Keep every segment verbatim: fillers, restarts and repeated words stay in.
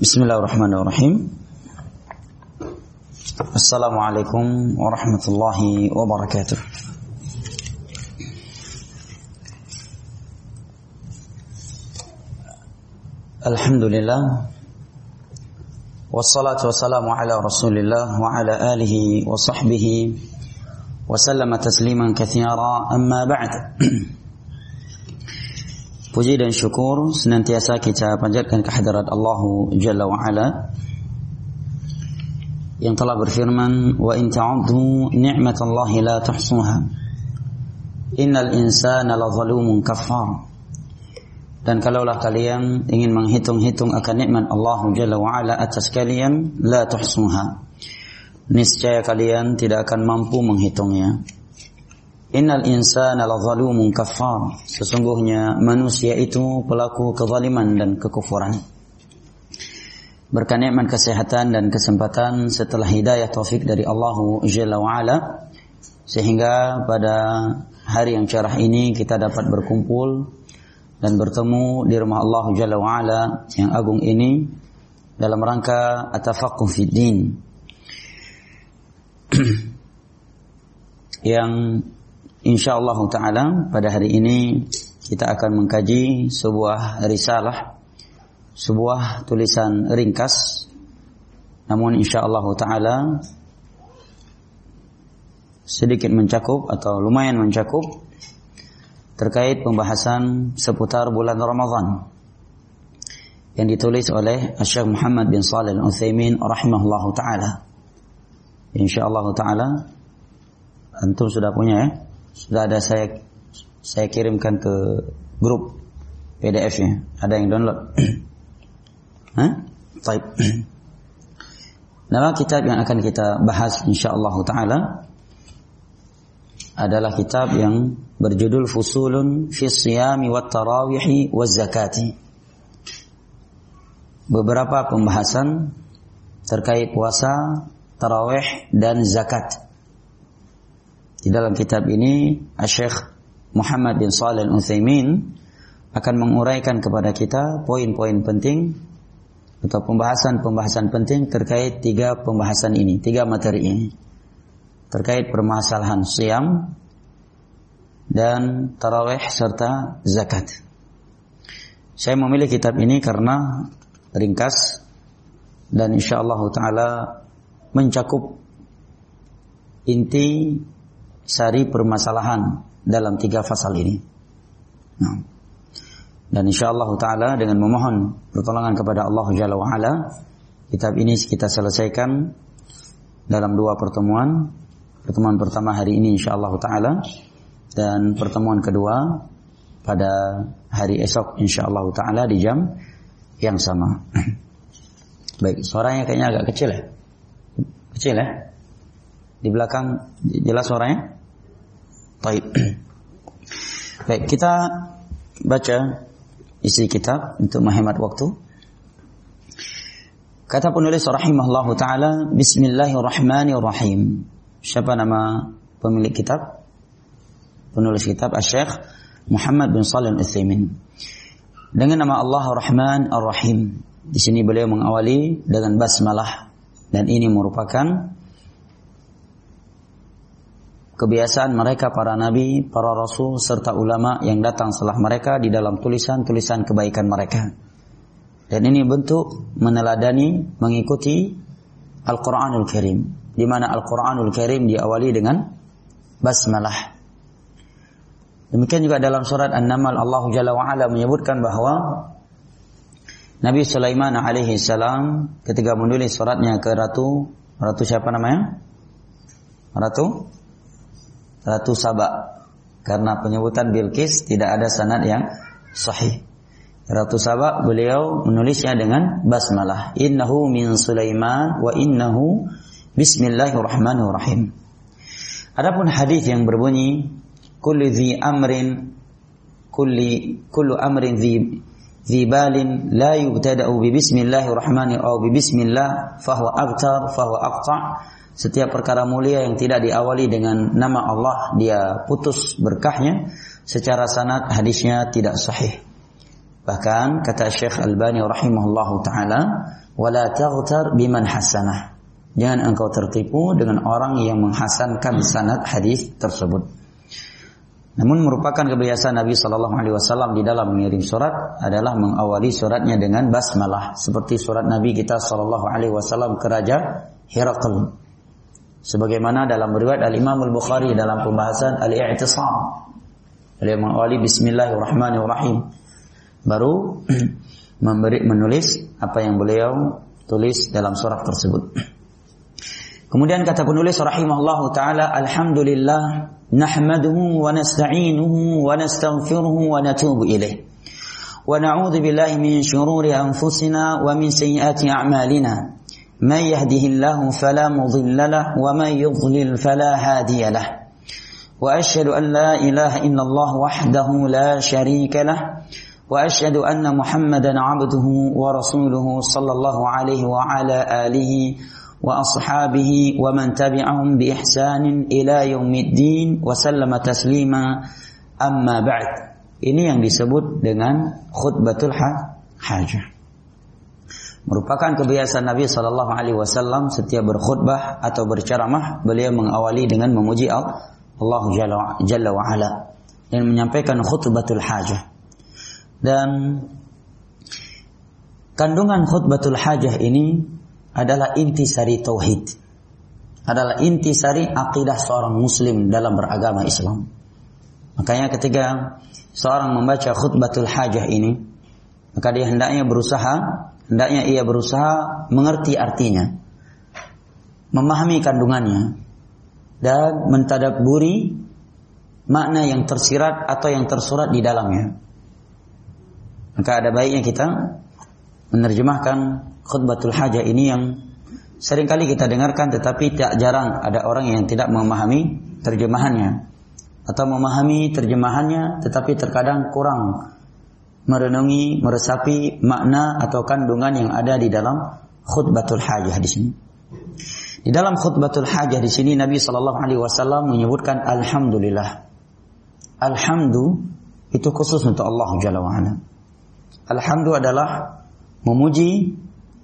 Bismillahirrahmanirrahim. Assalamualaikum warahmatullahi wabarakatuh. Alhamdulillah. Wassalatu wassalamu ala Rasulillah wa ala alihi wa sahbihi wa sallama tasliman katsira, amma ba'd. Puji dan syukur senantiasa kita panjatkan kehadirat Allah Jalla wa Ala yang telah berfirman, wa in ta'uddu ni'matallahi la tuhsuha innal insana lazalumun kafar. Dan kalaulah kalian ingin menghitung-hitung akan nikmat Allah Jalla wa Ala atas kalian, la tuhsuha, niscaya kalian tidak akan mampu menghitungnya. Innal insana lazalumun kafar, sesungguhnya manusia itu pelaku kezaliman dan kekufuran. Berkah nikmat kesehatan dan kesempatan setelah hidayah taufik dari Allah Jalla wa Ala, sehingga pada hari yang cerah ini kita dapat berkumpul dan bertemu di rumah Allah Jalla wa Ala yang agung ini dalam rangka at-tafaqquh fid din, yang insyaallah ta'ala pada hari ini kita akan mengkaji sebuah risalah, sebuah tulisan ringkas, namun insyaallah ta'ala sedikit mencakup atau lumayan mencakup terkait pembahasan seputar bulan Ramadan yang ditulis oleh Syekh Muhammad bin Shalih Al-Utsaimin rahimahullahu ta'ala. Insyaallah ta'ala antum sudah punya ya? Sudah ada saya saya kirimkan ke grup P D F-nya. Ada yang download? Hah? Baik. Nama kitab yang akan kita bahas insyaallah taala adalah kitab yang berjudul Fusulun fi Shiyami wat Tarawih waz Zakati. Beberapa pembahasan terkait puasa, tarawih dan zakat. Di dalam kitab ini Syekh Muhammad bin Shalih Al-Utsaimin akan menguraikan kepada kita poin-poin penting atau pembahasan-pembahasan penting terkait tiga pembahasan ini, tiga materi ini, terkait permasalahan siyam dan tarawih serta zakat. Saya memilih kitab ini karena ringkas dan insyaallah ta'ala mencakup inti sari permasalahan dalam tiga fasal ini. Nah, dan insyaallah ta'ala dengan memohon pertolongan kepada Allah Jalla wa Ala, kitab ini kita selesaikan dalam dua pertemuan. Pertemuan pertama hari ini insyaallah ta'ala, dan pertemuan kedua pada hari esok insyaallah ta'ala di jam yang sama. Baik, suaranya kayaknya agak kecil ya? Kecil ya? Di belakang jelas suaranya? Baik. Baik, kita baca isi kitab untuk menghemat waktu. Kata penulis rahimahullahu taala, bismillahirrahmanirrahim. Siapa nama pemilik kitab? Penulis kitab Syekh Muhammad bin Shalih Al-Utsaimin. Dengan nama Allah Ar-Rahman Ar-Rahim. Di sini beliau mengawali dengan basmalah, dan ini merupakan kebiasaan mereka para nabi, para rasul serta ulama yang datang setelah mereka di dalam tulisan-tulisan kebaikan mereka. Dan ini bentuk meneladani, mengikuti Al-Qur'anul Karim, di mana Al-Qur'anul Karim diawali dengan basmalah. Demikian juga dalam surat An-Naml Allah Jalla wa Ala menyebutkan bahwa Nabi Sulaiman alaihi salam ketika menulis suratnya ke ratu, ratu siapa namanya? Ratu Ratu Saba, karena penyebutan Bilqis tidak ada sanad yang sahih. Ratu Saba beliau menulisnya dengan basmalah, innahu min Sulaiman wa innahu bismillahirrahmanirrahim. Adapun hadis yang berbunyi kulli dhi amrin kulli kullu amrin dhi dhi balin la yubtada'u bi bismillahirrahmanirrahim aw bi bismillah fahuwa abtar fahuwa aqta'. Setiap perkara mulia yang tidak diawali dengan nama Allah, dia putus berkahnya. Secara sanad hadisnya tidak sahih. Bahkan kata Syekh Albani rahimahullahu taala, "Wala taghtar biman hasanah." Jangan engkau tertipu dengan orang yang menghasankan sanad hadis tersebut. Namun merupakan kebiasaan Nabi sallallahu alaihi wasallam di dalam mengirim surat adalah mengawali suratnya dengan basmalah, seperti surat Nabi kita sallallahu alaihi wasallam ke Raja Herakl. Sebagaimana dalam riwayat Al-Imam Al-Bukhari dalam pembahasan Al-I'tisam, beliau mengawali Bismillahirrahmanirrahim, baru memberi menulis apa yang beliau tulis dalam surat tersebut. Kemudian kata penulis rahimahullahu taala, alhamdulillah nahmaduhu wa nasta'inuhu wa nastaghfiruhu wa natubu ilaih wa na'udzu billahi min shururi anfusina wa min sayyiati a'malina man yahdihillahu fala mudilla lahu wa man yudlil fala hadiya lahu wa asyhadu an la ilaha illallah wahdahu la syarika lahu وأشهد أن محمدا عبده ورسوله صلى الله عليه وعلى آله وأصحابه ومن تبعهم بإحسان إلى يوم الدين وسلم تسليما أما بعد. Ini yang disebut dengan khutbatul hajah. Merupakan kebiasaan Nabi sallallahu alaihi wasallam setiap berkhutbah atau berceramah, beliau mengawali dengan memuji Allah Jalla wa Ala dan menyampaikan khutbatul hajah. Dan kandungan khutbatul hajah ini adalah intisari tauhid, adalah intisari akidah seorang muslim dalam beragama Islam. Makanya ketika seorang membaca khutbatul hajah ini, maka dia hendaknya berusaha, hendaknya ia berusaha mengerti artinya, memahami kandungannya, dan mentadabburi makna yang tersirat atau yang tersurat di dalamnya. Maka ada baiknya kita menerjemahkan khutbatul hajah ini yang seringkali kita dengarkan, tetapi tak jarang ada orang yang tidak memahami terjemahannya, atau memahami terjemahannya tetapi terkadang kurang merenungi, meresapi makna atau kandungan yang ada di dalam khutbatul hajah di sini. Di dalam khutbatul hajah di sini Nabi sallallahu alaihi wasallam menyebutkan alhamdulillah. Alhamdu itu khusus untuk Allah Jalla wa Ala. Alhamdu adalah memuji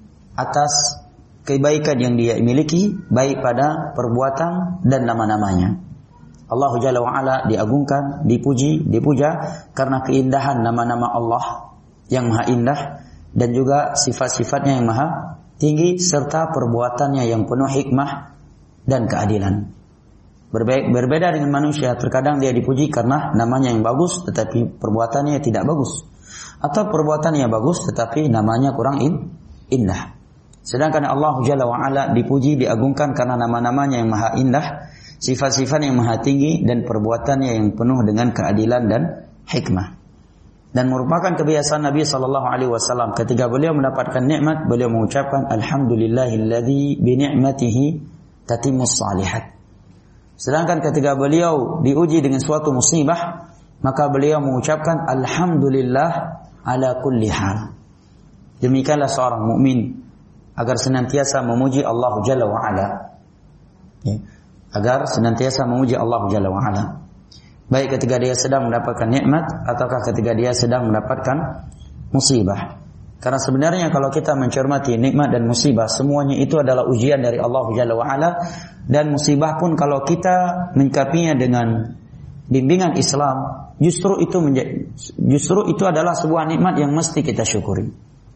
atas kebaikan yang dia miliki, baik pada perbuatan dan nama-namanya. Allah Jalla wa Ala diagungkan, dipuji, dipuja karena keindahan nama-nama Allah yang maha indah dan juga sifat-sifatnya yang maha tinggi serta perbuatannya yang penuh hikmah dan keadilan. Berbe- berbeda dengan manusia, terkadang dia dipuji karena namanya yang bagus tetapi perbuatannya tidak bagus, atau perbuatannya bagus tetapi namanya kurang in- indah. Sedangkan Allah Jalla wa Ala dipuji, diagungkan karena nama-namanya yang maha indah, sifat-sifat yang maha tinggi dan perbuatannya yang penuh dengan keadilan dan hikmah. Dan merupakan kebiasaan Nabi sallallahu alaihi wasallam ketika beliau mendapatkan nikmat, beliau mengucapkan alhamdulillahilladzi bi ni'matihi tatimmus shalihat. Sedangkan ketika beliau diuji dengan suatu musibah, maka beliau mengucapkan alhamdulillah ala kulli hal. Demikianlah seorang mukmin agar senantiasa memuji Allah Jalla wa Ala. Ya. Agar senantiasa memuji Allah Jalla wa Ala, baik ketika dia sedang mendapatkan nikmat ataukah ketika dia sedang mendapatkan musibah. Karena sebenarnya kalau kita mencermati nikmat dan musibah, semuanya itu adalah ujian dari Allah Jalla wa Ala. Dan musibah pun kalau kita menyikapinya dengan bimbingan Islam, justru itu menjadi, justru itu adalah sebuah nikmat yang mesti kita syukuri.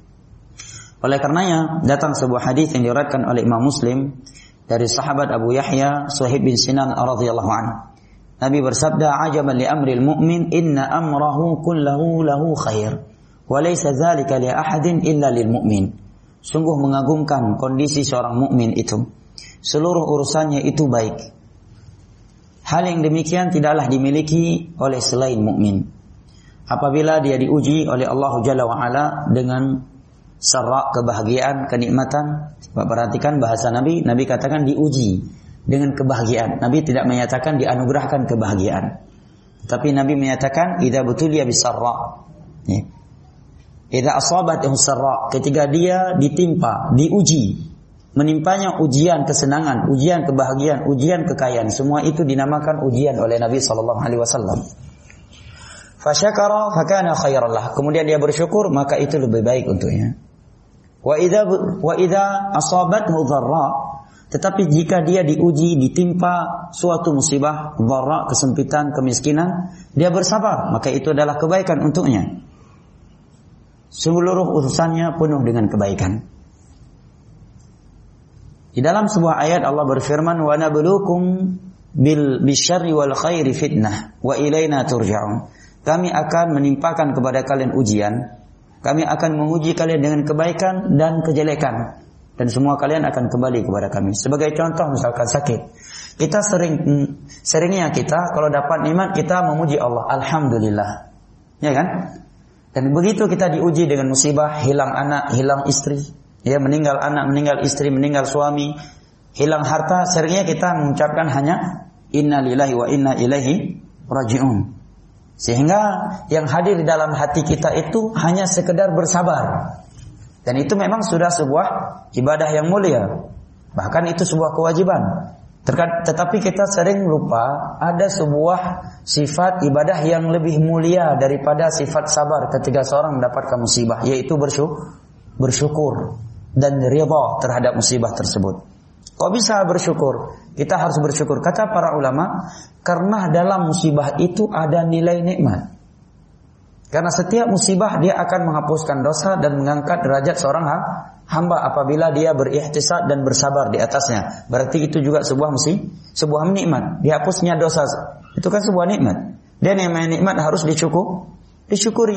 Oleh karenanya datang sebuah hadis yang diriwayatkan oleh Imam Muslim dari sahabat Abu Yahya Suhaib bin Sinan radhiyallahu anhu. Nabi bersabda, "Ajaban li amril mu'min, inna amrahu kullahu lahu khair, wa laysa dzalika li ahadin illa lil mu'min." Sungguh mengagumkan kondisi seorang mukmin itu. Seluruh urusannya itu baik. Hal yang demikian tidaklah dimiliki oleh selain mukmin. Apabila dia diuji oleh Allah Jalla wa Ala dengan sarra, kebahagiaan, kenikmatan. Perhatikan bahasa Nabi, Nabi katakan diuji dengan kebahagiaan. Nabi tidak menyatakan dianugerahkan kebahagiaan, tapi Nabi menyatakan idza butuliya bisarra, ya. Idza asabathu sarra, ketika dia ditimpa, diuji, menimpanya ujian kesenangan, ujian kebahagiaan, ujian kekayaan, semua itu dinamakan ujian oleh Nabi sallallahu alaihi wasallam. fasyakara fakana khairan lah. Kemudian dia bersyukur, maka itu lebih baik untuknya. Wa idza wa idza asabathu dharra, tetapi jika dia diuji, ditimpa suatu musibah, dharra, kesempitan, kemiskinan, dia bersabar, maka itu adalah kebaikan untuknya. Seluruh urusannya penuh dengan kebaikan. Di dalam sebuah ayat Allah berfirman, wa nabluukum bil bisyarri wal khairi fitnah wa ilaina turja'un. Kami akan menimpakan kepada kalian ujian. Kami akan menguji kalian dengan kebaikan dan kejelekan, dan semua kalian akan kembali kepada kami. Sebagai contoh, misalkan sakit, kita sering seringnya kita kalau dapat nikmat kita memuji Allah, alhamdulillah, ya kan? Dan begitu kita diuji dengan musibah, hilang anak, hilang istri, ya, meninggal anak, meninggal istri, meninggal suami, hilang harta, seringnya kita mengucapkan hanya inna lillahi wa inna ilaihi raji'un. Sehingga yang hadir di dalam hati kita itu hanya sekedar bersabar. Dan itu memang sudah sebuah ibadah yang mulia. Bahkan itu sebuah kewajiban. Tetapi kita sering lupa ada sebuah sifat ibadah yang lebih mulia daripada sifat sabar ketika seorang mendapatkan musibah, yaitu bersyukur dan ridha terhadap musibah tersebut. Kok bisa bersyukur? Kita harus bersyukur. Kata para ulama, karena dalam musibah itu ada nilai nikmat. Karena setiap musibah dia akan menghapuskan dosa dan mengangkat derajat seorang hamba apabila dia berihtisab dan bersabar di atasnya. Berarti itu juga sebuah musibah, sebuah nikmat. Dihapusnya dosa, itu kan sebuah nikmat. Dan yang namanya nikmat harus disyukur, disyukuri.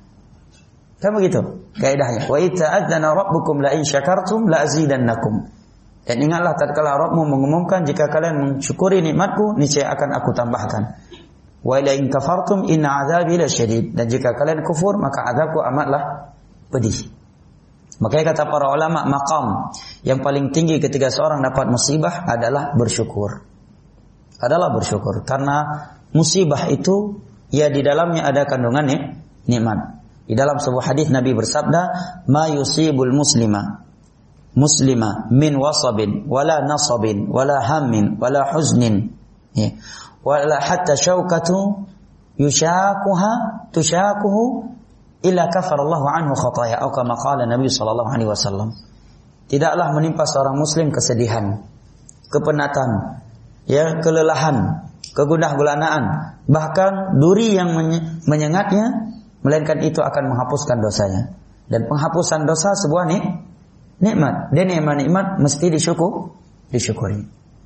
Kan begitu kaidahnya. Wa ta'adzana rabbukum la in syakartum la azidannakum. Dan ingatlah tatkala Rabbmu mengumumkan, jika kalian mensyukuri nikmatku, niscaya akan aku tambahkan. Wa la in kafartum inna adzabi lasyadid. Dan jika kalian kufur, maka azabku amatlah pedih. Makanya kata para ulama, maqam yang paling tinggi ketika seorang dapat musibah adalah bersyukur. Adalah bersyukur. Karena musibah itu, ya di dalamnya ada kandungan nih, nikmat. Di dalam sebuah hadis Nabi bersabda, ma yusibul muslima muslima min wasabin wala nasabin wala hammin wala huznin, ya, wala hatta syaukatu yushakuha tushakuhu illa kafarallahu anhu khataya, atau kama qala Nabi sallallahu alaihi wasallam. Tidaklah menimpa seorang muslim kesedihan, kepenatan, ya, kelelahan, kegundah gulanaan, bahkan duri yang menyengatnya, melainkan itu akan menghapuskan dosanya. Dan penghapusan dosa sebuah nih nikmat, dan nikmat-nikmat mesti disyukur, disyukuri.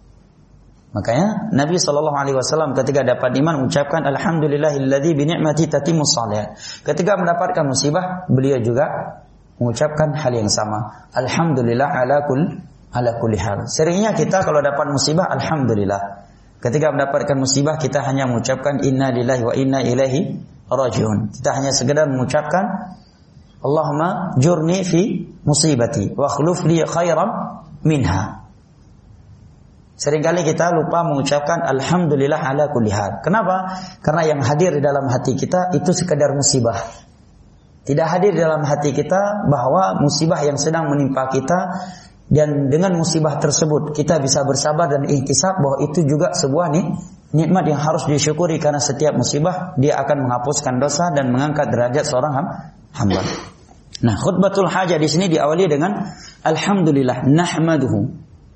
Makanya Nabi sallallahu alaihi wasallam ketika dapat iman mengucapkan alhamdulillahilladzi bi ni'mati tatimmus shalihat. Ketika mendapatkan musibah, beliau juga mengucapkan hal yang sama. Alhamdulillah ala kull ala kulli hal. Seringnya kita kalau dapat musibah alhamdulillah. Ketika mendapatkan musibah kita hanya mengucapkan inna lillahi wa inna ilaihi raji'un. Kita hanya sekedar mengucapkan Allahumma jurni fi musibati wa akhluf li khairan minha. Seringkali kita lupa mengucapkan alhamdulillah ala kulli hal. Kenapa? Karena yang hadir di dalam hati kita itu sekedar musibah. Tidak hadir di dalam hati kita bahwa musibah yang sedang menimpa kita, dan dengan musibah tersebut kita bisa bersabar dan ihtisab bahwa itu juga sebuah nih nikmat yang harus disyukuri, karena setiap musibah dia akan menghapuskan dosa dan mengangkat derajat seorang hamba. Nah, khutbatul hajah di sini diawali dengan alhamdulillah nahmaduhu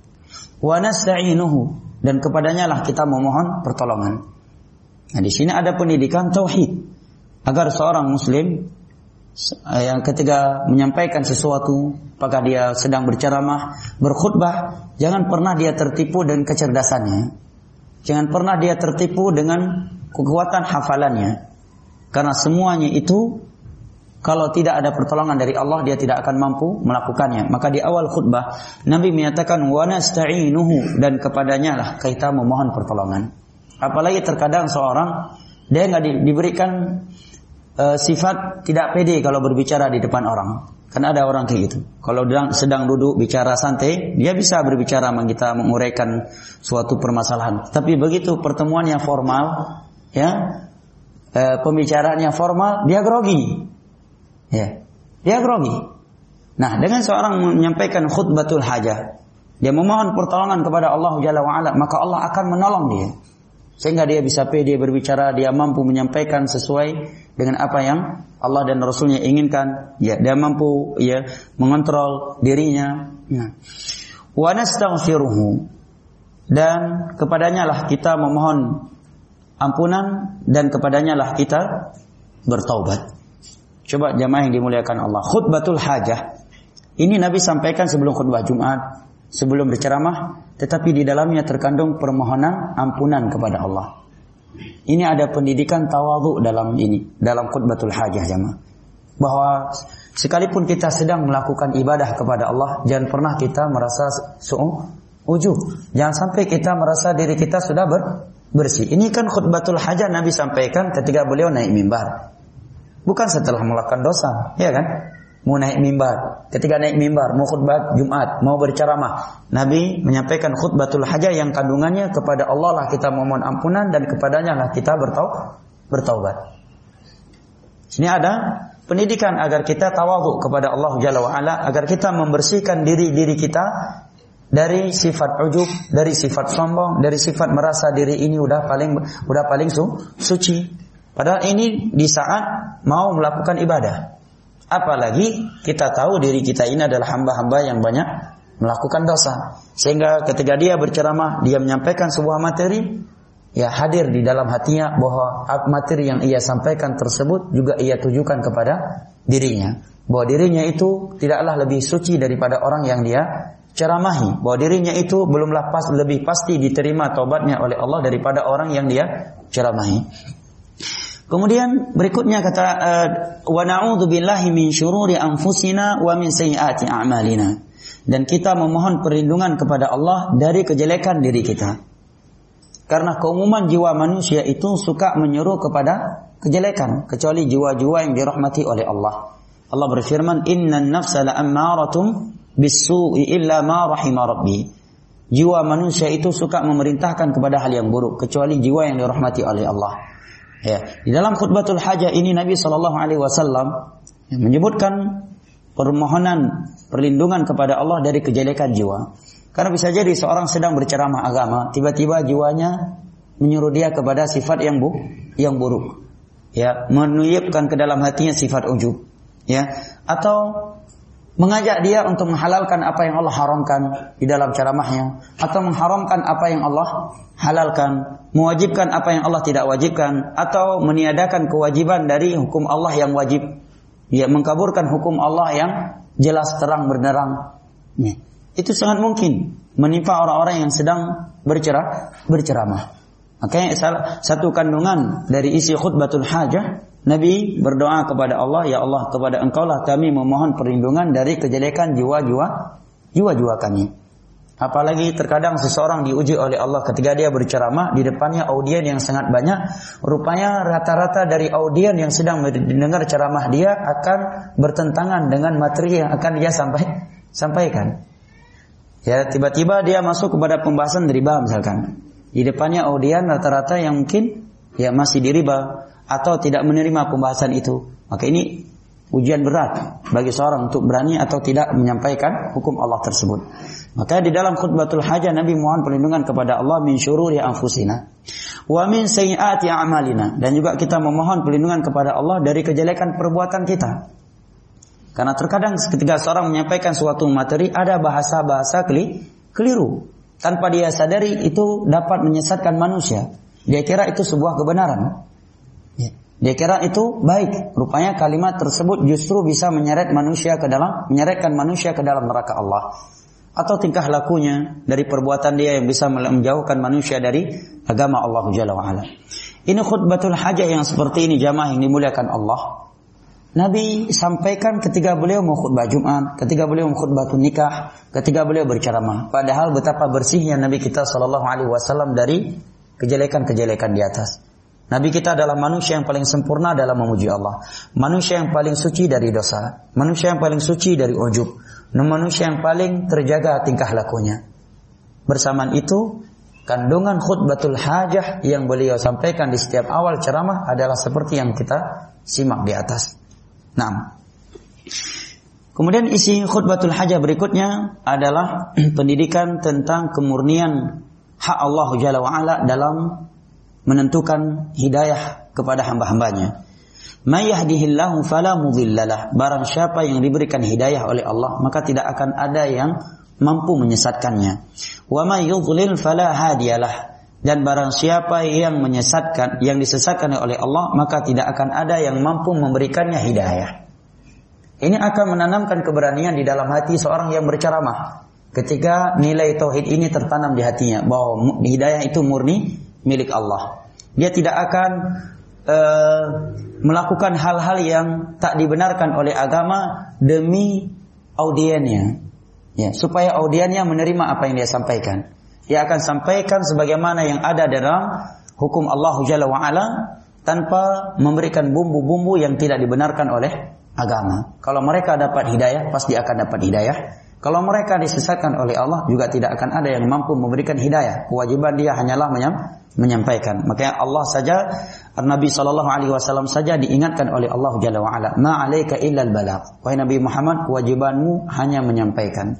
wa nasta'inuhu, dan kepadanya lah kita memohon pertolongan. Nah, di sini ada pendidikan tauhid agar seorang muslim yang ketika menyampaikan sesuatu, apakah dia sedang berceramah, berkhutbah, jangan pernah dia tertipu dengan kecerdasannya. Jangan pernah dia tertipu dengan kekuatan hafalannya. Karena semuanya itu kalau tidak ada pertolongan dari Allah, dia tidak akan mampu melakukannya. Maka di awal khutbah Nabi menyatakan wa nasta'inuhu, dan kepadanya lah kita memohon pertolongan. Apalagi terkadang seorang dia enggak di, diberikan uh, sifat tidak pede kalau berbicara di depan orang. Kan ada orang kayak gitu. Kalau sedang duduk bicara santai, dia bisa berbicara kita menguraikan suatu permasalahan. Tapi begitu pertemuannya formal, ya, uh, pembicaraannya formal, dia grogi. Ya, dia grogi. Nah, dengan seorang menyampaikan khutbatul hajah, dia memohon pertolongan kepada Allah Jalla wa Ala, maka Allah akan menolong dia. Sehingga dia bisa pede berbicara, dia mampu menyampaikan sesuai dengan apa yang Allah dan Rasulnya inginkan. Ya, dia mampu ya mengontrol dirinya. Nah. Wa nastaghfiruhu, dan kepadanya lah kita memohon ampunan, dan kepadanya lah kita bertaubat. Coba jamaah yang dimuliakan Allah, khutbatul hajah ini Nabi sampaikan sebelum khutbah Jumat, sebelum berceramah, tetapi di dalamnya terkandung permohonan ampunan kepada Allah. Ini ada pendidikan tawadhu dalam ini, dalam khutbatul hajah jamaah. Bahwa sekalipun kita sedang melakukan ibadah kepada Allah, jangan pernah kita merasa ujub. Jangan sampai kita merasa diri kita sudah ber, bersih. Ini kan khutbatul hajah Nabi sampaikan ketika beliau naik mimbar. Bukan setelah melakukan dosa, ya kan? Mau naik mimbar, ketika naik mimbar, mau khutbah Jumat, mau berceramah, Nabi menyampaikan khutbatul hajah yang kandungannya kepada Allah lah kita memohon ampunan, dan kepadanya lah kita bertau- bertaubat. Sini ada pendidikan agar kita tawadhu kepada Allah Jalla wa Ala, agar kita membersihkan diri-diri kita dari sifat ujub, dari sifat sombong, dari sifat merasa diri ini udah paling udah paling su, suci. Padahal ini di saat mau melakukan ibadah. Apalagi kita tahu diri kita ini adalah hamba-hamba yang banyak melakukan dosa. Sehingga ketika dia berceramah, dia menyampaikan sebuah materi, ya hadir di dalam hatinya bahwa materi yang ia sampaikan tersebut juga ia tujukan kepada dirinya. Bahwa dirinya itu tidaklah lebih suci daripada orang yang dia ceramahi. Bahwa dirinya itu belumlah pas, lebih pasti diterima taubatnya oleh Allah daripada orang yang dia ceramahi. Kemudian berikutnya kata wa na'udzu billahi min syururi anfusina wa min sayyiati a'malina. Dan kita memohon perlindungan kepada Allah dari kejelekan diri kita. Karena keumuman jiwa manusia itu suka menyeru kepada kejelekan, kecuali jiwa-jiwa yang dirahmati oleh Allah. Allah berfirman, "Innan nafsa la'ammaratum bis-su'i illa ma rahima rabbi." Jiwa manusia itu suka memerintahkan kepada hal yang buruk, kecuali jiwa yang dirahmati oleh Allah. Ya, di dalam khutbatul hajah ini Nabi sallallahu alaihi wasallam menyebutkan permohonan perlindungan kepada Allah dari kejelekan jiwa. Karena bisa jadi seorang sedang berceramah agama, tiba-tiba jiwanya menyuruh dia kepada sifat yang bu, yang buruk. Ya, menuyupkan ke dalam hatinya sifat ujub. Ya, atau mengajak dia untuk menghalalkan apa yang Allah haramkan di dalam ceramahnya, atau mengharamkan apa yang Allah halalkan, mewajibkan apa yang Allah tidak wajibkan, atau meniadakan kewajiban dari hukum Allah yang wajib, ya, mengkaburkan hukum Allah yang jelas terang benderang. Nih, itu sangat mungkin menimpa orang-orang yang sedang bercerah, berceramah. Makanya satu kandungan dari isi khutbatul hajah, Nabi berdoa kepada Allah, ya Allah, kepada Engkaulah kami memohon perlindungan dari kejelekan jiwa-jiwa jiwa-jiwa kami. Apalagi terkadang seseorang diuji oleh Allah ketika dia berceramah, di depannya audien yang sangat banyak. Rupanya rata-rata dari audien yang sedang mendengar ceramah dia akan bertentangan dengan materi yang akan dia sampai, sampaikan. Ya, tiba-tiba dia masuk kepada pembahasan riba misalkan. Di depannya audien rata-rata yang mungkin ya masih di riba atau tidak menerima pembahasan itu. Maka ini ujian berat bagi seorang untuk berani atau tidak menyampaikan hukum Allah tersebut. Maka di dalam khutbatul hajah Nabi mohon perlindungan kepada Allah min syururi anfusina wa min sayyiati a'malina, dan juga kita memohon perlindungan kepada Allah dari kejelekan perbuatan kita. Karena terkadang ketika seorang menyampaikan suatu materi ada bahasa-bahasa keliru, tanpa dia sadari itu dapat menyesatkan manusia. Dia kira itu sebuah kebenaran. Dia kira itu baik. Rupanya kalimat tersebut justru bisa menyeret manusia ke dalam, menyeretkan manusia ke dalam neraka Allah. Atau tingkah lakunya dari perbuatan dia yang bisa menjauhkan manusia dari agama Allah Jalla wa Ala. Ini khutbatul hajah yang seperti ini jamaah yang dimuliakan Allah. Nabi sampaikan ketika beliau mau khutbah Jumat, ketika beliau mau khutbatul nikah, ketika beliau berceramah. Padahal betapa bersihnya Nabi kita sallallahu alaihi wasallam dari kejelekan-kejelekan di atas. Nabi kita adalah manusia yang paling sempurna dalam memuji Allah. Manusia yang paling suci dari dosa. Manusia yang paling suci dari ujub. Manusia yang paling terjaga tingkah lakunya. Bersamaan itu, kandungan khutbatul hajah yang beliau sampaikan di setiap awal ceramah adalah seperti yang kita simak di atas. Nah, kemudian isi khutbatul hajah berikutnya adalah pendidikan tentang kemurnian hak Allah Jalla wa Ala dalam menentukan hidayah kepada hamba-hambanya. May yahdihillahu fala mudhillalah. Barang siapa yang diberikan hidayah oleh Allah, maka tidak akan ada yang mampu menyesatkannya. Wa may yudlil fala hadiyalah. Dan barang siapa yang menyesatkan, yang disesatkan oleh Allah, maka tidak akan ada yang mampu memberikannya hidayah. Ini akan menanamkan keberanian di dalam hati seorang yang berceramah. Ketika nilai tauhid ini tertanam di hatinya, bahwa hidayah itu murni milik Allah. Dia tidak akan uh, melakukan hal-hal yang tak dibenarkan oleh agama demi audiennya, ya, supaya audiennya menerima apa yang dia sampaikan. Dia akan sampaikan sebagaimana yang ada dalam hukum Allah Jalla wa'ala, tanpa memberikan bumbu-bumbu yang tidak dibenarkan oleh agama. Kalau mereka dapat hidayah, pasti akan dapat hidayah. Kalau mereka disesatkan oleh Allah, juga tidak akan ada yang mampu memberikan hidayah. Kewajiban dia hanyalah menyampaikan. Makanya Allah saja, Nabi sallallahu alaihi wasallam saja diingatkan oleh Allah Jalla wa Ala, "Ma 'alaika illa al-balagh." Wahai Nabi Muhammad, kewajibanmu hanya menyampaikan.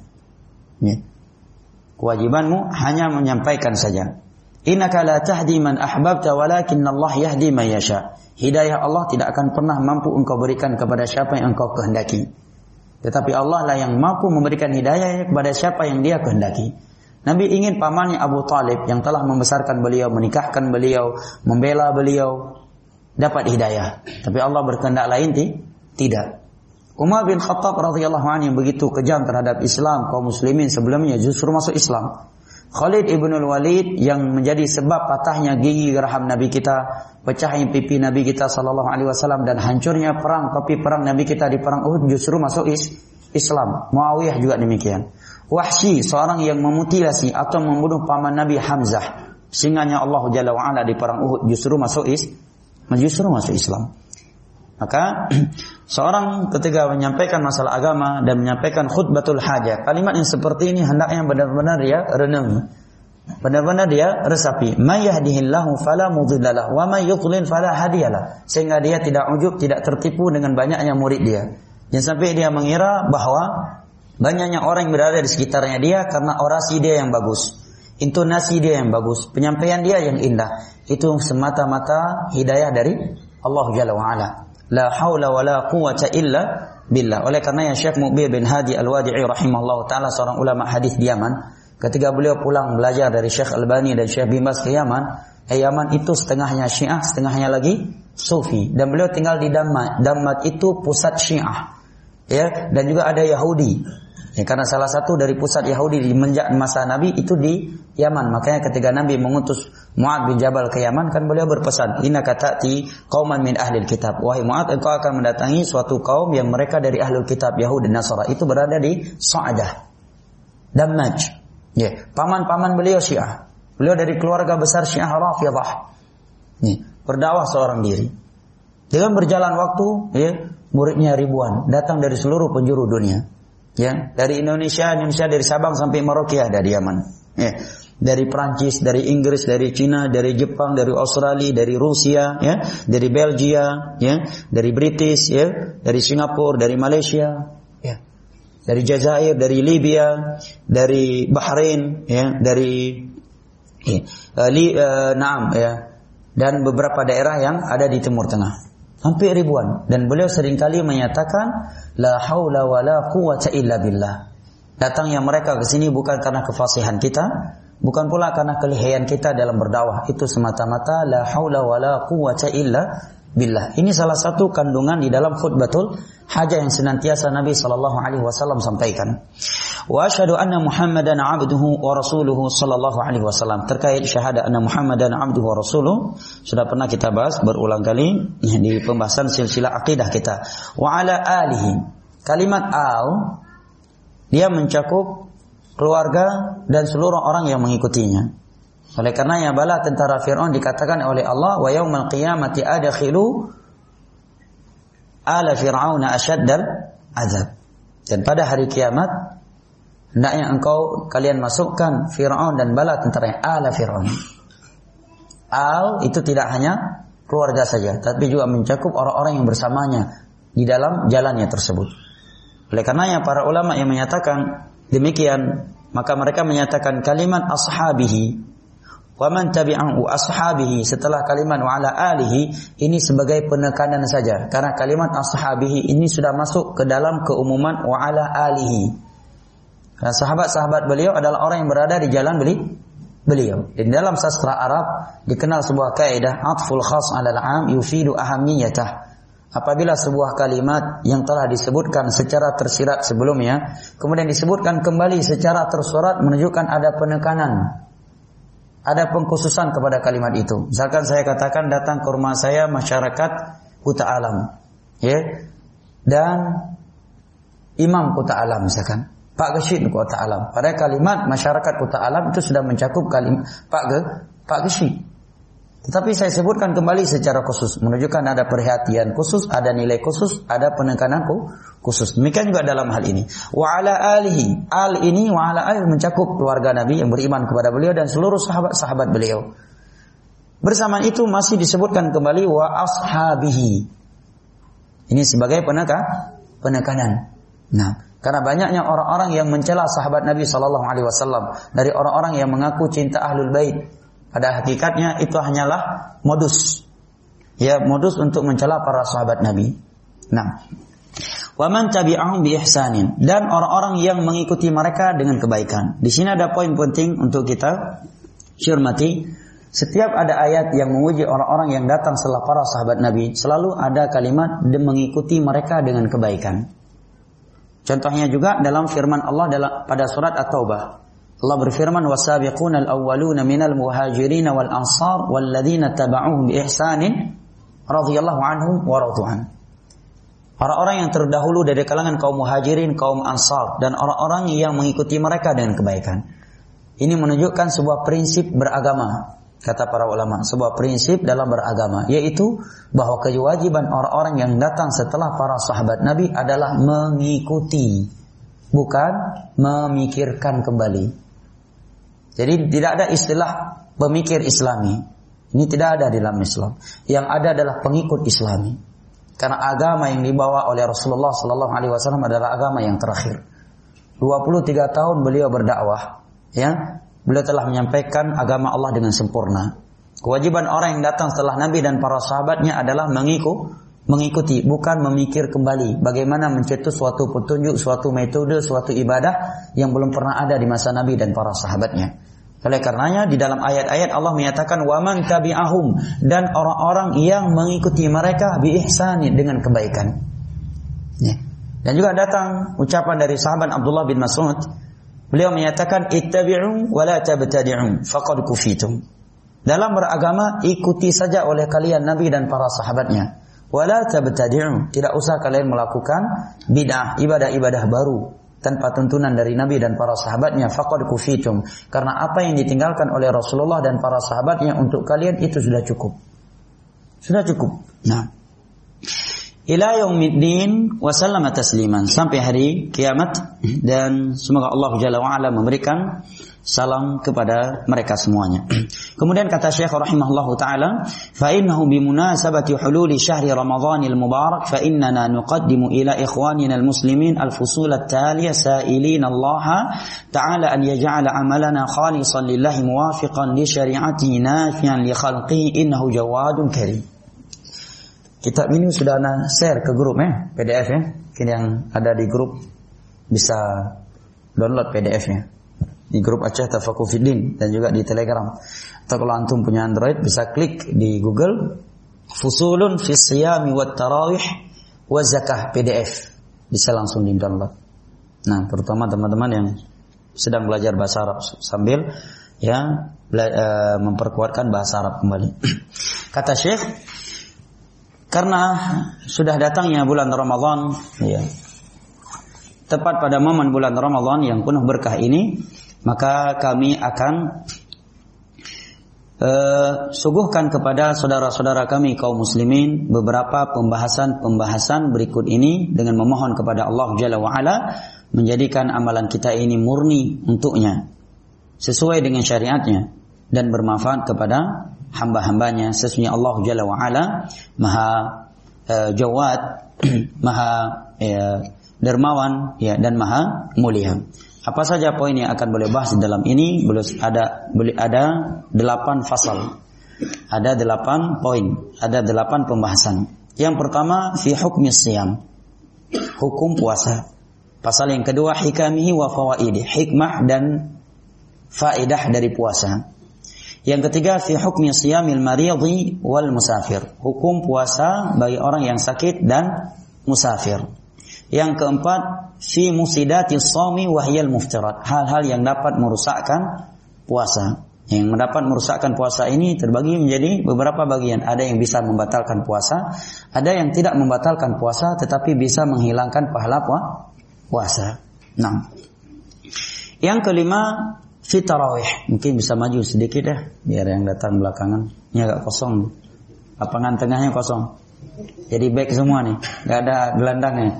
Ya. Kewajibanmu hanya menyampaikan saja. Innaka la tahdi man ahbabta walakinna Allah yahdi man yasha. Hidayah Allah tidak akan pernah mampu engkau berikan kepada siapa yang engkau kehendaki. Tetapi Allah lah yang mampu memberikan hidayah kepada siapa yang Dia kehendaki. Nabi ingin pamannya Abu Talib yang telah membesarkan beliau, menikahkan beliau, membela beliau, dapat hidayah. Tapi Allah berkehendak lain tidak. Umar bin Khattab radhiyallahu anhu yang begitu kejam terhadap Islam, kaum muslimin sebelumnya justru masuk Islam. Khalid ibn al-Walid yang menjadi sebab patahnya gigi geraham Nabi kita, pecahnya pipi Nabi kita sallallahu alaihi wasallam, dan hancurnya perang topi perang Nabi kita di perang Uhud justru masuk is Islam. Muawiyah juga demikian. Wahsy, seorang yang memutilasi atau membunuh paman Nabi Hamzah, singanya Allah Jalla wa Ala di perang Uhud, justru masuk is justru masuk Islam. Maka seorang ketika menyampaikan masalah agama dan menyampaikan khutbatul hajah, kalimat yang seperti ini hendaknya benar-benar dia renungi, benar-benar dia resapi. May yahdihillahu fala mudhillalah wa may yudlil fala hadiyalah, sehingga dia tidak ujub, tidak tertipu dengan banyaknya murid dia. Jangan sampai dia mengira bahwa banyaknya orang yang berada di sekitarnya dia karena orasi dia yang bagus, intonasi dia yang bagus, penyampaian dia yang indah. Itu semata-mata hidayah dari Allah Jalla wa Ala. La haula wa la quwwata illa billah. Oleh karena Syekh Muqbil bin Hadi Al-Wadi'i rahimahullah ta'ala, seorang ulama hadis di Yaman, ketika beliau pulang belajar dari Syekh Albani dan Syekh Bin Baz ke Yaman, eh, Yaman itu setengahnya Syiah, setengahnya lagi Sufi, dan beliau tinggal di Dammat. Dammat itu pusat Syiah, ya, dan juga ada Yahudi. Ya, karena salah satu dari pusat Yahudi di menjak masa Nabi itu di Yaman. Makanya ketika Nabi mengutus Mu'ad bin Jabal ke Yaman, kan beliau berpesan, "Innaka ta'ti qauman min ahlil kitab." Wahai Mu'ad, engkau akan mendatangi suatu kaum yang mereka dari ahlul kitab, Yahudi dan Nasara. Itu berada di Sa'adah, Damaj. Ya, paman-paman beliau Syiah. Beliau dari keluarga besar Syiah Rafidhah. Ya, berdakwah seorang diri. Dengan berjalan waktu, ya, muridnya ribuan, datang dari seluruh penjuru dunia. Ya, dari Indonesia, Indonesia dari Sabang sampai Merauke ada di Yaman. Ya, dari Prancis, dari Inggris, dari Cina, dari Jepang, dari Australia, dari Rusia, ya, dari Belgia, ya, dari British, ya, dari Singapura, dari Malaysia, ya, dari Jazair, dari Libya, dari Bahrain, ya, dari ya, uh, li, uh, Naam, ya, dan beberapa daerah yang ada di Timur Tengah. Hampir ribuan. Dan beliau seringkali menyatakan, la haula wa la quwwata illa billah. Datangnya mereka ke sini bukan karena kefasihan kita, bukan pula karena kelihayan kita dalam berdakwah. Itu semata-mata la haula wa la quwwata illa billah. Ini salah satu kandungan di dalam khutbatul hajah yang senantiasa Nabi sallallahu alaihi wasallam sampaikan. Wa asyhadu anna Muhammadan 'abduhu wa rasuluhu sallallahu alaihi wasallam. Terkait syahadat anna Muhammadan 'abduhu wa rasuluhu sudah pernah kita bahas berulang kali di pembahasan silsilah akidah kita. Wa ala alihi. Kalimat al dia mencakup keluarga dan seluruh orang yang mengikutinya. Oleh karenanya bala tentara Fir'aun dikatakan oleh Allah, wa yaumal qiyamati adkhilu ala fir'auna asyaddal azab. Dan pada hari kiamat hendaknya engkau kalian masukkan Fir'aun dan bala tentaranya, ala Fir'aun. Al itu tidak hanya keluarga saja, tapi juga mencakup orang-orang yang bersamanya di dalam jalannya tersebut. Oleh karenanya para ulama yang menyatakan demikian, maka mereka menyatakan kalimat ashabihi, Wa man tabi'ahu ashabihi, setelah kalimat wa ala alihi ini sebagai penekanan saja, karena kalimat ashabihi ini sudah masuk ke dalam keumuman wa ala alihi. Nah, sahabat-sahabat beliau adalah orang yang berada di jalan beli, beliau. Di dalam sastra Arab dikenal sebuah kaidah atful khas 'ala al-'am yufidu ahamiyatah. Apabila sebuah kalimat yang telah disebutkan secara tersirat sebelumnya kemudian disebutkan kembali secara tersurat, menunjukkan ada penekanan, ada pengkhususan kepada kalimat itu. Misalkan saya katakan datang ke rumah saya masyarakat Kuta Alam, ya, dan Imam Kuta Alam misalkan, Pak Geshid Kuta Alam. Pada kalimat masyarakat Kuta Alam itu sudah mencakup kalimat Pak Ge, Pak Geshid. Tetapi saya sebutkan kembali secara khusus, menunjukkan ada perhatian khusus, ada nilai khusus, ada penekanan khusus. Demikian juga dalam hal ini. Wa ala alihi, al ini wa ala alihi mencakup keluarga Nabi yang beriman kepada beliau dan seluruh sahabat-sahabat beliau. Bersamaan itu masih disebutkan kembali wa ashabihi. Ini sebagai peneka, penekanan. Nah, karena banyaknya orang-orang yang mencela sahabat Nabi sallallahu alaihi wasallam dari orang-orang yang mengaku cinta Ahlul Bait. Pada hakikatnya itu hanyalah modus, ya, modus untuk mencela para sahabat Nabi. Nah, wa man tabi'ahum bi ihsanin, dan orang-orang yang mengikuti mereka dengan kebaikan. Di sini ada poin penting untuk kita cermati. Setiap ada ayat yang memuji orang-orang yang datang setelah para sahabat Nabi, selalu ada kalimat dan mengikuti mereka dengan kebaikan. Contohnya juga dalam firman Allah dalam pada surat At-Taubah. Allah berfirman, "Wasabiqunal awwaluna minal muhajirin wal ansar walladzina tabauhum bi ihsanin radhiyallahu anhum wa radu'an." Orang-orang yang terdahulu dari kalangan kaum muhajirin, kaum ansar, dan orang-orang yang mengikuti mereka dengan kebaikan. Ini menunjukkan sebuah prinsip beragama, kata para ulama, sebuah prinsip dalam beragama, yaitu bahwa kewajiban orang-orang yang datang setelah para sahabat Nabi adalah mengikuti, bukan memikirkan kembali. Jadi tidak ada istilah pemikir Islami. Ini tidak ada di dalam Islam. Yang ada adalah pengikut Islami. Karena agama yang dibawa oleh Rasulullah sallallahu alaihi wasallam adalah agama yang terakhir. dua puluh tiga tahun beliau berdakwah, ya. Beliau telah menyampaikan agama Allah dengan sempurna. Kewajiban orang yang datang setelah Nabi dan para sahabatnya adalah mengikut, mengikuti, bukan memikir kembali bagaimana mencetus suatu petunjuk, suatu metode, suatu ibadah yang belum pernah ada di masa Nabi dan para sahabatnya. Oleh karenanya di dalam ayat-ayat Allah menyatakan wa man tabi'ahum, dan orang-orang yang mengikuti mereka bi ihsani, dengan kebaikan. Ya. Dan juga datang ucapan dari sahabat Abdullah bin Mas'ud. Beliau menyatakan ittabi'u wa la tabtadi'u faqad kufitum. Dalam beragama ikuti saja oleh kalian Nabi dan para sahabatnya. Wa la tabtadi'u, tidak usah kalian melakukan bid'ah, ibadah-ibadah baru tanpa tuntunan dari Nabi dan para sahabatnya. Faqad kufitum, karena apa yang ditinggalkan oleh Rasulullah dan para sahabatnya untuk kalian itu sudah cukup. Sudah cukup. Nah, ila yaumiddin wa sallama tasliman, sampai hari kiamat, dan semoga Allah Jalla wa Ala memberikan salam kepada mereka semuanya. Kemudian kata Syekh rahimahullahu taala, fa innahu bimunasabati hululi syahri ramadhanil mubarak fa innana nuqaddimu ila ikhwanina almuslimin alfusul at-taliya sa'ilin Allah ta'ala an yaj'ala amalana khalisan lillahi muwafiqan li syari'atihi nafi'an li khalqihi innahu jawadun karim. Kitab ini sudah ana share ke grup ya, P D F ya. Mungkin yang ada di grup bisa download P D F-nya. Di grup Aceh Tafakuh Fiddin dan juga di Telegram. Atau kalau antum punya Android bisa klik di Google Fusulun fi Siyami wat Tarawih wa Zakah P D F. Bisa langsung di-download. Nah, terutama teman-teman yang sedang belajar bahasa Arab sambil ya bela- uh, memperkuatkan bahasa Arab kembali. Kata Syekh, karena sudah datangnya bulan Ramadan, ya, tepat pada momen bulan Ramadan yang penuh berkah ini, maka kami akan uh, suguhkan kepada saudara-saudara kami kaum muslimin beberapa pembahasan-pembahasan berikut ini dengan memohon kepada Allah Jalla wa Ala menjadikan amalan kita ini murni untuknya, sesuai dengan syariatnya, dan bermanfaat kepada hamba-hambanya. Sesungguhnya Allah Jalla wa Ala Maha uh, Jawad, Maha uh, dermawan, ya, dan Maha mulia. Apa saja poin yang akan boleh bahas di dalam ini? Boleh ada boleh ada delapan fasal. Ada delapan poin, ada delapan pembahasan. Yang pertama fi hukmi siyam. Hukum puasa. Pasal yang kedua hikamihi wa fawaidih, hikmah dan faedah dari puasa. Yang ketiga fi hukmi siyamil maridhi wal musafir. Hukum puasa bagi orang yang sakit dan musafir. Yang keempat fi musidatis shaumi wa hiyal muftirat. Hal-hal yang dapat merusakkan puasa. Yang mendapat merusakkan puasa ini terbagi menjadi beberapa bagian. Ada yang bisa membatalkan puasa, ada yang tidak membatalkan puasa tetapi bisa menghilangkan pahala puasa. Nah, yang kelima fi tarawih. Mungkin bisa maju sedikit ya, biar yang datang belakangan. Ini agak kosong. Lapangan tengahnya kosong. Jadi back semua nih, enggak ada gelandangnya.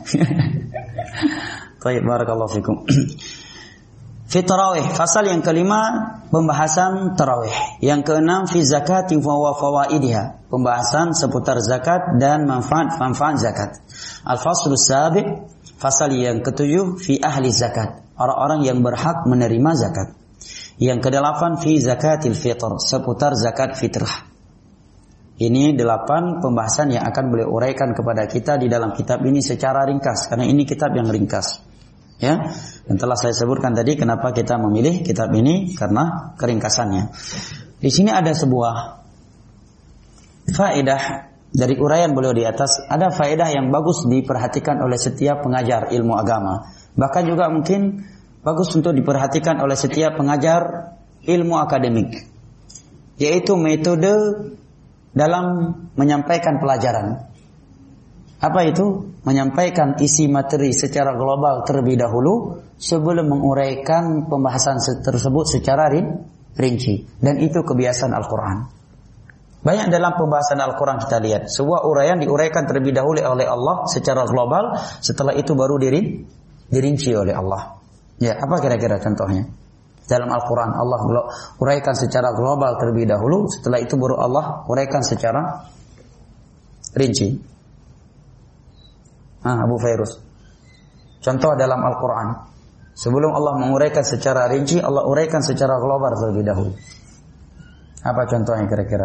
Baik, barakallahu fikum. Fi tarawih, fasal yang kelima pembahasan tarawih. Yang keenam fi zakati wa fawaidiha, pembahasan seputar zakat dan manfaat-manfaat zakat. Al-faslu sabi, fasal yang ketujuh fi ahli zakat, orang-orang yang berhak menerima zakat. Yang kedelapan fi zakatil fitr, seputar zakat fitrah. Ini delapan pembahasan yang akan boleh uraikan kepada kita di dalam kitab ini secara ringkas, karena ini kitab yang ringkas. Ya, dan telah saya sebutkan tadi kenapa kita memilih kitab ini, karena keringkasannya. Di sini ada sebuah faedah dari uraian beliau di atas. Ada faedah yang bagus diperhatikan oleh setiap pengajar ilmu agama. Bahkan juga mungkin bagus untuk diperhatikan oleh setiap pengajar ilmu akademik, yaitu metode dalam menyampaikan pelajaran. Apa itu? Menyampaikan isi materi secara global terlebih dahulu sebelum menguraikan pembahasan tersebut secara rinci. Dan itu kebiasaan Al-Quran. Banyak dalam pembahasan Al-Quran kita lihat, sebuah uraian diuraikan terlebih dahulu oleh Allah secara global, setelah itu baru diri, dirinci oleh Allah. Ya, apa kira-kira contohnya? Dalam Al-Quran Allah uraikan secara global terlebih dahulu, setelah itu baru Allah uraikan secara rinci. Ah, Abu Fairuz. Contoh dalam Al-Quran, sebelum Allah menguraikan secara rinci, Allah uraikan secara global terlebih dahulu. Apa contohnya kira-kira?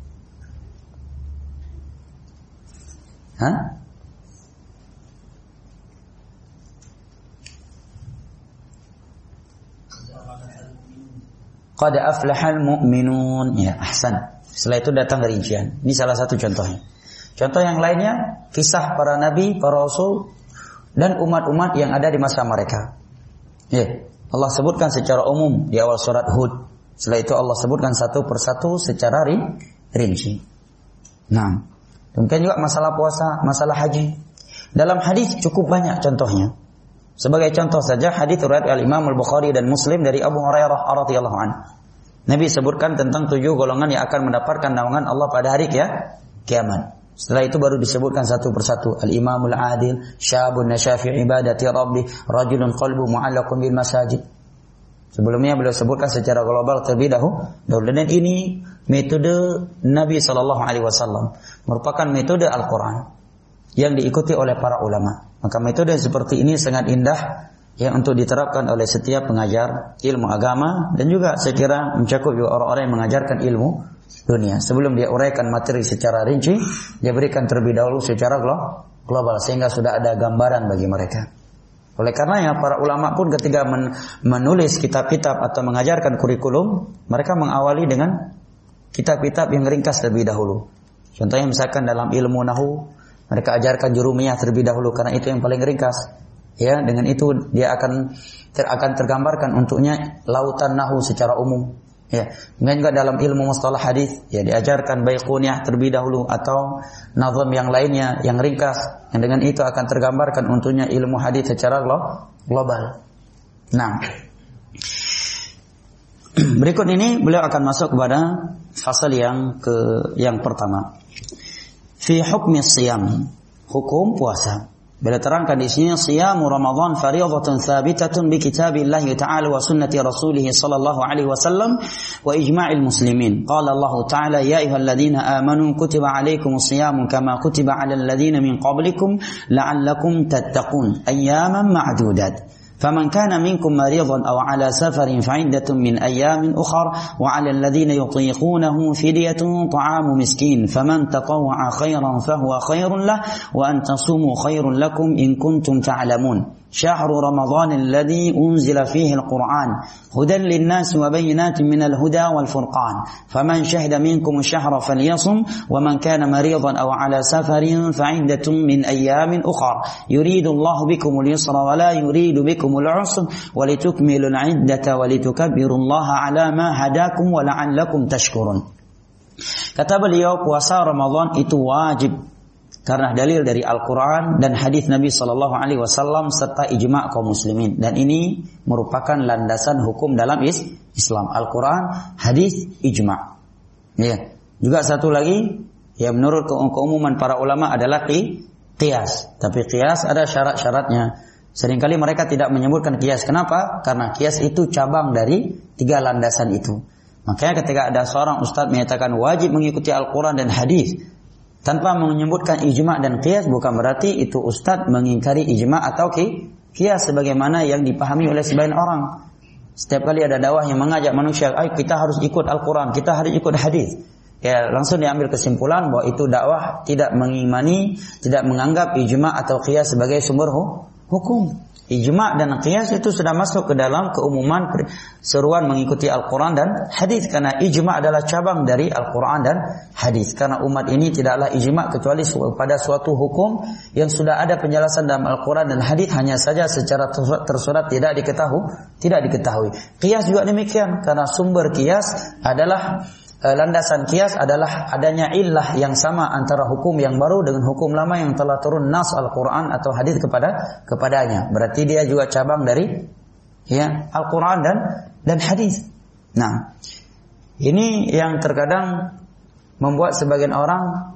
Hah? Qad aflahal mu'minun. Ya, ahsan. Setelah itu datang rincian. Ini salah satu contohnya. Contoh yang lainnya, kisah para nabi, para rasul, dan umat-umat yang ada di masa mereka. Ya, Allah sebutkan secara umum di awal surat Hud. Setelah itu Allah sebutkan satu persatu secara rinci. Nah, mungkin juga masalah puasa, masalah haji. Dalam hadis cukup banyak contohnya. Sebagai contoh saja, hadis riwayat Al-Imam Al-Bukhari dan Muslim dari Abu Hurairah radhiyallahu anhu. Nabi sebutkan tentang tujuh golongan yang akan mendapatkan naungan Allah pada hari kiamat. Setelah itu baru disebutkan satu persatu. Al-Imamul Adil, syabun nasyafi ibadati rabbi, rajulun qalbu mu'allaqun bil masajid. Sebelumnya beliau sebutkan secara global terlebih dahulu. Dan ini metode Nabi sallallahu alaihi wasallam, merupakan metode Al-Quran yang diikuti oleh para ulama. Maka metode seperti ini sangat indah yang untuk diterapkan oleh setiap pengajar ilmu agama, dan juga saya kira mencakup juga orang-orang yang mengajarkan ilmu dunia. Sebelum dia uraikan materi secara rinci, dia berikan terlebih dahulu secara global sehingga sudah ada gambaran bagi mereka. Oleh karenanya para ulama pun ketika men- menulis kitab-kitab atau mengajarkan kurikulum, mereka mengawali dengan kitab-kitab yang ringkas terlebih dahulu. Contohnya misalkan dalam ilmu nahu, mereka ajarkan jurumiyah terlebih dahulu karena itu yang paling ringkas. Ya, dengan itu dia akan ter- akan tergambarkan untuknya lautan nahu secara umum. Ya, kemudian juga dalam ilmu mustalah hadis, ya diajarkan baiquniyah terlebih dahulu atau nazam yang lainnya yang ringkas, yang dengan itu akan tergambarkan untuknya ilmu hadis secara global. Nah, berikut ini beliau akan masuk kepada fasal yang ke yang pertama. Fi hukmi siyam, hukum puasa. Beliau terangkan di sini siyamu Ramadan fardhatun tsabitatun bi kitabillah ta'ala wa sunnati rasulih sallallahu alaihi wasallam wa ijma'il muslimin. Qala Allah ta'ala ya ayyuhalladzina amanu kutiba alaikumus siyamu kama kutiba 'alal ladzina min qablikum la'allakum tattaqun ayyaman ma'dudat. فمن كان منكم مريضا أو على سفر فعدة من أيام أخر وعلى الذين يطيقونه فدية طعام مسكين فمن تطوع خيرا فهو خير له وأن تصوموا خير لكم إن كنتم تعلمون شهر رمضان الذي أنزل فيه القرآن هدى للناس وبينات من الهدى والفرقان فمن شهد منكم الشهر فليصم ومن كان مريضا أو على سفر فعدة من أيام أخر يريد الله بكم اليسر ولا يريد بكم العسر ولتكملوا العدة ولتكبروا الله على ما هداكم ولعلكم تشكرون. Kata beliau, puasa Ramadan itu wajib karena dalil dari Al-Quran dan hadis Nabi Sallallahu Alaihi Wasallam serta ijma' kaum muslimin, dan ini merupakan landasan hukum dalam Islam. Al-Quran, hadis, ijma'. Ya. Juga satu lagi, ya menurut keumuman para ulama adalah qiyas. Tapi qiyas ada syarat-syaratnya. Seringkali mereka tidak menyebutkan qiyas. Kenapa? Karena qiyas itu cabang dari tiga landasan itu. Makanya ketika ada seorang ustadz menyatakan wajib mengikuti Al-Quran dan hadis tanpa menyebutkan ijma' dan qiyas, bukan berarti itu ustadz mengingkari ijma' atau qiyas sebagaimana yang dipahami oleh sebagian orang. Setiap kali ada dakwah yang mengajak manusia, ayo kita harus ikut Al-Quran, kita harus ikut hadis, ya langsung diambil kesimpulan bahwa itu dakwah tidak mengimani, tidak menganggap ijma' atau qiyas sebagai sumber hukum. Ijma' dan qiyas itu sudah masuk ke dalam keumuman seruan mengikuti Al-Quran dan hadis, karena ijma' adalah cabang dari Al-Quran dan hadis. Karena umat ini tidaklah ijma' kecuali pada suatu hukum yang sudah ada penjelasan dalam Al-Quran dan hadis, hanya saja secara tersurat tidak diketahui, tidak diketahui. Qiyas juga demikian, karena sumber qiyas adalah landasan qiyas adalah adanya illah yang sama antara hukum yang baru dengan hukum lama yang telah turun nas Al-Quran atau hadis kepada kepadanya. Berarti dia juga cabang dari ya Al-Quran dan dan hadis. Nah, ini yang terkadang membuat sebagian orang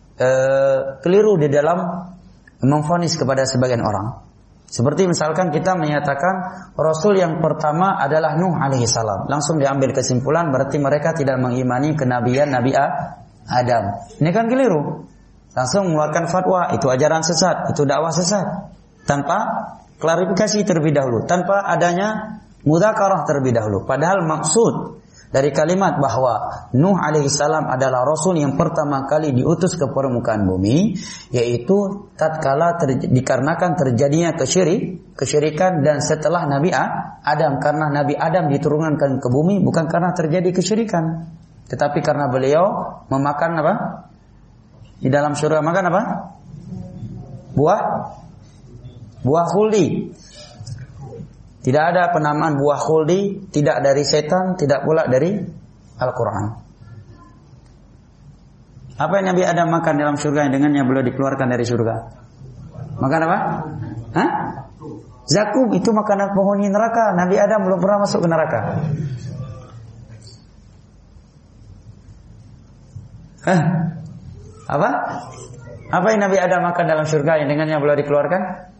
eh, keliru di dalam memvonis kepada sebagian orang. Seperti misalkan kita menyatakan Rasul yang pertama adalah Nuh alaihi salam, langsung diambil kesimpulan berarti mereka tidak mengimani kenabian Nabi Adam. Ini kan keliru. Langsung mengeluarkan fatwa, itu ajaran sesat, itu dakwah sesat, tanpa klarifikasi terlebih dahulu, tanpa adanya mudzakarah terlebih dahulu. Padahal maksud dari kalimat bahwa Nuh alaihi salam adalah Rasul yang pertama kali diutus ke permukaan bumi, yaitu tatkala ter, dikarenakan terjadinya kesyirik, kesyirikan dan setelah Nabi Adam, karena Nabi Adam diturunkan ke bumi bukan karena terjadi kesyirikan, tetapi karena beliau memakan apa? Di dalam surga makan apa? Buah buah khuldi. Tidak ada penamaan buah khuldi, tidak dari setan, tidak pula dari Al-Quran. Apa yang Nabi Adam makan dalam surga yang dengannya beliau dikeluarkan dari surga? Makan apa? Hah? Zakum, itu makanan penghuni neraka. Nabi Adam belum pernah masuk ke neraka. Hah? Apa? Apa yang Nabi Adam makan dalam surga yang dengannya beliau dikeluarkan?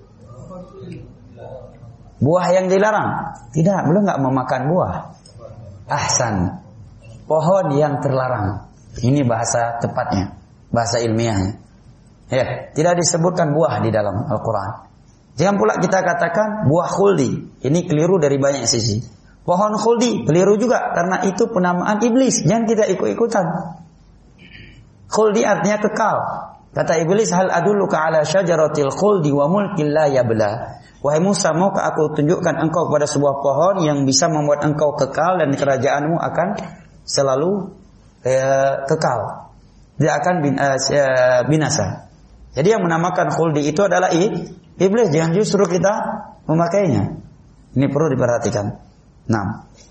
Buah yang dilarang? Tidak, beliau enggak memakan buah. Ahsan. Pohon yang terlarang. Ini bahasa tepatnya, bahasa ilmiahnya. Ya, tidak disebutkan buah di dalam Al-Quran. Jangan pula kita katakan buah khuldi. Ini keliru dari banyak sisi. Pohon khuldi keliru juga, karena itu penamaan iblis. Jangan kita ikut-ikutan. Khuldi artinya kekal. Kata iblis, hal adulluka ala syajaratil khuldi wa mulkin la yabla. Wahai Musa, maukah aku tunjukkan engkau kepada sebuah pohon yang bisa membuat engkau kekal dan kerajaanmu akan selalu eh, kekal, tidak akan bin, eh, binasa. Jadi yang menamakan khuldi itu adalah iblis. Jangan justru kita memakainya. Ini perlu diperhatikan. Nah,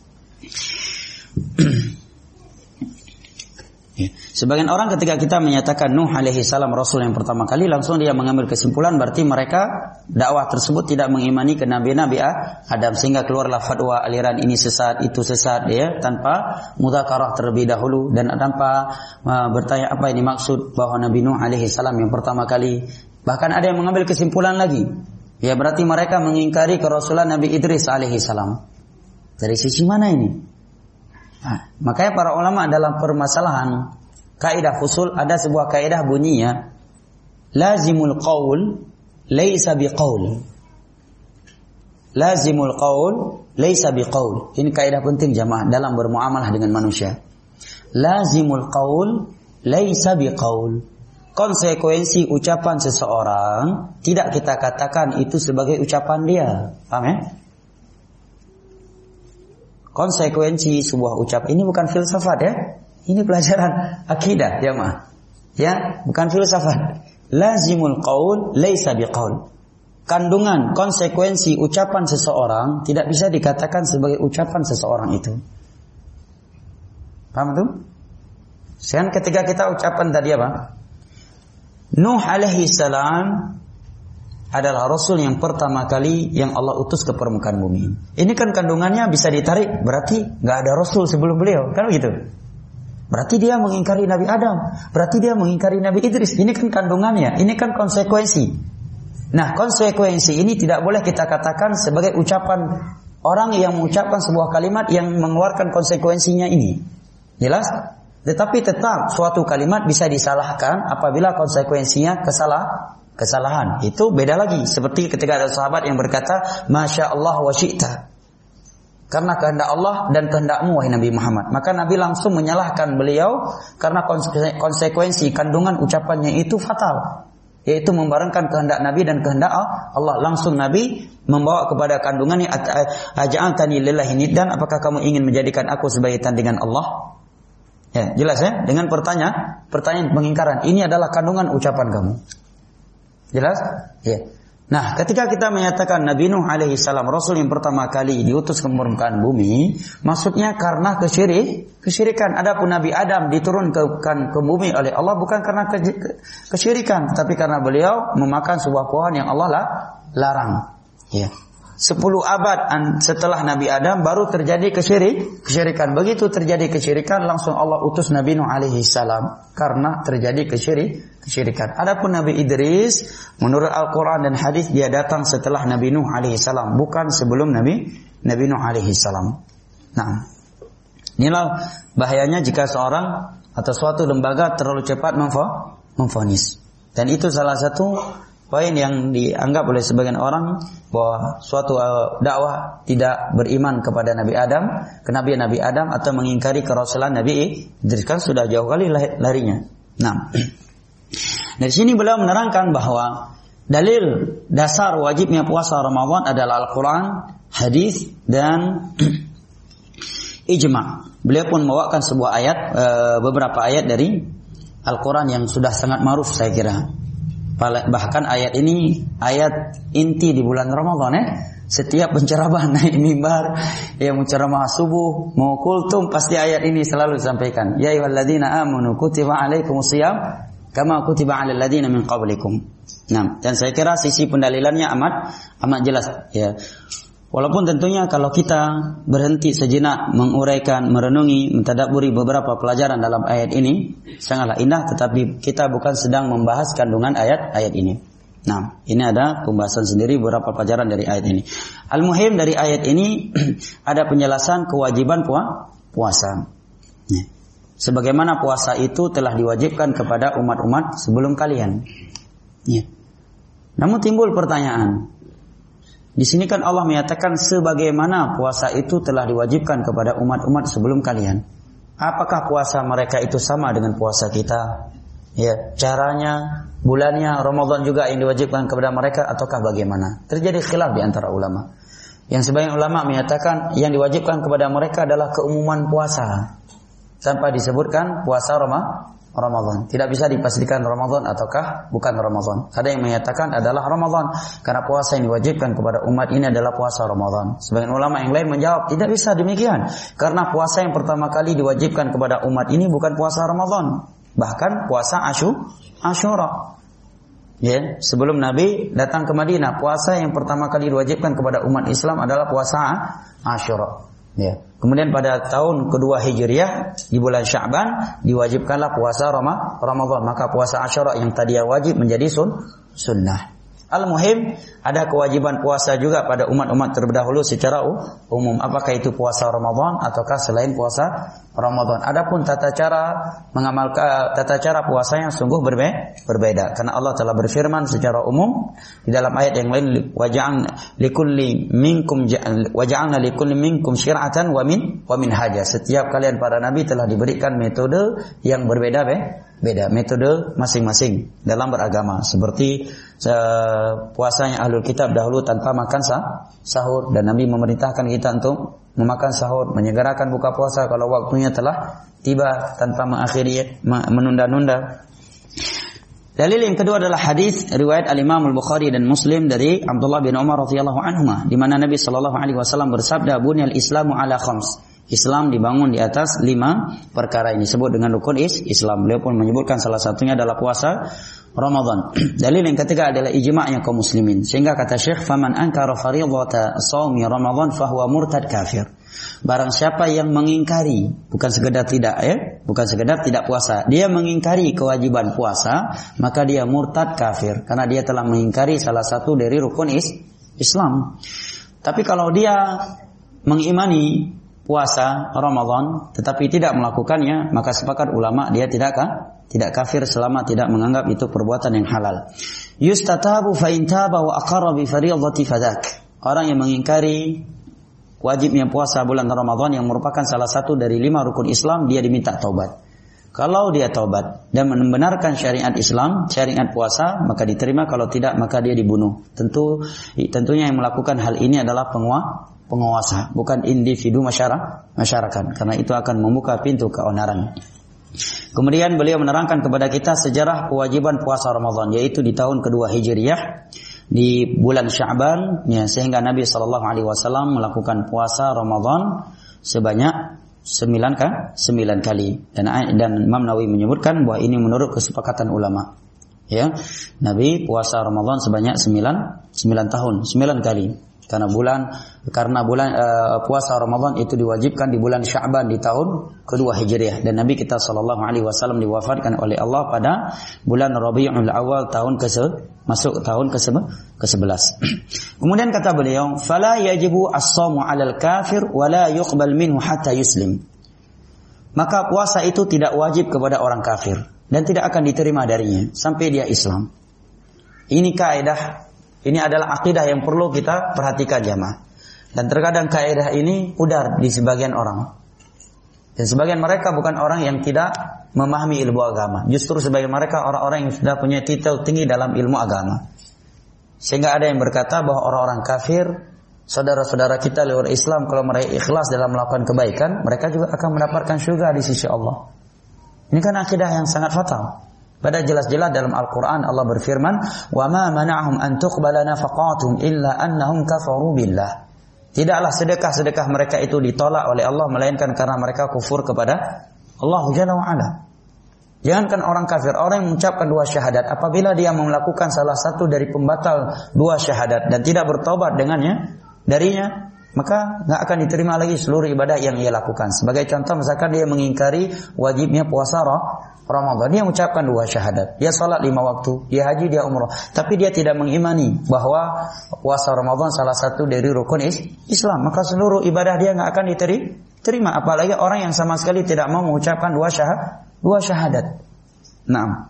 sebagian orang ketika kita menyatakan Nuh alaihi salam Rasul yang pertama kali, langsung dia mengambil kesimpulan berarti mereka dakwah tersebut tidak mengimani kenabian Nabi Adam, sehingga keluarlah fatwa aliran ini sesat, itu sesat, ya, tanpa mudzakarah terlebih dahulu dan tanpa uh, bertanya apa yang dimaksud bahwa Nabi Nuh alaihi salam yang pertama kali. Bahkan ada yang mengambil kesimpulan lagi, ya berarti mereka mengingkari kerasulan Nabi Idris alaihi salam. Dari sisi mana ini? Nah, makanya para ulama dalam permasalahan kaidah usul ada sebuah kaidah bunyinya lazimul qaul laisa biqaul. lazimul qaul laisa biqaul. Ini kaidah penting jamaah dalam bermuamalah dengan manusia. Lazimul qaul laisa biqaul. Konsekuensi ucapan seseorang tidak kita katakan itu sebagai ucapan dia. Paham ya? Konsekuensi sebuah ucapan ini bukan filsafat ya. Ini pelajaran akidah jamaah. Ya, bukan filsafat. Lazimul qaul laisa biqaul. Kandungan konsekuensi ucapan seseorang tidak bisa dikatakan sebagai ucapan seseorang itu. Paham itu? Sekarang ketika kita ucapan tadi apa? Nuh alaihi salam adalah Rasul yang pertama kali yang Allah utus ke permukaan bumi. Ini kan kandungannya bisa ditarik, berarti nggak ada Rasul sebelum beliau, kan begitu? Berarti dia mengingkari Nabi Adam, berarti dia mengingkari Nabi Idris. Ini kan kandungannya, ini kan konsekuensi. Nah, konsekuensi ini tidak boleh kita katakan sebagai ucapan orang yang mengucapkan sebuah kalimat yang mengeluarkan konsekuensinya ini. Jelas? Tetapi tetap suatu kalimat bisa disalahkan apabila konsekuensinya kesalah, kesalahan. Itu beda lagi. Seperti ketika ada sahabat yang berkata, Masya Allah wa syi'ta. Karena kehendak Allah dan kehendakmu wahai Nabi Muhammad. Maka Nabi langsung menyalahkan beliau karena konsekuensi kandungan ucapannya itu fatal. Yaitu membarengkan kehendak Nabi dan kehendak Allah. Langsung Nabi membawa kepada kandungannya, Aja'altani lillahi niddan, apakah kamu ingin menjadikan aku sebagai tandingan Allah? Ya, jelas ya? Dengan pertanyaan, pertanyaan pengingkaran. Ini adalah kandungan ucapan kamu. Jelas? Ya. Nah, ketika kita menyatakan Nabi Nuh alaihi salam Rasul yang pertama kali diutus ke permukaan bumi, maksudnya karena kesyirik, kesyirikan. Adapun Nabi Adam diturunkan ke bumi oleh Allah bukan karena kesyirikan, tapi karena beliau memakan sebuah pohon yang Allah larang. Ya. Sepuluh abad setelah Nabi Adam baru terjadi kesyirik, kesyirikan. Begitu terjadi kesyirikan, langsung Allah utus Nabi Nuh alaihi salam karena terjadi kesyirik, kesyirikan. Adapun Nabi Idris, menurut Al-Quran dan hadis dia datang setelah Nabi Nuh alaihi salam, bukan sebelum Nabi Nabi Nuh alaihi salam. Nah, inilah bahayanya jika seorang atau suatu lembaga terlalu cepat memvonis. Dan itu salah satu poin yang dianggap oleh sebagian orang bahwa suatu uh, dakwah tidak beriman kepada Nabi Adam, kenabian Nabi Adam, atau mengingkari kerasulan Nabi Idris, kan sudah jauh kali larinya. Nah, dari sini beliau menerangkan bahwa dalil dasar wajibnya puasa Ramadan adalah Al-Quran, hadis, dan ijma. Beliau pun membawakan sebuah ayat, uh, beberapa ayat dari Al-Quran yang sudah sangat ma'ruf saya kira. Bahkan ayat ini ayat inti di bulan Ramadan ya. Setiap penceramah naik mimbar yang menceramah subuh mau kultum pasti ayat ini selalu disampaikan. Ya ayyuhalladzina amanu kutiba alaikumusiyam kama kutiba alal ladzina min qablikum. Nah, dan saya kira sisi pendalilannya amat amat jelas ya. Walaupun tentunya kalau kita berhenti sejenak menguraikan, merenungi, mentadabburi beberapa pelajaran dalam ayat ini sangatlah indah, tetapi kita bukan sedang membahas kandungan ayat-ayat ini. Nah, ini ada pembahasan sendiri beberapa pelajaran dari ayat ini. Al-muhim dari ayat ini ada penjelasan kewajiban puasa. Sebagaimana puasa itu telah diwajibkan kepada umat-umat sebelum kalian. Namun timbul pertanyaan. Di sini kan Allah menyatakan sebagaimana puasa itu telah diwajibkan kepada umat-umat sebelum kalian. Apakah puasa mereka itu sama dengan puasa kita? Ya, caranya, bulannya, Ramadan juga yang diwajibkan kepada mereka ataukah bagaimana? Terjadi khilaf di antara ulama. Yang sebagian ulama menyatakan yang diwajibkan kepada mereka adalah keumuman puasa. Tanpa disebutkan puasa Ramadan. Ramadan. Tidak bisa dipastikan Ramadan ataukah bukan Ramadan. Ada yang menyatakan adalah Ramadan karena puasa yang diwajibkan kepada umat ini adalah puasa Ramadan. Sebagian ulama yang lain menjawab tidak bisa demikian karena puasa yang pertama kali diwajibkan kepada umat ini bukan puasa Ramadan, bahkan puasa Asyu Asyura. Ya, sebelum Nabi datang ke Madinah, puasa yang pertama kali diwajibkan kepada umat Islam adalah puasa Asyura. Ya. Kemudian pada tahun kedua Hijriah di bulan Sya'ban diwajibkanlah puasa Ramadan. Maka puasa Asyura yang tadinya wajib menjadi sun, sunnah. Al-muhim, ada kewajiban puasa juga pada umat-umat terdahulu secara umum. Apakah itu puasa Ramadan ataukah selain puasa Ramadan. Adapun tata cara mengamalkan tata cara puasa yang sungguh berbe- berbeda. Karena Allah telah berfirman secara umum di dalam ayat yang lain, waja'alna likulli minkum waja'alna likulli minkum syir'atan wa min wa minhaja. Setiap kalian para nabi telah diberikan metode yang berbeda be? beda metode masing-masing dalam beragama, seperti uh, puasanya ahlul kitab dahulu tanpa makan sah, sahur, dan Nabi memerintahkan kita untuk memakan sahur, menyegerakan buka puasa kalau waktunya telah tiba tanpa mengakhiri menunda-nunda. Dalil yang kedua adalah hadis riwayat Al-Imam Al-Bukhari dan Muslim dari Abdullah bin Umar radhiyallahu anhuma, di mana Nabi sallallahu alaihi wasallam bersabda, "Bunyal Islamu ala khams." Islam dibangun di atas lima perkara ini, disebut dengan rukun is Islam. Beliau pun menyebutkan salah satunya adalah puasa Ramadan. Dalil yang ketiga adalah ijma'nya kaum muslimin. Sehingga kata Syekh, "Faman ankara fardhata shaumi Ramadan fahuwa murtad kafir." Barang siapa yang mengingkari, bukan sekedar tidak ya, bukan sekedar tidak puasa, dia mengingkari kewajiban puasa, maka dia murtad kafir karena dia telah mengingkari salah satu dari rukun is Islam. Tapi kalau dia mengimani puasa Ramadan tetapi tidak melakukannya, maka sepakat ulama dia tidak tidak kafir selama tidak menganggap itu perbuatan yang halal. Yustatabu fa in taba wa aqarra bi fardhati fadak. Orang yang mengingkari wajibnya puasa bulan Ramadan yang merupakan salah satu dari lima rukun Islam, dia diminta taubat. Kalau dia taubat dan membenarkan syariat Islam, syariat puasa, maka diterima. Kalau tidak, maka dia dibunuh. Tentu tentunya yang melakukan hal ini adalah penguasa penguasa, bukan individu masyarakat, masyarakat, karena itu akan membuka pintu keonaran. Kemudian beliau menerangkan kepada kita sejarah kewajiban puasa Ramadan, yaitu di tahun kedua Hijriyah, di bulan Sya'ban, ya, sehingga Nabi sallallahu alaihi wasallam melakukan puasa Ramadan sebanyak sembilan kan? sembilan kali. Dan dan Imam Nawawi menyebutkan bahwa ini menurut kesepakatan ulama. Ya, Nabi puasa Ramadan sebanyak sembilan sembilan tahun, sembilan kali. Karena bulan karena bulan uh, puasa Ramadan itu diwajibkan di bulan Sya'ban di tahun kedua Hijriah, dan Nabi kita sallallahu alaihi wasallam diwafatkan oleh Allah pada bulan Rabiul Awal tahun ke masuk tahun ke sebelas. Kemudian kata beliau, "Fala yajibu as-shaumu 'alal kafir wa la yuqbal minhu hatta yuslim." Maka puasa itu tidak wajib kepada orang kafir dan tidak akan diterima darinya sampai dia Islam. Ini kaidah. Ini adalah akidah yang perlu kita perhatikan jamaah. Dan terkadang kaidah ini pudar di sebagian orang. Dan sebagian mereka bukan orang yang tidak memahami ilmu agama. Justru sebagian mereka orang-orang yang sudah punya titel tinggi dalam ilmu agama. Sehingga ada yang berkata bahwa orang-orang kafir, saudara-saudara kita luar Islam, kalau mereka ikhlas dalam melakukan kebaikan, mereka juga akan mendapatkan syurga di sisi Allah. Ini kan akidah yang sangat fatal. Pada jelas-jelas dalam Al-Quran Allah berfirman, وَمَا مَنَعَهُمْ أَن تُقْبَلَ نَفَقَاتُهُمْ إِلَّا أَنَّهُمْ كَفَرُوا بِاللَّهِ. Tidaklah sedekah-sedekah mereka itu ditolak oleh Allah, melainkan karena mereka kufur kepada Allah Jalla wa'ala. Jangankan orang kafir, orang yang mengucapkan dua syahadat, apabila dia melakukan salah satu dari pembatal dua syahadat dan tidak bertobat dengannya, darinya, maka nggak akan diterima lagi seluruh ibadah yang ia lakukan. Sebagai contoh, misalkan dia mengingkari wajibnya puasa Ramadan, dia mengucapkan dua syahadat, dia salat lima waktu, dia haji, dia umrah, tapi dia tidak mengimani bahwa puasa Ramadan salah satu dari rukun Islam, maka seluruh ibadah dia nggak akan diterima. Apalagi orang yang sama sekali tidak mau mengucapkan dua syahadat, dua syahadat. Nah,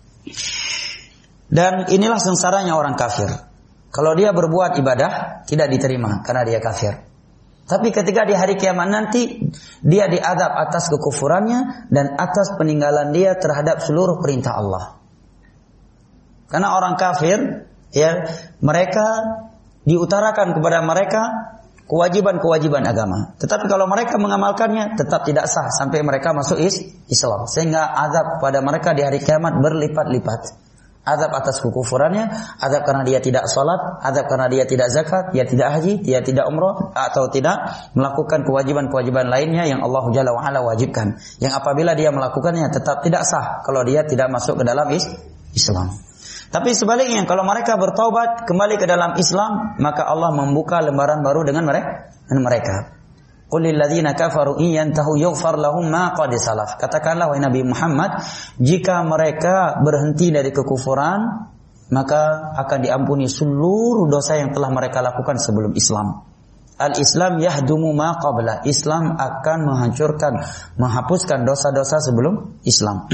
dan inilah sengsaranya orang kafir. Kalau dia berbuat ibadah tidak diterima karena dia kafir. Tapi ketika di hari kiamat nanti dia diadab atas kekufurannya dan atas peninggalan dia terhadap seluruh perintah Allah. Karena orang kafir, ya, mereka diutarakan kepada mereka kewajiban-kewajiban agama. Tetapi kalau mereka mengamalkannya tetap tidak sah sampai mereka masuk Islam. Sehingga azab pada mereka di hari kiamat berlipat-lipat. Azab atas kekufurannya, azab karena dia tidak sholat, azab karena dia tidak zakat, dia tidak haji, dia tidak umrah, atau tidak melakukan kewajiban-kewajiban lainnya yang Allah Jalla wa'ala wajibkan. Yang apabila dia melakukannya tetap tidak sah kalau dia tidak masuk ke dalam Islam. Tapi sebaliknya, kalau mereka bertaubat kembali ke dalam Islam, maka Allah membuka lembaran baru dengan mereka. Dengan mereka. Qul lil ladzina kafaru in yantahu yughfar lahum ma qad salaf. Katakanlah wahai Nabi Muhammad, jika mereka berhenti dari kekufuran, maka akan diampuni seluruh dosa yang telah mereka lakukan sebelum Islam. Al-Islam yahdumu ma qabla. Islam akan menghancurkan, menghapuskan dosa-dosa sebelum Islam.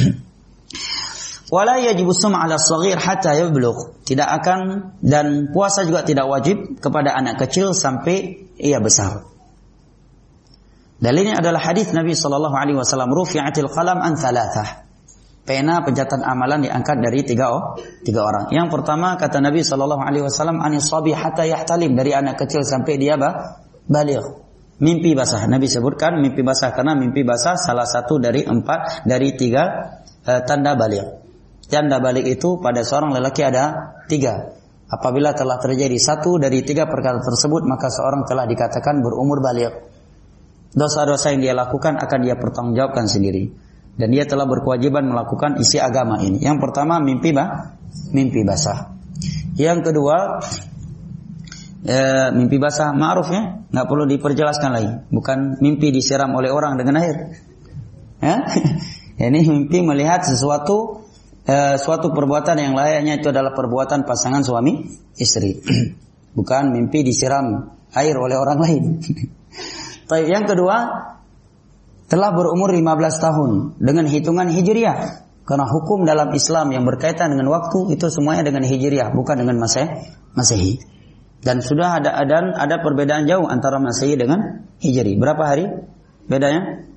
Wala yajibu sum' 'ala as-saghir hatta yablugh. Tidak akan, dan puasa juga tidak wajib kepada anak kecil sampai ia besar. Dalilnya adalah hadis Nabi sallallahu alaihi wasallam, rufi'atil qalam an thalathah. Pena pencatat amalan diangkat dari tiga, oh, tiga orang. Yang pertama kata Nabi sallallahu alaihi wasallam, anis sabi hatta yahtalim, dari anak kecil sampai dia baligh. Mimpi basah. Nabi sebutkan mimpi basah karena mimpi basah salah satu dari empat dari tiga uh, tanda baligh. Tanda baligh itu pada seorang lelaki ada tiga. Apabila telah terjadi satu dari tiga perkara tersebut, maka seorang telah dikatakan berumur baligh. Dosa-dosa yang dia lakukan akan dia pertanggungjawabkan sendiri. Dan dia telah berkewajiban melakukan isi agama ini. Yang pertama mimpi bah, mimpi basah. Yang kedua e, mimpi basah ma'ruf ya, nggak perlu diperjelaskan lagi. Bukan mimpi disiram oleh orang dengan air. Ya? Ini mimpi melihat sesuatu e, suatu perbuatan yang layaknya itu adalah perbuatan pasangan suami istri. Bukan mimpi disiram air oleh orang lain. Yang kedua, telah berumur lima belas tahun dengan hitungan hijriah. Karena hukum dalam Islam yang berkaitan dengan waktu itu semuanya dengan hijriah, bukan dengan Masehi. Dan sudah ada dan ada perbedaan jauh antara Masehi dengan Hijri. Berapa hari bedanya?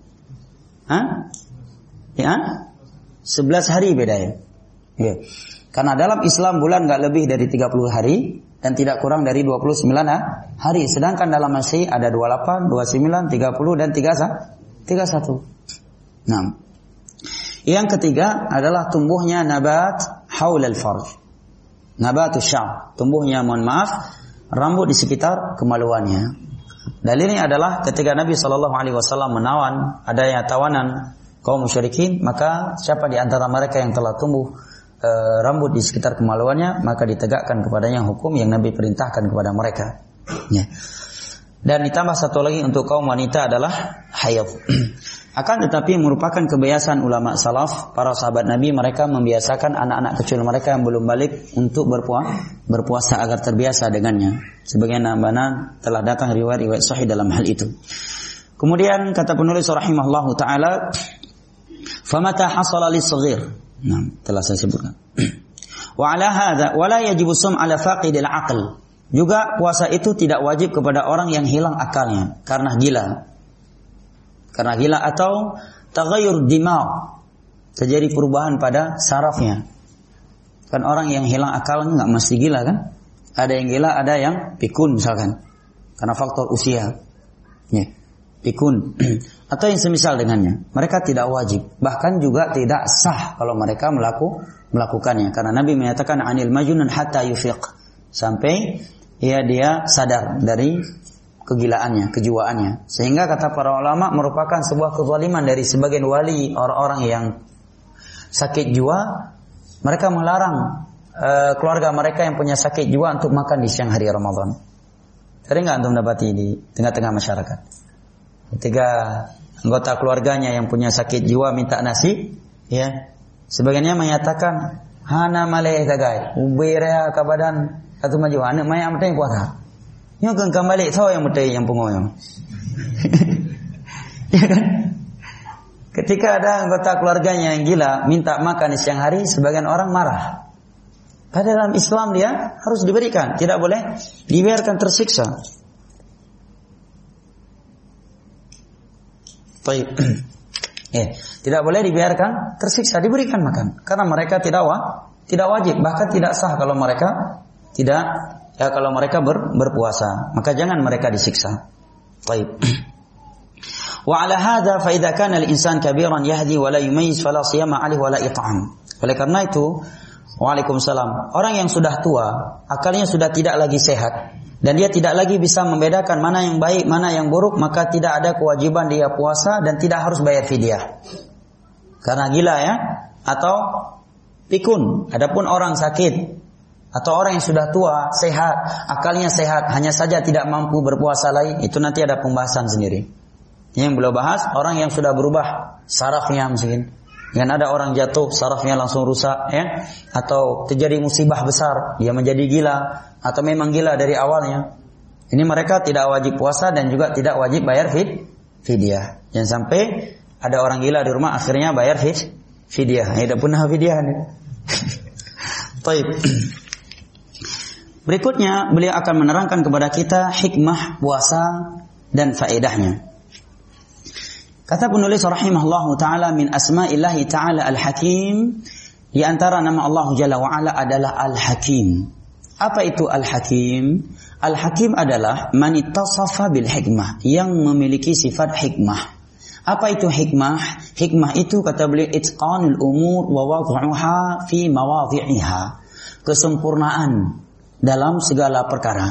Hah? Ya? sebelas hari bedanya. Ya. Karena dalam Islam bulan enggak lebih dari tiga puluh hari dan tidak kurang dari dua puluh sembilan hari. Sedangkan dalam Masehi ada dua puluh delapan, dua puluh sembilan, tiga puluh dan tiga puluh satu. Nah, yang ketiga adalah tumbuhnya nabat haul al-farj. Nabatus sya'b, tumbuhnya mohon maaf rambut di sekitar kemaluannya. Dalilnya adalah ketika Nabi sallallahu alaihi wasallam menawan adanya tawanan kaum musyrikin, maka siapa di antara mereka yang telah tumbuh e, rambut di sekitar kemaluannya, maka ditegakkan kepadanya hukum yang Nabi perintahkan kepada mereka. Ya. Dan ditambah satu lagi untuk kaum wanita adalah haid. Akan tetapi merupakan kebiasaan ulama salaf, para sahabat Nabi, mereka membiasakan anak-anak kecil mereka yang belum balik untuk berpuasa, berpuasa agar terbiasa dengannya. Sebagaimana telah datang riwayat-riwayat sahih dalam hal itu. Kemudian kata penulis rahimahullahu taala, "Famata hasala lis-shaghir." Nah, telah saya sebutkan. Wa 'ala hadza wa la yajibu sum 'ala faqidil 'aql. Juga puasa itu tidak wajib kepada orang yang hilang akalnya karena gila. Karena gila atau taghayyur dimag, terjadi perubahan pada sarafnya. Kan orang yang hilang akalnya enggak mesti gila kan? Ada yang gila, ada yang pikun misalkan. Karena faktor usia. Ya, pikun atau yang semisal dengannya. Mereka tidak wajib, bahkan juga tidak sah kalau mereka melaku, melakukannya. Karena Nabi menyatakan anil majnun hatta yufiq, sampai ya dia sadar dari kegilaannya, kejiwaannya. Sehingga kata para ulama merupakan sebuah kezaliman dari sebagian wali orang-orang yang sakit jiwa. Mereka melarang uh, keluarga mereka yang punya sakit jiwa untuk makan di siang hari Ramadan. Sering nggak antum dapati di tengah-tengah masyarakat? Ketika anggota keluarganya yang punya sakit jiwa minta nasi, ya, sebagiannya menyatakan hana malay tagai, ubira kabadan atau maju anak mai amtai puasa. Yang kan kembali tahu yang mutai yang pengoyo. Ya kan? Ketika ada anggota keluarganya yang gila minta makan di siang hari, sebagian orang marah. Padahal dalam Islam dia harus diberikan, tidak boleh dibiarkan tersiksa. Baik. Eh, tidak boleh dibiarkan tersiksa, diberikan makan. Karena mereka tidak wa, tidak wajib, bahkan tidak sah kalau mereka tidak ya kalau mereka ber, berpuasa, maka jangan mereka disiksa. Baik. Wa 'ala hadza fa idza kana al-insan kabiran yahdi wa la yumayyiz fala siyama 'alaihi wa la it'am. Oleh karena itu, waalaikumsalam, orang yang sudah tua, akalnya sudah tidak lagi sehat dan dia tidak lagi bisa membedakan mana yang baik, mana yang buruk, maka tidak ada kewajiban dia puasa dan tidak harus bayar fidyah. Karena gila ya, atau pikun. Adapun orang sakit atau orang yang sudah tua, sehat, akalnya sehat, hanya saja tidak mampu berpuasa lagi, itu nanti ada pembahasan sendiri. Yang belum bahas orang yang sudah berubah sarafnya mungkin, Yang ada orang jatuh, sarafnya langsung rusak, ya, atau terjadi musibah besar, dia menjadi gila, atau memang gila dari awalnya. Ini mereka tidak wajib puasa dan juga tidak wajib bayar fid, fidyah. Jangan sampai ada orang gila di rumah akhirnya bayar fid, fidyah. Tidak pernah fidyah nih. Baik. Berikutnya beliau akan menerangkan kepada kita hikmah puasa dan faedahnya. Kata penulis rahimahullahu taala, min asma'illahi taala al-hakim, di antara nama Allah Jalla wa Ala adalah al-hakim. Apa itu al-hakim? Al-hakim adalah man ittasafa bil hikmah, yang memiliki sifat hikmah. Apa itu hikmah? Hikmah itu kata beliau itqanul umur wa wad'uha fi mawadhi'iha. Kesempurnaan dalam segala perkara.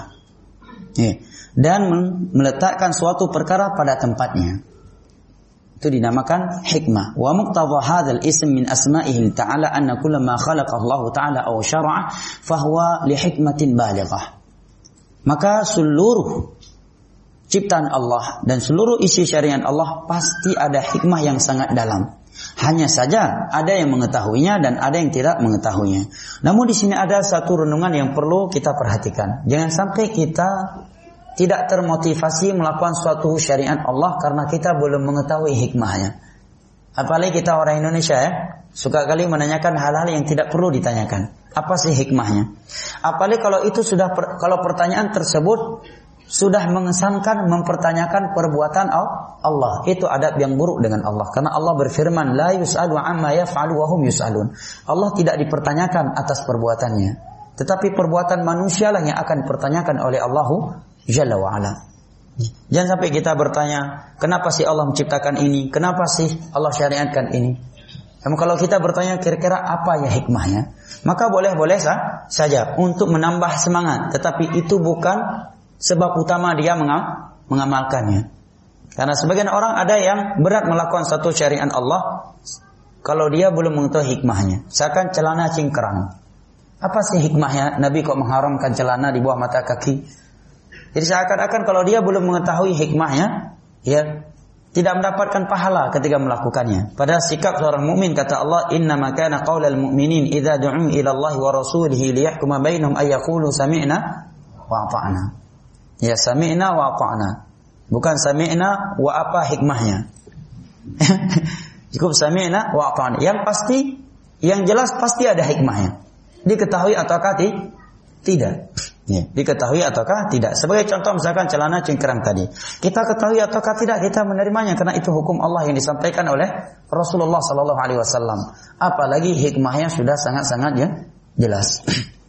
Dan meletakkan suatu perkara pada tempatnya. Itu dinamakan hikmah. Wa muqtadha hadzal ism min asma'ihi ta'ala anna kulla ma khalaqa Allah ta'ala aw syara'a fa huwa li hikmatin balighah. Maka seluruh ciptaan Allah dan seluruh isi syariat Allah pasti ada hikmah yang sangat dalam. Hanya saja ada yang mengetahuinya dan ada yang tidak mengetahuinya. Namun di sini ada satu renungan yang perlu kita perhatikan. Jangan sampai kita tidak termotivasi melakukan suatu syariat Allah karena kita belum mengetahui hikmahnya. Apalagi kita orang Indonesia, ya, suka kali menanyakan hal-hal yang tidak perlu ditanyakan. Apa sih hikmahnya? Apalagi kalau itu sudah per, kalau pertanyaan tersebut sudah mengesankan mempertanyakan perbuatan Allah. Itu adab yang buruk dengan Allah. Karena Allah berfirman, la yus'alu amma yaf'alu wa hum yus'alun. Allah tidak dipertanyakan atas perbuatannya, tetapi perbuatan manusialah yang akan dipertanyakan oleh Allah Jalla wa Ala. Jangan sampai kita bertanya, kenapa sih Allah menciptakan ini? Kenapa sih Allah syariatkan ini? Namun kalau kita bertanya kira-kira apa ya hikmahnya, maka boleh-boleh sah, saja untuk menambah semangat. Tetapi itu bukan sebab utama dia mengam, mengamalkannya. Karena sebagian orang ada yang berat melakukan satu syariat Allah kalau dia belum mengetahui hikmahnya. Misalkan celana cingkrang. Apa sih hikmahnya Nabi kok mengharamkan celana di bawah mata kaki? Jadi seakan-akan kalau dia belum mengetahui hikmahnya, ya, tidak mendapatkan pahala ketika melakukannya. Padahal sikap seorang mukmin, kata Allah, innama kana qaulal mu'minin idza du'u ila Allah wa rasulihi liyahkuma bainahum ay yaqulu sami'na wa ata'na. Ya, sami'na wa ata'na. Bukan sami'na wa apa hikmahnya. Cukup sami'na wa ata'na. Yang pasti, yang jelas pasti ada hikmahnya. Diketahui ataukah tidak? Ya, diketahui ataukah tidak? Sebagai contoh misalkan celana cingkrang tadi, kita ketahui ataukah tidak kita menerimanya karena itu hukum Allah yang disampaikan oleh Rasulullah Sallallahu Alaihi Wasallam. Apalagi hikmahnya sudah sangat-sangat ya jelas.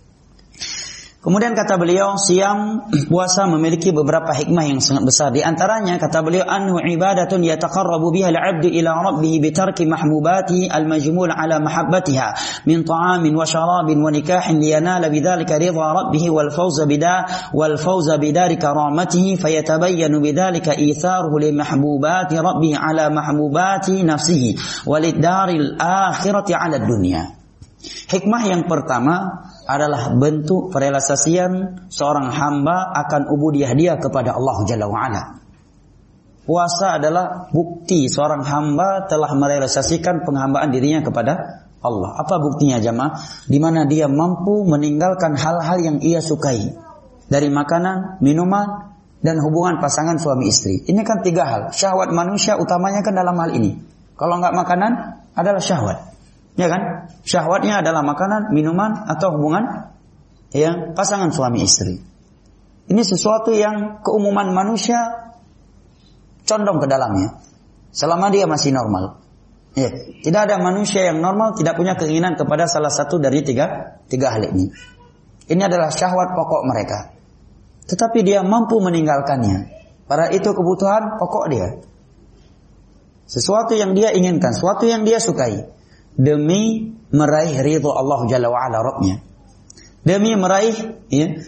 Kemudian kata beliau, siam puasa memiliki beberapa hikmah yang sangat besar. Di antaranya kata beliau, anhu ibadatun yataqarrabu biha al-'abdu ila rabbih bi tarki mahbubati al-majmul ala mahabbatiha min ta'amin wa sharabin wa nikahin liyanala bidzalika ridha rabbih wal fawza bida wal fawza bidari karamatihi fayatabayyanu bidzalika itharuhu li mahbubati rabbih ala mahbubati nafsihi walid daril akhirati ala dunya. Hikmah yang pertama adalah bentuk perealisasian seorang hamba akan ubudiyah dia kepada Allah Jalla wa'ala. Puasa adalah bukti seorang hamba telah merealisasikan penghambaan dirinya kepada Allah. Apa buktinya jamaah? Di mana dia mampu meninggalkan hal-hal yang ia sukai. Dari makanan, minuman, dan hubungan pasangan suami istri. Ini kan tiga hal. Syahwat manusia utamanya kan dalam hal ini. Kalau enggak makanan adalah syahwat. Ya kan? Syahwatnya adalah makanan, minuman, atau hubungan ya, pasangan suami istri. Ini sesuatu yang keumuman manusia condong ke dalamnya. Selama dia masih normal. Ya, tidak ada manusia yang normal tidak punya keinginan kepada salah satu dari tiga, tiga hal ini. Ini adalah syahwat pokok mereka. Tetapi dia mampu meninggalkannya. Padahal itu kebutuhan pokok dia. Sesuatu yang dia inginkan, sesuatu yang dia sukai. Demi meraih ridho Allah Jalla wa'ala Rabbnya. Demi meraih ya,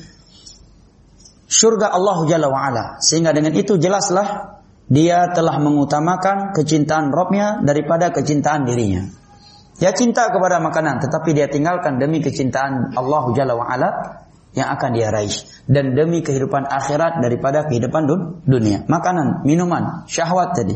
surga Allah Jalla wa'ala. Sehingga dengan itu jelaslah dia telah mengutamakan kecintaan Rabbnya daripada kecintaan dirinya. Dia cinta kepada makanan, tetapi dia tinggalkan demi kecintaan Allah Jalla wa'ala yang akan dia raih. Dan demi kehidupan akhirat daripada kehidupan dunia. Makanan, minuman, syahwat tadi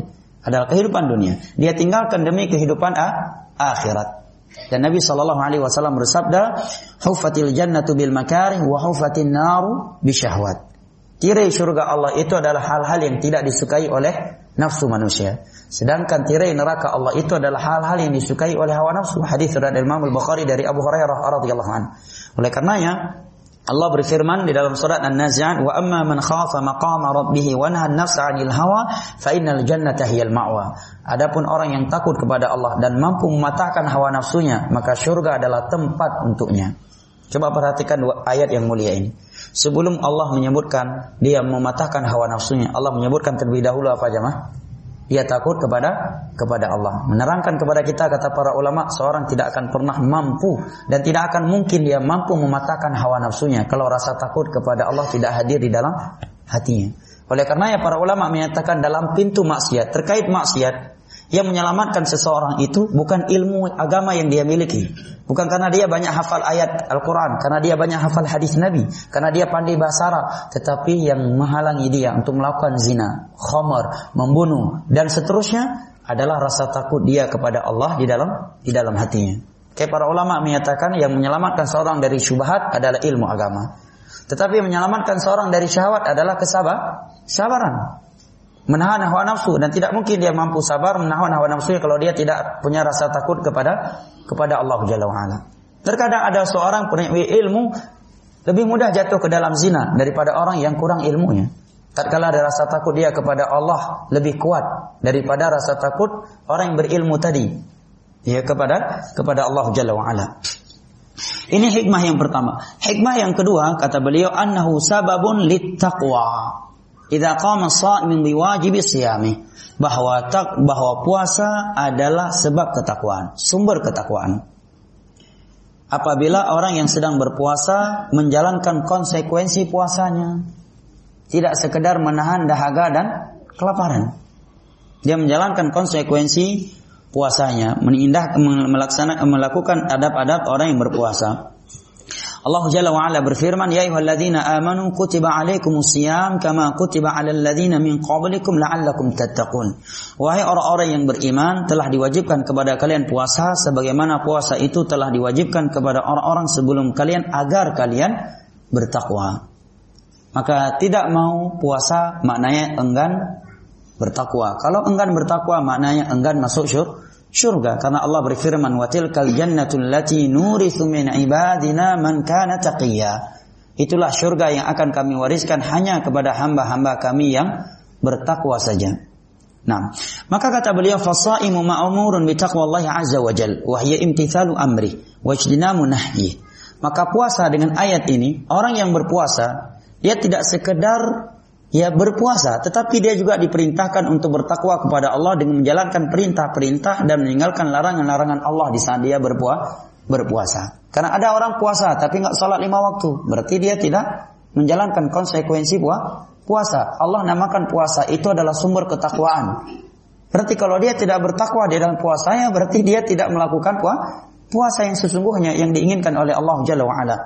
adalah kehidupan dunia. Dia tinggalkan demi kehidupan ah, akhirat. Dan Nabi sallallahu alaihi wasallam bersabda, "Huffatil jannatu bil makarih wa huffatin naru bisyahwat." Tirai surga Allah itu adalah hal-hal yang tidak disukai oleh nafsu manusia. Sedangkan tirai neraka Allah itu adalah hal-hal yang disukai oleh hawa nafsu. Hadis riwayat Imam Al-Bukhari dari Abu Hurairah radhiyallahu anhu. Oleh karenanya Allah berfirman di dalam surat An-Nazi'at, "Wa amma man khafa maqama rabbih wa nahaa an-nafsa 'anil hawa, fa innal jannata hiyal ma'wa." Adapun orang yang takut kepada Allah dan mampu mematahkan hawa nafsunya, maka surga adalah tempat untuknya. Coba perhatikan ayat yang mulia ini. Sebelum Allah menyebutkan dia mematahkan hawa nafsunya, Allah menyebutkan terlebih dahulu apa jemaah? Dia takut kepada kepada Allah. Menerangkan kepada kita, kata para ulama, seorang tidak akan pernah mampu dan tidak akan mungkin dia mampu mematahkan hawa nafsunya kalau rasa takut kepada Allah tidak hadir di dalam hatinya. Oleh karenanya para ulama menyatakan dalam pintu maksiat, terkait maksiat, yang menyelamatkan seseorang itu bukan ilmu agama yang dia miliki, bukan karena dia banyak hafal ayat Al-Quran, karena dia banyak hafal hadis Nabi, karena dia pandai bahasa Arab, tetapi yang menghalangi dia untuk melakukan zina, khamar, membunuh dan seterusnya adalah rasa takut dia kepada Allah di dalam di dalam hatinya. Kayak para ulama menyatakan yang menyelamatkan seorang dari syubhat adalah ilmu agama, tetapi yang menyelamatkan seorang dari syahwat adalah kesabar, kesabaran. Menahan hawa nafsu, dan tidak mungkin dia mampu sabar menahan hawa nafsunya kalau dia tidak punya rasa takut kepada kepada Allah Jalla wa'ala. Terkadang ada seorang punya ilmu lebih mudah jatuh ke dalam zina daripada orang yang kurang ilmunya. Tatkala ada rasa takut dia kepada Allah lebih kuat daripada rasa takut orang yang berilmu tadi, ya, kepada kepada Allah Jalla wa'ala. Ini hikmah yang pertama. Hikmah yang kedua, kata beliau, annahu sababun littaqwa. Idza qama as-sha'imu biwajibi shiyami, bahwa tak bahwa puasa adalah sebab ketakwaan, sumber ketakwaan. Apabila orang yang sedang berpuasa menjalankan konsekuensi puasanya, tidak sekedar menahan dahaga dan kelaparan, dia menjalankan konsekuensi puasanya, menindak melaksanakan melakukan adab-adab orang yang berpuasa. Allah Jalla wa'ala berfirman, "Ya ayyuhalladzina amanu kutiba 'alaikumus shiyam kama kutiba 'alal ladzina min qablikum la'allakum tattaqun." Wahai orang-orang yang beriman, telah diwajibkan kepada kalian puasa sebagaimana puasa itu telah diwajibkan kepada orang-orang sebelum kalian agar kalian bertakwa. Maka tidak mau puasa maknanya enggan bertakwa. Kalau enggan bertakwa maknanya enggan masuk syurga. Surga, karena Allah berfirman, wa tilkal jannatul lati nurithu min ibadina man kana taqiyya. Itulah surga yang akan kami wariskan hanya kepada hamba-hamba kami yang bertakwa saja. Nah, maka kata beliau, fasaimu ma'murun bi taqwallahi azza wa jalla wa hiya imtithalu amri wa ijtinamu nahyi. Maka puasa dengan ayat ini, orang yang berpuasa dia tidak sekedar ya berpuasa, tetapi dia juga diperintahkan untuk bertakwa kepada Allah dengan menjalankan perintah-perintah dan meninggalkan larangan-larangan Allah di saat dia berpuasa. berpuasa. Karena ada orang puasa tapi nggak salat lima waktu, berarti dia tidak menjalankan konsekuensi puasa. Allah namakan puasa itu adalah sumber ketakwaan. Berarti kalau dia tidak bertakwa di dalam puasanya, berarti dia tidak melakukan puasa yang sesungguhnya yang diinginkan oleh Allah Jalla wa'ala.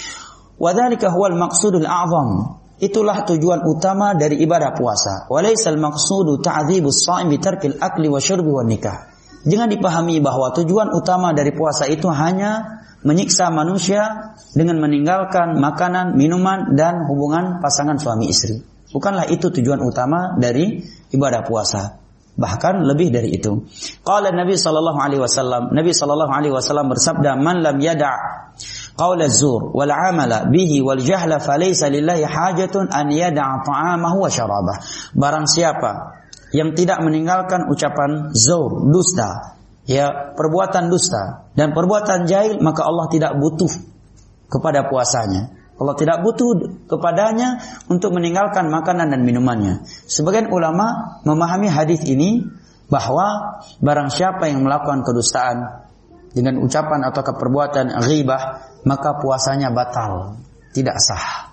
Wa dzalika huwal maqsudul a'zam. Itulah tujuan utama dari ibadah puasa. Walaisal maqsudu ta'dzibus sha'im bi tarkil akli wa syurbi wan nikah. Jangan dipahami bahwa tujuan utama dari puasa itu hanya menyiksa manusia dengan meninggalkan makanan, minuman dan hubungan pasangan suami istri. Bukanlah itu tujuan utama dari ibadah puasa. Bahkan lebih dari itu. Qala Nabi sallallahu alaihi wasallam, Nabi sallallahu alaihi wasallam bersabda, "Man lam yada' qaula az-zur wal 'amala bihi wal jahla falaysa lillahi hajatun an yada'a ta'amahu wa syarabah." Barang siapa yang tidak meninggalkan ucapan zur, dusta, ya, perbuatan dusta dan perbuatan jahil, maka Allah tidak butuh kepada puasanya. Allah tidak butuh kepadanya untuk meninggalkan makanan dan minumannya. Sebagian ulama memahami hadis ini bahwa barang siapa yang melakukan kedustaan dengan ucapan atau perbuatan ghibah, maka puasanya batal, tidak sah.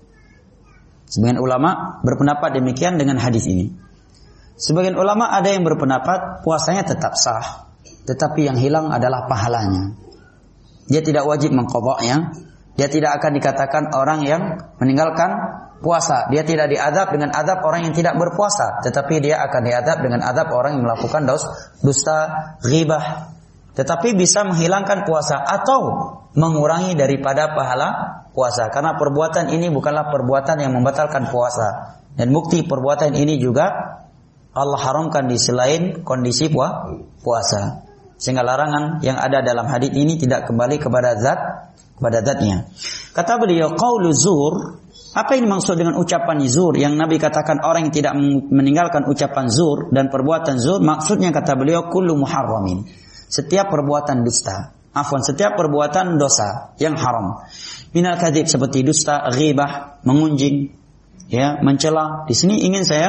Sebagian ulama berpendapat demikian dengan hadis ini. Sebagian ulama ada yang berpendapat puasanya tetap sah, tetapi yang hilang adalah pahalanya. Dia tidak wajib mengqadha'nya. Dia tidak akan dikatakan orang yang meninggalkan puasa. Dia tidak diadab dengan adab orang yang tidak berpuasa, tetapi dia akan diadab dengan adab orang yang melakukan dos, dusta, ghibah. Tetapi bisa menghilangkan puasa atau mengurangi daripada pahala puasa. Karena perbuatan ini bukanlah perbuatan yang membatalkan puasa. Dan bukti perbuatan ini juga Allah haramkan di selain kondisi puasa. Sehingga larangan yang ada dalam hadis ini tidak kembali kepada zat, kepada zatnya. Kata beliau, qaulu zur. Apa yang dimaksud dengan ucapan zur? Yang Nabi katakan orang yang tidak meninggalkan ucapan zur dan perbuatan zur, maksudnya kata beliau kullu muharramin. Setiap perbuatan dusta. Afwan, setiap perbuatan dosa yang haram. Minal kadzib seperti dusta, ghibah, mengunjing, ya, mencela. Di sini ingin saya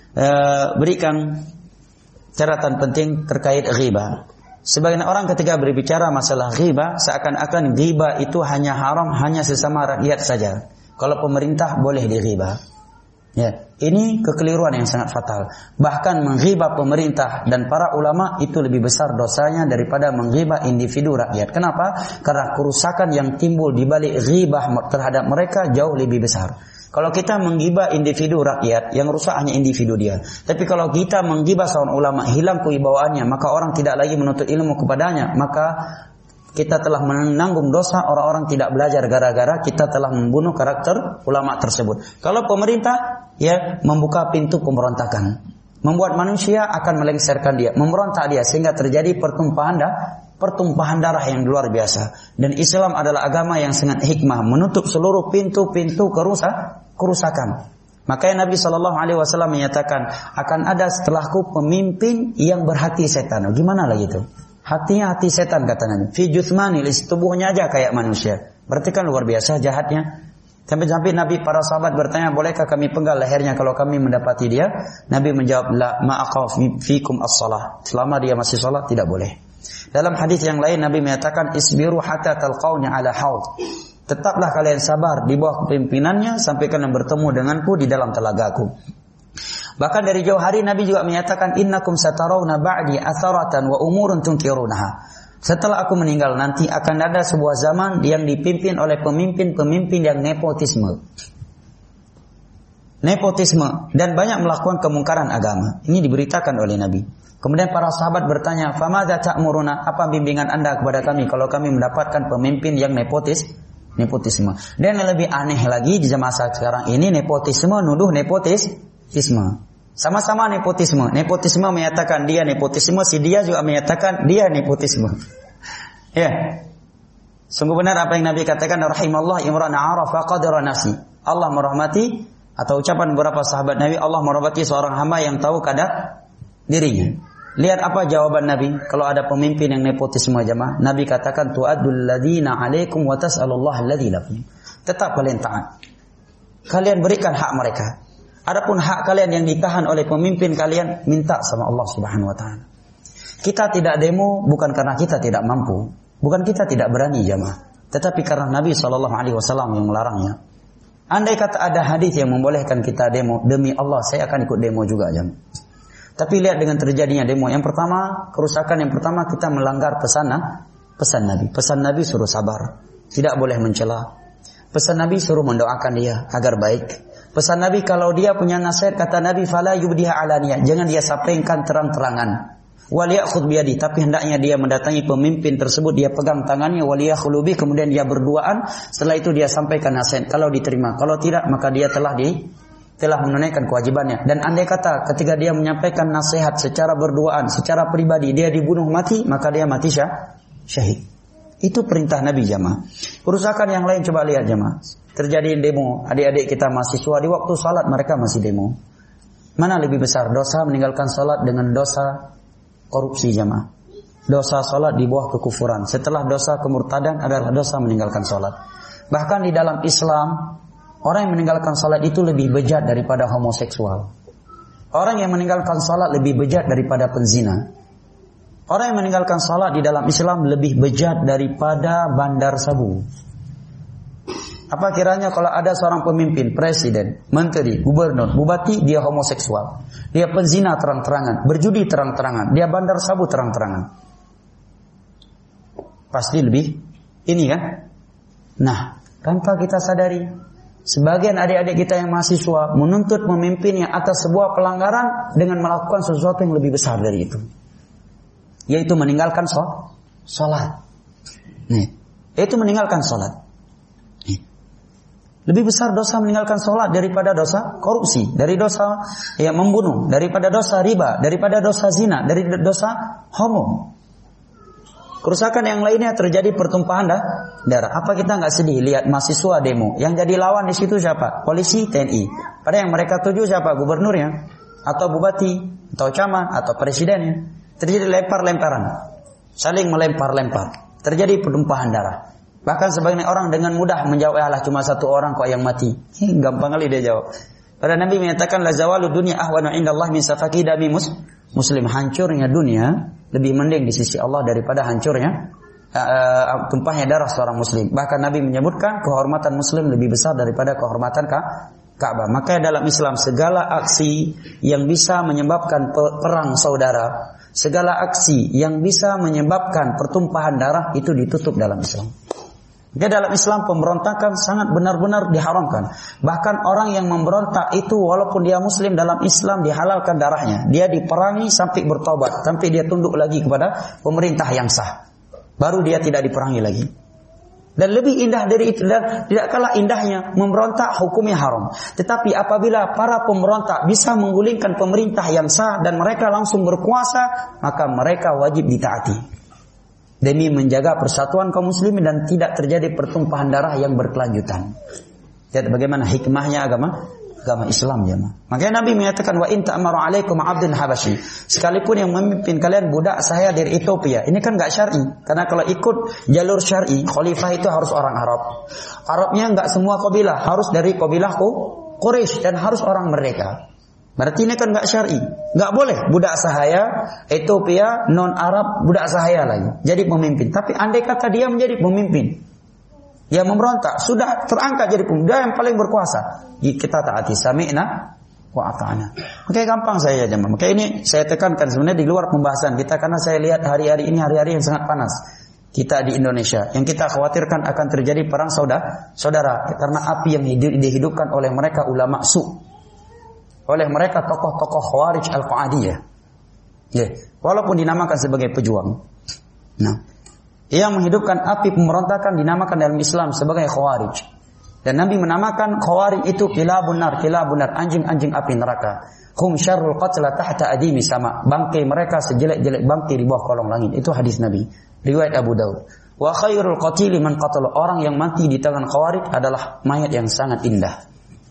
uh, berikan catatan penting terkait ghibah. Sebagian orang ketika berbicara masalah ghibah, seakan-akan ghibah itu hanya haram hanya sesama rakyat saja. Kalau pemerintah boleh dighibah. Ya, ini kekeliruan yang sangat fatal. Bahkan menghibah pemerintah dan para ulama itu lebih besar dosanya daripada menghibah individu rakyat. Kenapa? Karena kerusakan yang timbul di balik ghibah terhadap mereka jauh lebih besar. Kalau kita menghibah individu rakyat, yang rusak hanya individu dia. Tapi kalau kita menghibah seorang ulama, hilang kewibawaannya, maka orang tidak lagi menuntut ilmu kepadanya, maka kita telah menanggung dosa orang-orang tidak belajar gara-gara kita telah membunuh karakter ulama tersebut. Kalau pemerintah ya membuka pintu pemberontakan, membuat manusia akan melengsarkan dia, memberontak dia sehingga terjadi pertumpahan darah, pertumpahan darah yang luar biasa. Dan Islam adalah agama yang sangat hikmah, menutup seluruh pintu-pintu kerusak, kerusakan. Makanya Nabi shallallahu alaihi wasallam menyatakan akan ada setelahku pemimpin yang berhati setan. Gimana lagi itu? Hatinya hati setan kata Nabi. Fi juthmanil, tubuhnya aja kayak manusia. Berarti kan luar biasa jahatnya. Sampai-sampai Nabi para sahabat bertanya, bolehkah kami penggal lehernya kalau kami mendapati dia? Nabi menjawab, la ma'aqaf fikum as-salah. Selama dia masih salat tidak boleh. Dalam hadis yang lain Nabi menyatakan, isbiru hatta talqawni ala haud. Tetaplah kalian sabar di bawah kepemimpinannya sampai kalian bertemu denganku di dalam telagaku. Bahkan dari jauh hari Nabi juga menyatakan innakum satarawna ba'di atharatan wa umurun tunkirunaha. Setelah aku meninggal nanti akan ada sebuah zaman yang dipimpin oleh pemimpin-pemimpin yang nepotisme. Nepotisme dan banyak melakukan kemungkaran agama. Ini diberitakan oleh Nabi. Kemudian para sahabat bertanya, "Famadza ta'muruna? Apa bimbingan Anda kepada kami kalau kami mendapatkan pemimpin yang nepotis?" Nepotisme. Dan yang lebih aneh lagi di masa sekarang ini nepotisme nuduh nepotisme. Sama-sama nepotisme. Nepotisme menyatakan dia nepotisme, si dia juga menyatakan dia nepotisme. Ya. Sungguh benar apa yang Nabi katakan, rahimallah imran arafa qadra nafsi. Allah merahmati, atau ucapan beberapa sahabat Nabi, Allah merahmati seorang hamba yang tahu kadar dirinya. Lihat apa jawaban Nabi kalau ada pemimpin yang nepotisme jemaah. Nabi katakan tu'addul ladzina 'alaikum wa tas'alullaha alladzi lakum. Tetap kalian taat. Kalian berikan hak mereka. Adapun hak kalian yang ditahan oleh pemimpin kalian, minta sama Allah Subhanahu wa taala. Kita tidak demo bukan karena kita tidak mampu, bukan kita tidak berani jemaah, tetapi karena Nabi sallallahu alaihi wasallam yang melarangnya. Andai kata ada hadis yang membolehkan kita demo, demi Allah saya akan ikut demo juga jemaah. Tapi lihat dengan terjadinya demo, yang pertama, kerusakan yang pertama kita melanggar pesan pesan Nabi. Pesan Nabi suruh sabar, tidak boleh mencela. Pesan Nabi suruh mendoakan dia agar baik. Pesan Nabi kalau dia punya nasihat, kata Nabi fala yubdiha alaniyah, jangan dia sampaikan terang-terangan. Waliyakhudh biyadi, tapi hendaknya dia mendatangi pemimpin tersebut, dia pegang tangannya, waliyakhulu bi, kemudian dia berduaan, setelah itu dia sampaikan nasihat. Kalau diterima, kalau tidak maka dia telah di telah menunaikan kewajibannya. Dan andai kata ketika dia menyampaikan nasihat secara berduaan, secara pribadi dia dibunuh mati, maka dia mati syah, syahid. Itu perintah Nabi jamaah. Kerusakan yang lain coba lihat jamaah. Terjadi demo, adik-adik kita mahasiswa di waktu salat mereka masih demo. Mana lebih besar dosa meninggalkan salat dengan dosa korupsi jamaah? Dosa salat di bawah kekufuran. Setelah dosa kemurtadan adalah dosa meninggalkan salat. Bahkan di dalam Islam, orang yang meninggalkan salat itu lebih bejat daripada homoseksual. Orang yang meninggalkan salat lebih bejat daripada penzina. Orang yang meninggalkan salat di dalam Islam lebih bejat daripada bandar sabu. Apa kiranya kalau ada seorang pemimpin, presiden, menteri, gubernur, bupati, dia homoseksual, dia penzina terang-terangan, berjudi terang-terangan, dia bandar sabu terang-terangan, pasti lebih ini kan? Nah, tanpa kita sadari, Sebagian adik-adik kita yang mahasiswa menuntut pemimpinnya atas sebuah pelanggaran dengan melakukan sesuatu yang lebih besar dari itu, yaitu meninggalkan sholat. Nih, itu meninggalkan sholat. Nih. Lebih besar dosa meninggalkan sholat daripada dosa korupsi, dari dosa yang membunuh, daripada dosa riba, daripada dosa zina, dari dosa homo. Kerusakan yang lainnya terjadi pertumpahan dah, darah. Apa kita nggak sedih lihat mahasiswa demo? Yang jadi lawan di situ siapa? Polisi, T N I. Padahal yang mereka tuju siapa? Gubernurnya, atau bupati, atau camat, atau presidennya. Terjadi lempar-lemparan, saling melempar-lempar. Terjadi pertumpahan darah. Bahkan sebagian orang dengan mudah menjawab, alah cuma satu orang kok yang mati. Gampang kali dia jawab. Padahal Nabi menyatakan la zawalu dunya ahwanu indallah min safaki dami muslim. Hancurnya dunia lebih mending di sisi Allah daripada hancurnya uh, tumpahnya darah seorang muslim. Bahkan Nabi menyebutkan kehormatan muslim lebih besar daripada kehormatan Ka'bah. Maka dalam Islam segala aksi yang bisa menyebabkan perang saudara, segala aksi yang bisa menyebabkan pertumpahan darah itu ditutup dalam Islam. Jadi dalam Islam pemberontakan sangat benar-benar diharamkan. Bahkan orang yang memberontak itu walaupun dia muslim dalam Islam dihalalkan darahnya. Dia diperangi sampai bertobat, sampai dia tunduk lagi kepada pemerintah yang sah. Baru dia tidak diperangi lagi. Dan lebih indah dari itu, dan tidak kalah indahnya memberontak hukumnya haram. Tetapi apabila para pemberontak bisa menggulingkan pemerintah yang sah dan mereka langsung berkuasa, maka mereka wajib ditaati. Demi menjaga persatuan kaum muslimin dan tidak terjadi pertumpahan darah yang berkelanjutan. Lihat bagaimana hikmahnya agama agama Islam ya. Makanya Nabi menyatakan wa in ta'amaru 'alaikum 'abdun habasyi. Sekalipun yang memimpin kalian budak saya dari Ethiopia. Ini kan enggak syar'i. Karena kalau ikut jalur syar'i, khalifah itu harus orang Arab. Arabnya enggak semua kabilah, harus dari kabilah Quraisy dan harus orang mereka. Berarti ini kan enggak syar'i. Enggak boleh budak sahaya Ethiopia non Arab budak sahaya lagi jadi pemimpin. Tapi andai kata dia menjadi pemimpin, dia memberontak, sudah terangkat jadi pemimpin, dia yang paling berkuasa, kita taati, sami'na wa ata'na. Oke, gampang saya jemaah. Oke, ini saya tekankan sebenarnya di luar pembahasan kita karena saya lihat hari-hari ini hari-hari yang sangat panas kita di Indonesia. Yang kita khawatirkan akan terjadi perang saudara, saudara karena api yang dihidupkan oleh mereka ulama su. Oleh mereka tokoh-tokoh Khawarij Al-Qa'adiyah. Ya, walaupun dinamakan sebagai pejuang. Nah, yang menghidupkan api pemberontakan dinamakan dalam Islam sebagai Khawarij. Dan Nabi menamakan Khawarij itu kilabun nar, kilabun nar, anjing-anjing api neraka. Hum syarrul qatla tahta adimi sama. Bangkai mereka sejelek-jelek bangkai di bawah kolong langit. Itu hadis Nabi. Riwayat Abu Daud. Wa khairul qatili man qatala. Orang yang mati di tangan Khawarij adalah mayat yang sangat indah.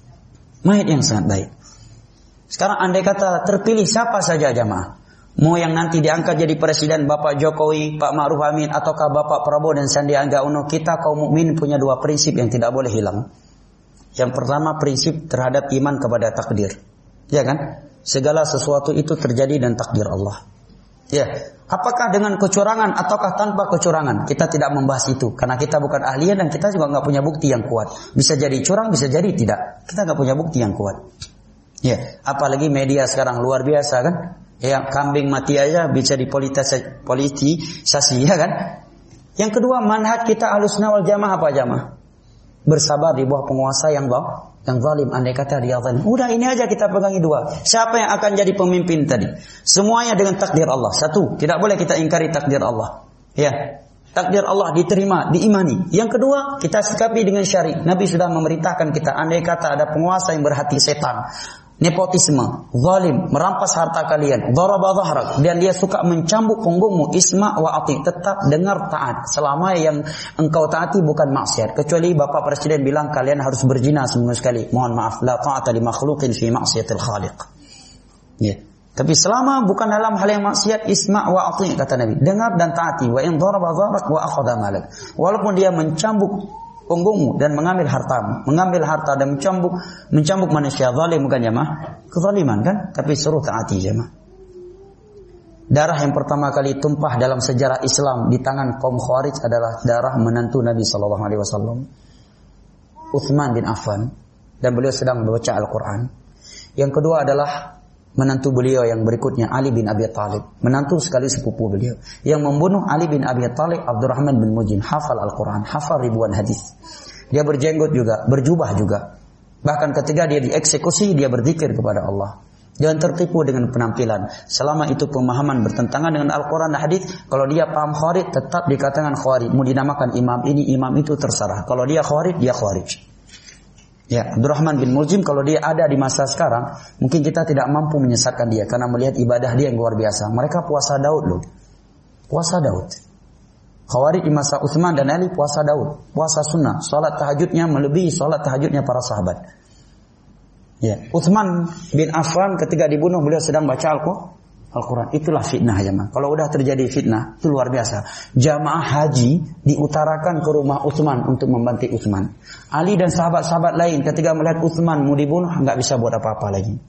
Mayat yang sangat baik. Sekarang andai kata terpilih siapa saja jamaah, mau yang nanti diangkat jadi presiden Bapak Jokowi, Pak Ma'ruf Amin, ataukah Bapak Prabowo dan Sandiaga Uno, kita kaum mukmin punya dua prinsip yang tidak boleh hilang. Yang pertama prinsip terhadap iman kepada takdir, ya kan? Segala sesuatu itu terjadi dan takdir Allah. Ya, apakah dengan kecurangan ataukah tanpa kecurangan? Kita tidak membahas itu karena kita bukan ahli dan kita juga nggak punya bukti yang kuat. Bisa jadi curang, bisa jadi tidak. Kita nggak punya bukti yang kuat. Ya, apalagi media sekarang luar biasa kan? Ya, kambing mati aja bisa dipolitisasi, politisasi, ya kan? Yang kedua, manhaj kita Ahlussunnah wal Jamaah apa jamaah? Bersabar di bawah penguasa yang bawah, yang zalim. Andai kata dia zalim, udah ini aja kita pegangi dua. Siapa yang akan jadi pemimpin tadi? Semuanya dengan takdir Allah. Satu, tidak boleh kita ingkari takdir Allah. Ya, takdir Allah diterima, diimani. Yang kedua, kita sikapi dengan syari. Nabi sudah memerintahkan kita, andai kata ada penguasa yang berhati setan, nepotisme, zalim, merampas harta kalian, daraba dhahrak, dan dia suka mencambuk punggungmu, isma wa ati, tetap dengar taat selama yang engkau taati bukan maksiat. Kecuali Bapak Presiden bilang kalian harus berzina semua sekali. Mohon maaf, la ta'ata li makhluqin fi maksiatil khaliq. Ya. Tapi selama bukan dalam hal yang maksiat, isma wa ati kata Nabi, dengar dan taati. Wa in daraba dhahrak wa akhadha malak. Walaupun dia mencambuk punggungmu dan mengambil hartamu, mengambil harta dan mencambuk mencambuk manusia, zalim bukan jemaah? Kezaliman kan? Tapi suruh taati jemaah. Darah yang pertama kali tumpah dalam sejarah Islam di tangan kaum Khawarij adalah darah menantu Nabi sallallahu alaihi wasallam, Utsman bin Affan, dan beliau sedang membaca Al-Qur'an. Yang kedua adalah menantu beliau yang berikutnya, Ali bin Abi Thalib, menantu sekali sepupu beliau. Yang membunuh Ali bin Abi Thalib, Abdurrahman bin Mujin, hafal Al-Quran, hafal ribuan hadis. Dia berjenggot juga, berjubah juga. Bahkan ketika dia dieksekusi, dia berzikir kepada Allah. Jangan tertipu dengan penampilan. Selama itu pemahaman bertentangan dengan Al-Quran dan Hadis, kalau dia paham Khawarij, tetap dikatakan Khawarij. Mau dinamakan imam ini, imam itu, terserah. Kalau dia Khawarij, dia Khawarij. Ya, Abdurrahman bin Muljim kalau dia ada di masa sekarang, mungkin kita tidak mampu menyesatkan dia karena melihat ibadah dia yang luar biasa. Mereka puasa Daud loh. Puasa Daud. Khawarij di masa Utsman dan Ali puasa Daud. Puasa sunnah. Salat tahajudnya melebihi salat tahajudnya para sahabat. Ya, Utsman bin Affan ketika dibunuh beliau sedang baca Al-Quran. Itulah fitnah jemaah. Kalau udah terjadi fitnah, itu luar biasa. Jamaah haji diutarakan ke rumah Utsman untuk membantu Utsman. Ali dan sahabat-sahabat lain ketika melihat Utsman mau dibunuh, nggak bisa buat apa-apa lagi.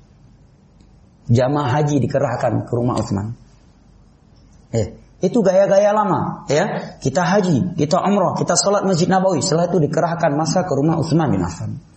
Jamaah haji dikerahkan ke rumah Utsman. Ya, itu gaya-gaya lama. Ya, kita haji, kita umrah, kita sholat Masjid Nabawi. Setelah itu dikerahkan masa ke rumah Utsman bin Affan.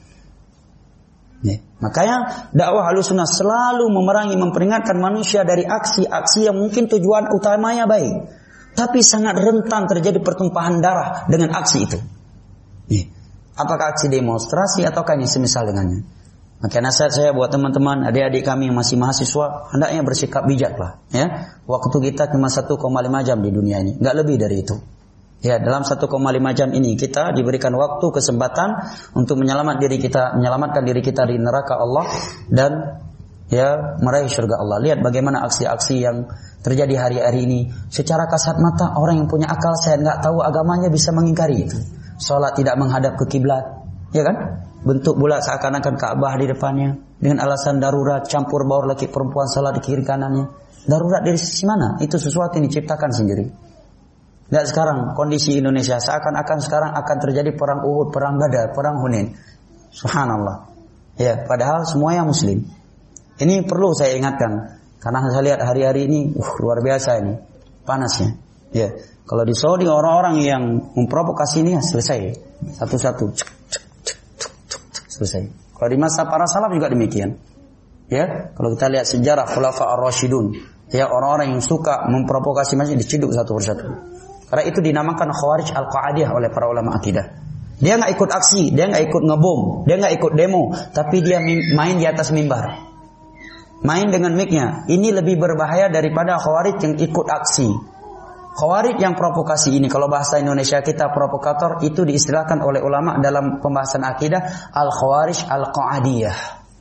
Ya. Makanya dakwah Ahlussunnah selalu memerangi, memperingatkan manusia dari aksi-aksi yang mungkin tujuan utamanya baik, tapi sangat rentan terjadi pertumpahan darah dengan aksi itu. Ya. Apakah aksi demonstrasi ataukah ini semisal dengannya? Maka nasihat saya buat teman-teman, adik-adik kami yang masih mahasiswa, hendaknya bersikap bijaklah. Ya. Waktu kita cuma satu koma lima jam di dunia ini, nggak lebih dari itu. Ya, dalam satu koma lima jam ini kita diberikan waktu, kesempatan untuk menyelamat diri kita, menyelamatkan diri kita dari neraka Allah dan ya meraih surga Allah. Lihat bagaimana aksi-aksi yang terjadi hari-hari ini. Secara kasat mata orang yang punya akal sehat nggak tahu agamanya bisa mengingkari itu. Salat tidak menghadap ke kiblat, ya kan? Bentuk bulat seakan-akan Ka'bah di depannya dengan alasan darurat, campur baur laki perempuan salat di kiri kanannya. Darurat dari sisi mana? Itu sesuatu yang diciptakan sendiri. Dan sekarang kondisi Indonesia seakan-akan sekarang akan terjadi perang Uhud, perang Badar, perang Hunain. Subhanallah. Ya, padahal semuanya muslim. Ini perlu saya ingatkan karena saya lihat hari-hari ini uh, luar biasa ini panasnya. Ya, kalau di Saudi orang-orang yang memprovokasi ini ya, selesai satu-satu. Cuk, cuk, cuk, cuk, cuk, cuk, selesai. Kalau di masa para salaf juga demikian. Ya, kalau kita lihat sejarah Khulafa ar-Rasyidun, ya orang-orang yang suka memprovokasi masih diciduk satu persatu. Karena itu dinamakan Khawarij Al-Qa'adiyah oleh para ulama akidah. Dia nggak ikut aksi, dia nggak ikut ngebom, dia nggak ikut demo, tapi dia main di atas mimbar, main dengan mic-nya. Ini lebih berbahaya daripada Khawarij yang ikut aksi. Khawarij yang provokasi ini, kalau bahasa Indonesia kita provokator, itu diistilahkan oleh ulama dalam pembahasan akidah Al-Khawarij Al-Qa'adiyah.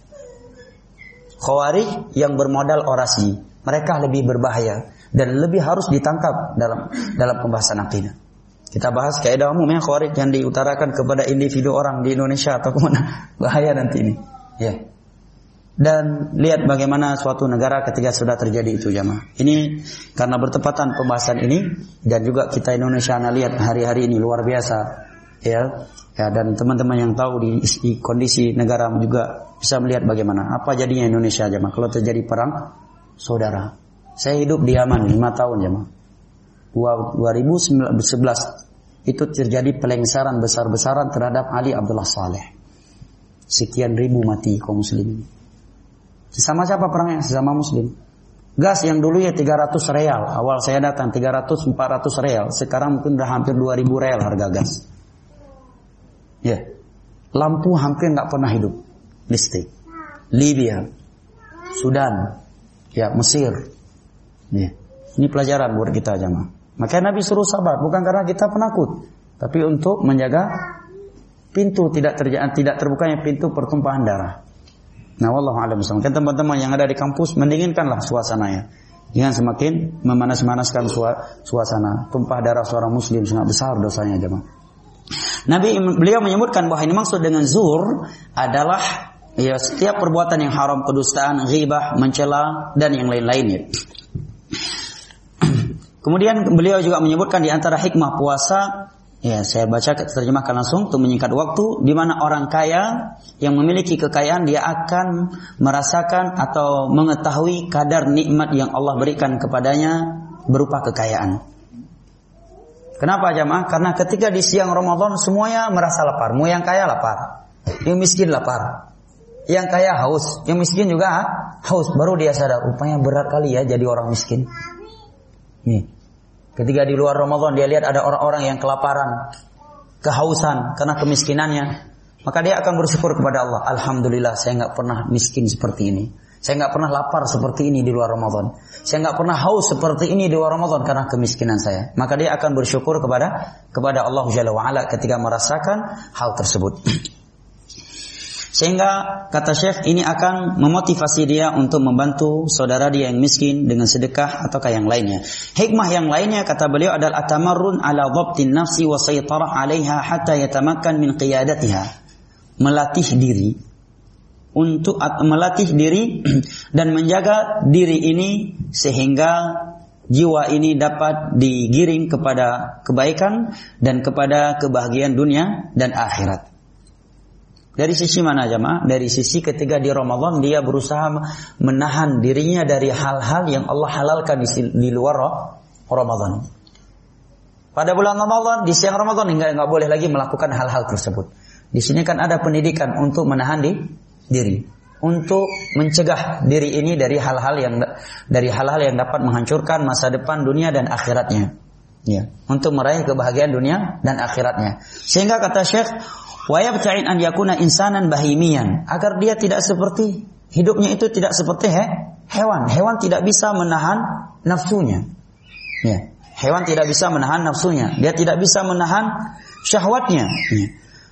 Khawarij yang bermodal orasi, mereka lebih berbahaya dan lebih harus ditangkap dalam dalam pembahasan akidah. Kita bahas kaidah umum yang Khawarij yang diutarakan kepada individu orang di Indonesia atau kemana, bahaya nanti ini. Ya. Dan lihat bagaimana suatu negara ketika sudah terjadi itu jamaah. Ini karena bertepatan pembahasan ini dan juga kita Indonesia lihat hari-hari ini luar biasa. Ya. Ya, dan teman-teman yang tahu di, di kondisi negara juga bisa melihat bagaimana apa jadinya Indonesia jamaah kalau terjadi perang saudara. Saya hidup di Yaman lima tahun jemaah. dua ribu sebelas itu terjadi pelengsaran besar-besaran terhadap Ali Abdullah Saleh. Sekian ribu mati kaum muslimin. Sesama siapa perangnya? Sesama muslim. Gas yang dulu ya tiga ratus real, awal saya datang tiga ratus empat ratus real, sekarang mungkin udah hampir dua ribu real harga gas. Ya. Lampu hampir enggak pernah hidup. Listrik. Libya, Sudan, ya Mesir. Ya. Ini pelajaran buat kita jemaah. Makanya Nabi suruh sabar bukan karena kita penakut, tapi untuk menjaga pintu tidak terjadi tidak terbukanya pintu pertumpahan darah. Nah, wallahu a'lam bishawab. Kan teman-teman yang ada di kampus mendinginkanlah suasananya. Jangan semakin memanas-manaskan suasana. Tumpah darah seorang muslim sangat besar dosanya jemaah. Nabi beliau menyebutkan bahwa ini maksud dengan zur adalah ya setiap perbuatan yang haram, kedustaan, ghibah, mencela dan yang lain-lainnya. Kemudian beliau juga menyebutkan di antara hikmah puasa, ya saya baca terjemahkan langsung untuk menyingkat waktu, di mana orang kaya yang memiliki kekayaan dia akan merasakan atau mengetahui kadar nikmat yang Allah berikan kepadanya berupa kekayaan. Kenapa jamaah? Karena ketika di siang Ramadan semuanya merasa lapar, mau yang kaya lapar, yang miskin lapar, yang kaya haus, yang miskin juga haus. Baru dia sadar, rupanya berat kali ya jadi orang miskin. Nih, ketika di luar Ramadan dia lihat ada orang-orang yang kelaparan, kehausan karena kemiskinannya. maka dia akan bersyukur kepada Allah. Alhamdulillah saya nggak pernah miskin seperti ini. Saya nggak pernah lapar seperti ini di luar Ramadan. Saya nggak pernah haus seperti ini di luar Ramadan karena kemiskinan saya. Maka dia akan bersyukur kepada kepada Allah Jalla wa'ala ketika merasakan hal tersebut. Sehingga kata Syekh ini akan memotivasi dia untuk membantu saudara dia yang miskin dengan sedekah ataukah yang lainnya. Hikmah yang lainnya kata beliau adalah atamarrun ala dhabtin nafsi wa saytarah 'alaiha hatta yatamakkan min qiyadatiha. Melatih diri untuk melatih diri dan menjaga diri ini sehingga jiwa ini dapat digiring kepada kebaikan dan kepada kebahagiaan dunia dan akhirat. Dari sisi mana jemaah? Dari sisi ketika di Ramadan dia berusaha menahan dirinya dari hal-hal yang Allah halalkan di, di luar Ramadan. Pada bulan Ramadan, di siang Ramadan enggak enggak boleh lagi melakukan hal-hal tersebut. Di sini kan ada pendidikan untuk menahan di, diri, untuk mencegah diri ini dari hal-hal yang dari hal-hal yang dapat menghancurkan masa depan dunia dan akhiratnya. Ya, untuk meraih kebahagiaan dunia dan akhiratnya. Sehingga kata Syekh, wa yabta'in an yakuna insanan bahimian, agar dia tidak seperti hidupnya itu tidak seperti he, hewan. Hewan tidak bisa menahan nafsunya. Ya, hewan tidak bisa menahan nafsunya. Dia tidak bisa menahan syahwatnya. Ya.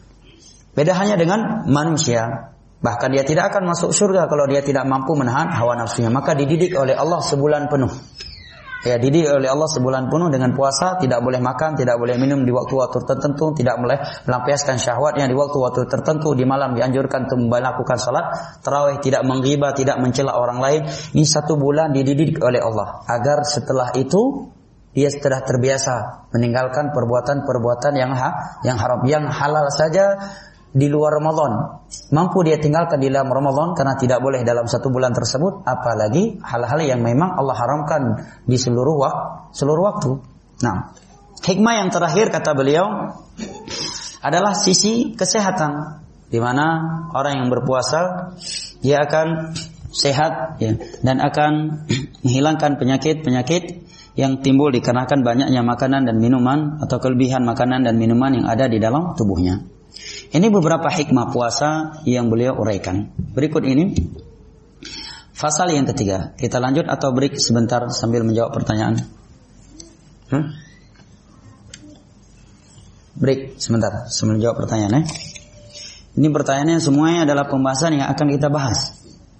Beda hanya dengan manusia. Bahkan dia tidak akan masuk surga kalau dia tidak mampu menahan hawa nafsunya. Maka dididik oleh Allah sebulan penuh. Ya, dididik oleh Allah sebulan penuh dengan puasa, tidak boleh makan, tidak boleh minum di waktu-waktu tertentu, tidak boleh melampiaskan syahwatnya di waktu-waktu tertentu, di malam dianjurkan untuk melakukan salat tarawih, tidak menggibah, tidak mencela orang lain. Ini satu bulan dididik oleh Allah agar setelah itu dia setelah terbiasa meninggalkan perbuatan-perbuatan yang ha, yang haram, yang halal saja di luar Ramadan mampu dia tinggalkan di dalam Ramadan karena tidak boleh dalam satu bulan tersebut, apalagi hal-hal yang memang Allah haramkan di seluruh waktu, seluruh waktu. Nah, hikmah yang terakhir kata beliau adalah sisi kesehatan, di mana orang yang berpuasa dia akan sehat ya, dan akan menghilangkan penyakit-penyakit yang timbul dikarenakan banyaknya makanan dan minuman atau kelebihan makanan dan minuman yang ada di dalam tubuhnya. Ini beberapa hikmah puasa yang beliau uraikan. Berikut ini fasal yang ketiga. Kita lanjut atau break sebentar sambil menjawab pertanyaan? Hmm? Break sebentar sambil menjawab pertanyaan. Eh? Ini pertanyaannya semuanya adalah pembahasan yang akan kita bahas.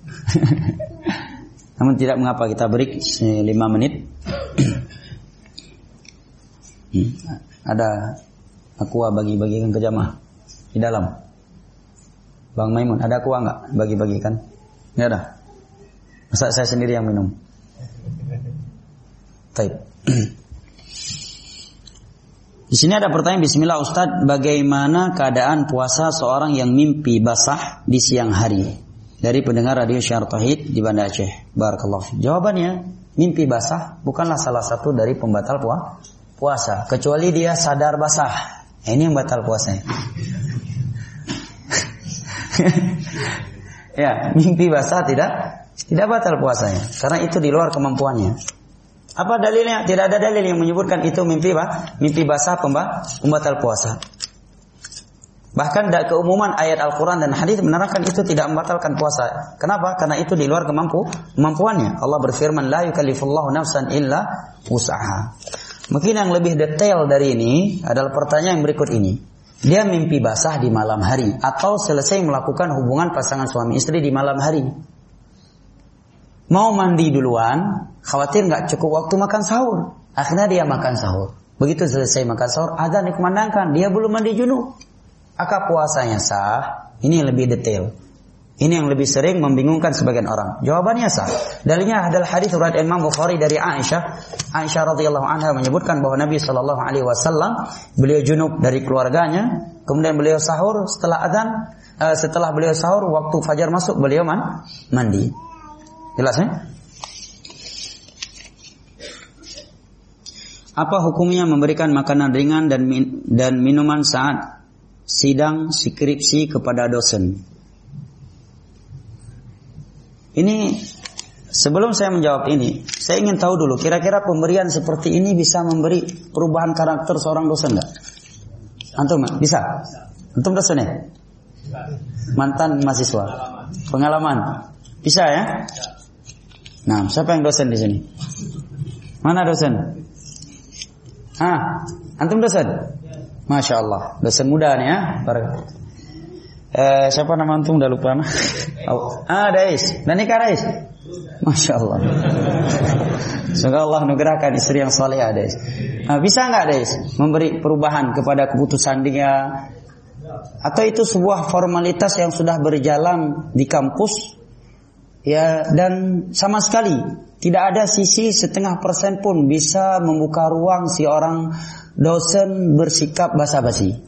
Namun tidak mengapa kita break lima menit. hmm. Ada aqua bagi-bagikan ke jamaah di dalam. Bang Maimun, ada aqua enggak bagi-bagikan? Enggak ada. Masa saya sendiri yang minum? Baik. Di sini ada pertanyaan, bismillah Ustaz, bagaimana keadaan puasa seorang yang mimpi basah di siang hari? Dari pendengar radio Syiar Tauhid di Banda Aceh. Barakallahu fiik. Jawabannya, mimpi basah bukanlah salah satu dari pembatal puasa, kecuali dia sadar basah. Ini yang batal puasanya. Ya, mimpi basah tidak tidak batal puasanya karena itu di luar kemampuannya. Apa dalilnya? Tidak ada dalil yang menyebutkan itu mimpi bah, mimpi basah pembatal puasa. Bahkan keumuman ayat Al-Quran dan hadis menerangkan itu tidak membatalkan puasa. Kenapa? Karena itu di luar kemampu kemampuannya. Allah berfirman, la yukallifullahu nafsan illa wus'aha. Mungkin yang lebih detail dari ini adalah pertanyaan yang berikut ini. Dia mimpi basah di malam hari atau selesai melakukan hubungan pasangan suami istri di malam hari. Mau mandi duluan, khawatir nggak cukup waktu makan sahur. Akhirnya dia makan sahur. Begitu selesai makan sahur, adzan dikumandangkan, dia belum mandi junub. Apakah puasanya sah? Ini yang lebih detail. Ini yang lebih sering membingungkan sebagian orang. Jawabannya sah. Dalilnya adalah hadis riwayat Imam Bukhari dari Aisyah. Aisyah radhiyallahu anha menyebutkan bahwa Nabi sallallahu alaihi wasallam beliau junub dari keluarganya, kemudian beliau sahur setelah adzan, uh, setelah beliau sahur waktu fajar masuk beliau man, mandi. Jelas ya? Apa hukumnya memberikan makanan ringan dan min- dan minuman saat sidang skripsi kepada dosen? Ini sebelum saya menjawab ini, saya ingin tahu dulu kira-kira pemberian seperti ini bisa memberi perubahan karakter seorang dosen enggak? Antum bisa? Antum dosen ya? Mantan mahasiswa. Pengalaman. Bisa ya? Nah, siapa yang dosen di sini? Mana dosen? Ah, antum dosen? Masya Allah, dosen muda nih ya. Eh, siapa nama antum? Udah lupa. Ah, Dais. Dan nikah Dais? Masya Allah. Semoga Allah anugerahkan istri yang saleh Dais. Nah, bisa nggak Dais memberi perubahan kepada keputusan dia? Atau itu sebuah formalitas yang sudah berjalan di kampus? Ya, dan sama sekali tidak ada sisi setengah persen pun bisa membuka ruang si orang dosen bersikap basa-basi.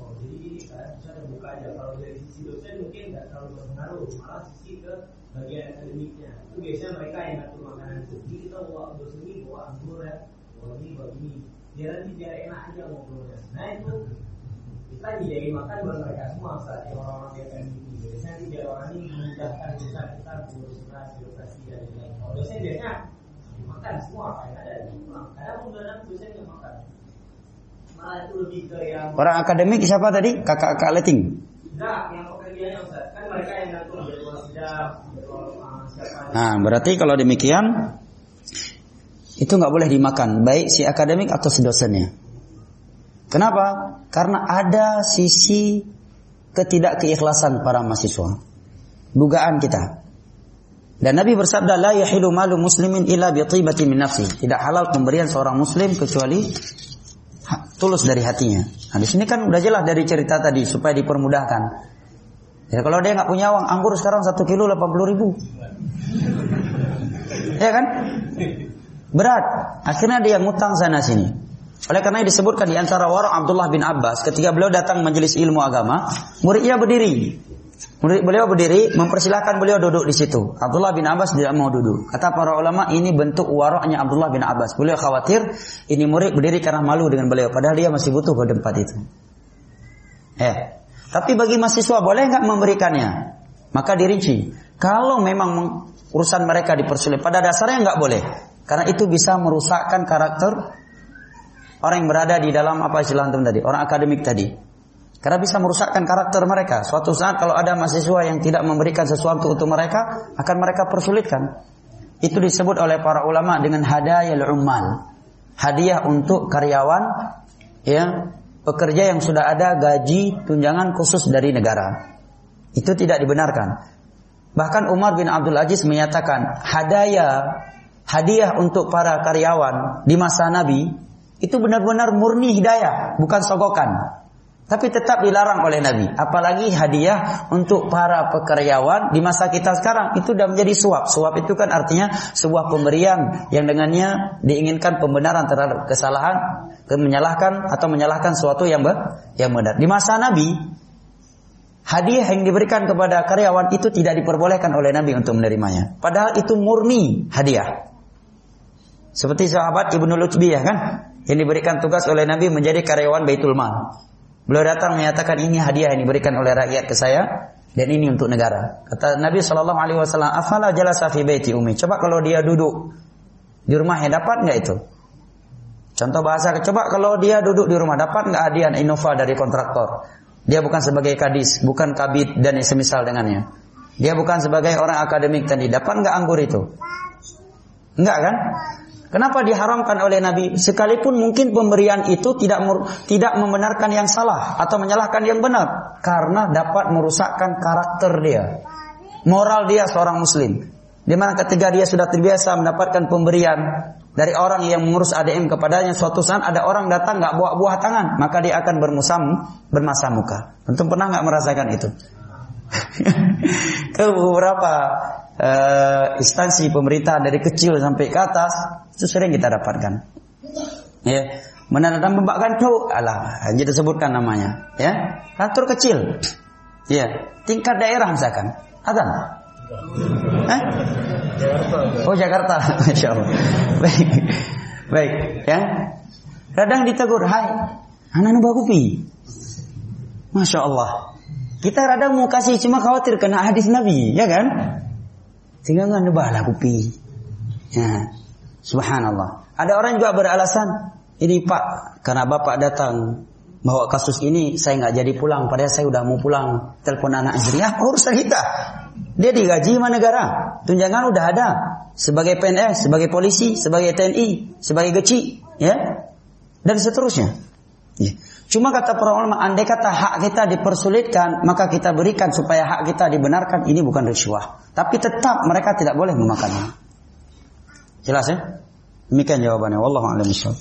Kita dijadiin makan buat mereka semua saat orang-orang yang kayak gini. Biasanya biar orang ini memudahkan kita kita mengurus birokrasi dan lain-lain. Kalau dosen biasanya makan semua apa yang ada di pulang. Kadang menggunakan dosen yang makan. Malah itu lebih ke yang orang akademik siapa tadi? Kakak-kakak leting? Enggak, yang pekerjaannya Ustaz. Kan mereka yang ngatur jadwal sidang, jadwal siapa. Nah, berarti kalau demikian itu nggak boleh dimakan, baik si akademik atau si dosennya. Kenapa? Karena ada sisi ketidakkeikhlasan para mahasiswa. Dugaan kita. Dan Nabi bersabda, la yahilu malu muslimin illa bi thibati min nafsi. Tidak halal pemberian seorang muslim kecuali tulus dari hatinya. Nah, di sini kan udah jelas dari cerita tadi supaya dipermudahkan. Ya, kalau dia nggak punya uang, anggur sekarang satu kilo delapan puluh ribu. Ya kan? Berat. Akhirnya dia ngutang sana sini. Oleh karena disebutkan di antara wara' Abdullah bin Abbas ketika beliau datang majelis ilmu agama, muridnya berdiri. Murid beliau berdiri, mempersilahkan beliau duduk di situ. Abdullah bin Abbas tidak mau duduk. Kata para ulama, ini bentuk wara'nya Abdullah bin Abbas. Beliau khawatir ini murid berdiri karena malu dengan beliau, padahal dia masih butuh ke tempat itu. Eh, tapi bagi mahasiswa boleh enggak memberikannya? Maka dirinci. Kalau memang urusan mereka dipersulit, pada dasarnya enggak boleh. Karena itu bisa merusakkan karakter orang yang berada di dalam apa istilah antum tadi, orang akademik tadi. Karena bisa merusakkan karakter mereka. Suatu saat kalau ada mahasiswa yang tidak memberikan sesuatu untuk mereka, akan mereka persulitkan. Itu disebut oleh para ulama dengan hadayal ummal. Hadiah untuk karyawan, ya, pekerja yang sudah ada gaji tunjangan khusus dari negara. Itu tidak dibenarkan. Bahkan Umar bin Abdul Aziz menyatakan hadaya, hadiah untuk para karyawan di masa Nabi itu benar-benar murni hidayah, bukan sogokan. Tapi tetap dilarang oleh Nabi. Apalagi hadiah untuk para pekaryawan di masa kita sekarang. Itu sudah menjadi suap. Suap itu kan artinya sebuah pemberian yang dengannya diinginkan pembenaran terhadap kesalahan, menyalahkan atau menyalahkan sesuatu yang yang benar. Di masa Nabi, hadiah yang diberikan kepada karyawan itu tidak diperbolehkan oleh Nabi untuk menerimanya. Padahal itu murni hadiah. Seperti sahabat Ibnu Lutbiyah kan, yang diberikan tugas oleh Nabi menjadi karyawan Baitul Mal. Beliau datang menyatakan ini hadiah yang diberikan oleh rakyat ke saya dan ini untuk negara. Kata Nabi sallallahu alaihi wasallam, "Afala jalasa fi baiti ummi?" Coba kalau dia duduk di rumahnya dapat enggak itu? Contoh bahasa, coba kalau dia duduk di rumah dapat enggak hadiah Innova dari kontraktor? Dia bukan sebagai kadis, bukan kabid dan yang semisal dengannya. Dia bukan sebagai orang akademik tadi, dapat enggak anggur itu? Enggak kan? Kenapa diharamkan oleh Nabi? Sekalipun mungkin pemberian itu tidak tidak membenarkan yang salah atau menyalahkan yang benar, karena dapat merusakkan karakter dia, moral dia seorang muslim. Di mana ketika dia sudah terbiasa mendapatkan pemberian dari orang yang mengurus A D M kepadanya, suatu saat ada orang datang nggak bawa buah tangan, maka dia akan bermusam bermasa muka. Tentu pernah nggak merasakan itu? Ke beberapa uh, instansi pemerintahan dari kecil sampai ke atas itu sering kita dapatkan. Ya, mana ada mbak kantor, alah, hanya disebutkan namanya. Ya, kantor kecil. Ya, tingkat daerah misalkan. Ada? Eh? Oh Jakarta, Masya Allah. Baik, baik. Ya, kadang ditegur, hai, anak nu bagupi. Masya Allah. Kita kadang mau kasih cuma khawatir kena hadis Nabi, ya kan? Sehingga nggak nebahlah kupi. Ya, subhanallah. Ada orang juga beralasan, ini Pak, karena Bapak datang bahwa kasus ini saya nggak jadi pulang, padahal saya udah mau pulang. Telepon anak istri, ah urusan kita. Dia digaji sama negara, tunjangan udah ada sebagai P N S, sebagai polisi, sebagai T N I, sebagai geci, ya, dan seterusnya. Ya. Cuma kata para ulama, andai kata hak kita dipersulitkan, maka kita berikan supaya hak kita dibenarkan. Ini bukan riswah, tapi tetap mereka tidak boleh memakannya. Jelas ya? Demikian jawabannya. Wallahu a'lam bishawab.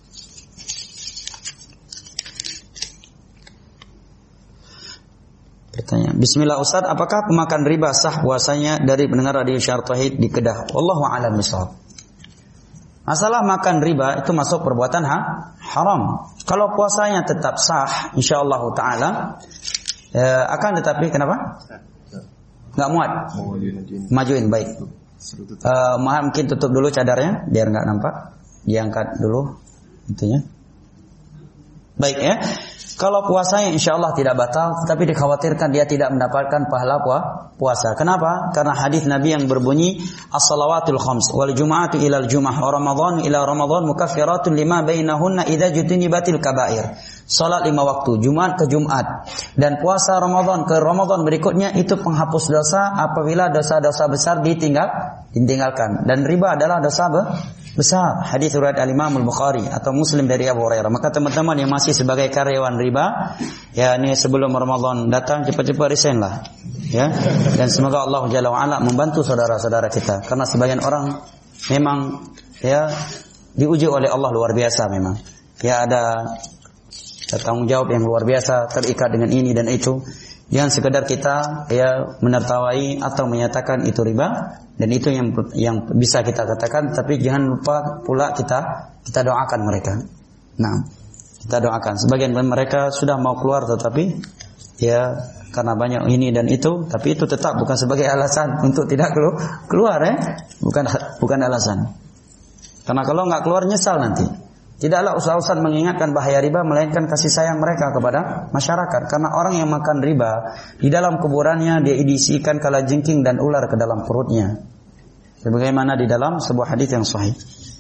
Pertanyaan. Bismillah Ustaz, apakah pemakan riba sah puasanya dari pendengar radio Syiar Tauhid di Kedah? Wallahu a'lam bishawab. Masalah makan riba itu masuk perbuatan ha? haram. Kalau puasanya tetap sah, insyaallah taala eh, akan tetapi kenapa? Enggak muat. Majuin baik. Uh, mungkin tutup dulu cadarnya biar enggak nampak. Diangkat dulu itunya. Baik ya. Kalau puasanya insyaallah tidak batal, tetapi dikhawatirkan dia tidak mendapatkan pahala puasa. Kenapa? Karena hadis Nabi yang berbunyi as-salawatul khams wal jumu'atu ilal jumu'ah wa ramadhan ila ramadhan mukaffiratun lima bainahunna idza jutinibatil kaba'ir. Salat lima waktu, Jumat ke Jumat, dan puasa Ramadan ke Ramadan berikutnya itu penghapus dosa apabila dosa-dosa besar ditinggal ditinggalkan. Dan riba adalah dosa besar. Hadis riwayat Al-Imam Al-Bukhari atau Muslim dari Abu Hurairah. Maka teman-teman yang masih sebagai karyawan riba, ya ini sebelum Ramadan datang cepat-cepat resign lah. Ya. Dan semoga Allah Jalla wa Ala membantu saudara-saudara kita, karena sebagian orang memang ya diuji oleh Allah luar biasa memang. Ya ada tanggung jawab yang luar biasa terikat dengan ini dan itu. Jangan sekedar kita ya menertawai atau menyatakan itu riba, dan itu yang yang bisa kita katakan, tapi jangan lupa pula kita kita doakan mereka. Nah, kita doakan. Sebagian mereka sudah mau keluar tetapi ya karena banyak ini dan itu, tapi itu tetap bukan sebagai alasan untuk tidak keluar ya. Bukan bukan alasan. Karena kalau enggak keluar nyesal nanti. Tidaklah usaha-usaha mengingatkan bahaya riba, melainkan kasih sayang mereka kepada masyarakat. Karena orang yang makan riba, di dalam kuburannya dia diisikan kalajengking dan ular ke dalam perutnya. Sebagaimana di dalam sebuah hadis yang sahih.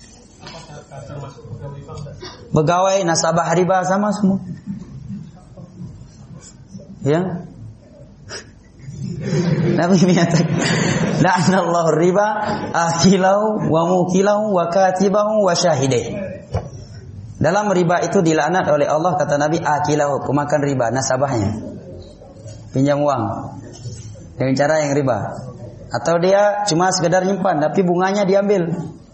Pegawai nasabah riba sama semua. Ya. Nabi menyatakan, la'anallahu riba akilahu wa mukilahu wa katibahu wa syahidai. Dalam riba itu dilaknat oleh Allah, kata Nabi, akilahu, pemakan riba, nasabahnya pinjam uang dengan cara yang riba, atau dia cuma sekedar nyimpan tapi bunganya diambil.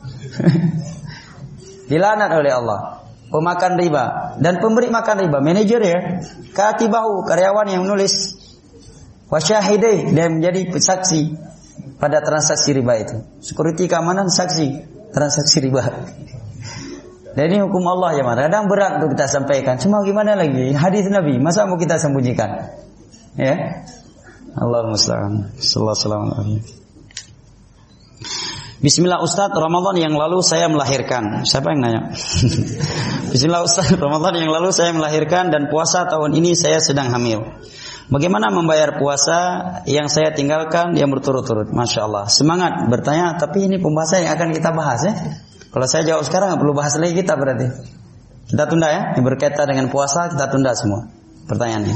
Dilaknat oleh Allah pemakan riba dan pemberi makan riba, manajer ya, katibahu, karyawan yang menulis, wasyahidai, dia menjadi saksi pada transaksi riba itu, security keamanan, saksi transaksi riba. Dan ini hukum Allah ya, kadang berat untuk kita sampaikan. Cuma gimana lagi? Hadis Nabi, masa mau kita sembunyikan? Ya. Allahumma musta'an. Sallallahu alaihi wasallam. Bismillah Ustaz, Ramadan yang lalu saya melahirkan. Siapa yang nanya? Bismillah Ustaz, Ramadan yang lalu saya melahirkan dan puasa tahun ini saya sedang hamil. Bagaimana membayar puasa yang saya tinggalkan yang berturut-turut? Masya Allah. Semangat bertanya, tapi ini pembahasan yang akan kita bahas ya. Kalau saya jawab sekarang nggak perlu bahas lagi kita berarti. Kita tunda ya, yang berkaitan dengan puasa kita tunda semua pertanyaannya.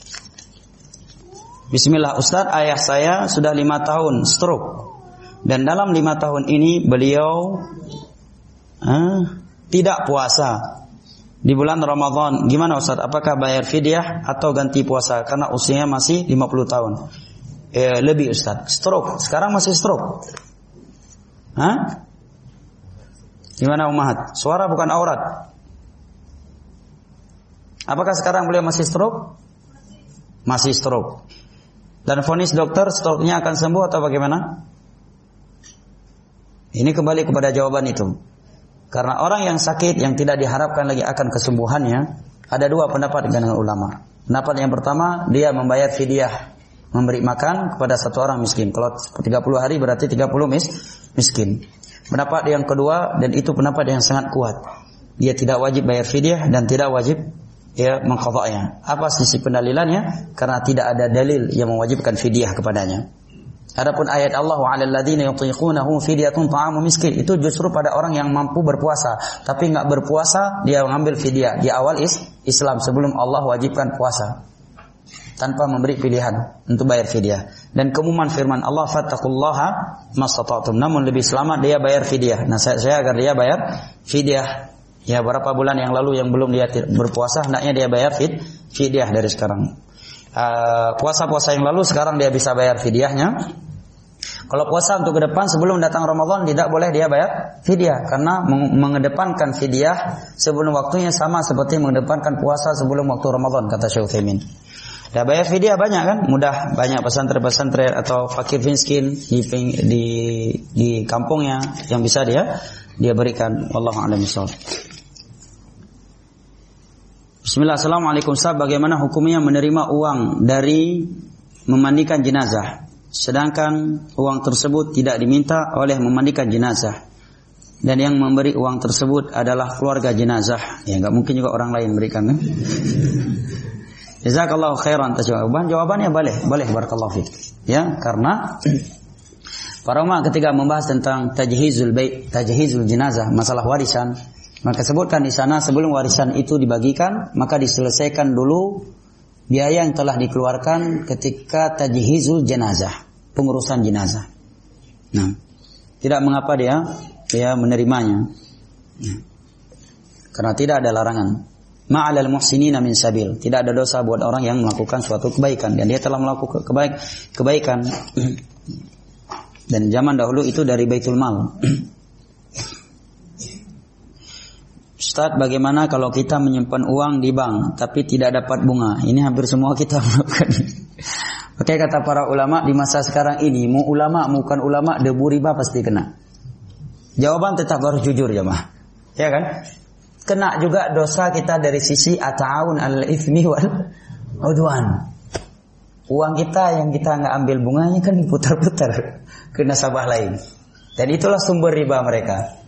Bismillah Ustaz, ayah saya sudah lima tahun stroke, dan dalam lima tahun ini beliau eh, tidak puasa di bulan Ramadan. Gimana Ustaz? Apakah bayar fidyah atau ganti puasa? Karena usianya masih lima puluh tahun eh, lebih Ustaz. Stroke, sekarang masih stroke. Hah? Gimana Ummahat? Suara bukan aurat. Apakah sekarang beliau masih stroke? Masih stroke. Dan vonis dokter stroke-nya akan sembuh atau bagaimana? Ini kembali kepada jawaban itu. Karena orang yang sakit yang tidak diharapkan lagi akan kesembuhannya, ada dua pendapat dengan ulama. Pendapat yang pertama, dia membayar fidyah, memberi makan kepada satu orang miskin. Kalau tiga puluh hari berarti tiga puluh mis, miskin. Pendapat yang kedua, dan itu pendapat yang sangat kuat, dia tidak wajib bayar fidyah dan tidak wajib ya mengqadha'nya. Apa sisi pendalilannya? Karena tidak ada dalil yang mewajibkan fidyah kepadanya. Adapun ayat Allah wa 'alal ladzina yutiqunahu fidyatun ta'amu miskin itu justru pada orang yang mampu berpuasa tapi enggak berpuasa dia mengambil fidyah di awal is Islam sebelum Allah wajibkan puasa tanpa memberi pilihan untuk bayar fidyah. Dan keumuman firman Allah fattaqullaha mastata'tum, namun lebih selamat dia bayar fidyah. Nah saya, saya agar dia bayar fidyah. Ya beberapa bulan yang lalu yang belum dia berpuasa hendaknya dia bayar fid fidyah dari sekarang. Uh, puasa-puasa yang lalu sekarang dia bisa bayar fidyahnya. Kalau puasa untuk ke depan sebelum datang Ramadan tidak boleh dia bayar fidyah karena mengedepankan fidyah sebelum waktunya sama seperti mengedepankan puasa sebelum waktu Ramadan kata Syekh Utsaimin. Dah bayar fidyah banyak kan? Mudah, banyak pesantren-pesantren atau fakir miskin di di di kampungnya yang bisa dia dia berikan. Wallahu a'lam bishawab. Bismillah, assalamualaikum Ustaz, bagaimana hukumnya menerima uang dari memandikan jenazah sedangkan uang tersebut tidak diminta oleh memandikan jenazah dan yang memberi uang tersebut adalah keluarga jenazah? Ya enggak mungkin juga orang lain berikan kan? Jazakallahu khairan atas jawaban. Jawabannya boleh, boleh barakallahu fiik. Ya, karena para ulama ketika membahas tentang tajhizul bait, tajhizul jenazah, masalah warisan, maka sebutkan di sana sebelum warisan itu dibagikan, maka diselesaikan dulu biaya yang telah dikeluarkan ketika tajhizul jenazah, pengurusan jenazah. Nah, tidak mengapa dia dia menerimanya. Nah, karena tidak ada larangan. Ma'alal muhsinina min sabil, tidak ada dosa buat orang yang melakukan suatu kebaikan dan dia telah melakukan kebaik, kebaikan. Dan zaman dahulu itu dari Baitul Mal. Ustaz, bagaimana kalau kita menyimpan uang di bank tapi tidak dapat bunga? Ini hampir semua kita melakukan. Oke, kata para ulama di masa sekarang ini, mau ulama bukan ulama, debu riba pasti kena. Jawaban tetap harus jujur jemaah. Ya kan? Kena juga dosa kita dari sisi at-ta'awun 'alal itsmi wal 'udwan. Uang kita yang kita enggak ambil bunganya kan diputar-putar ke nasabah lain. Dan itulah sumber riba mereka.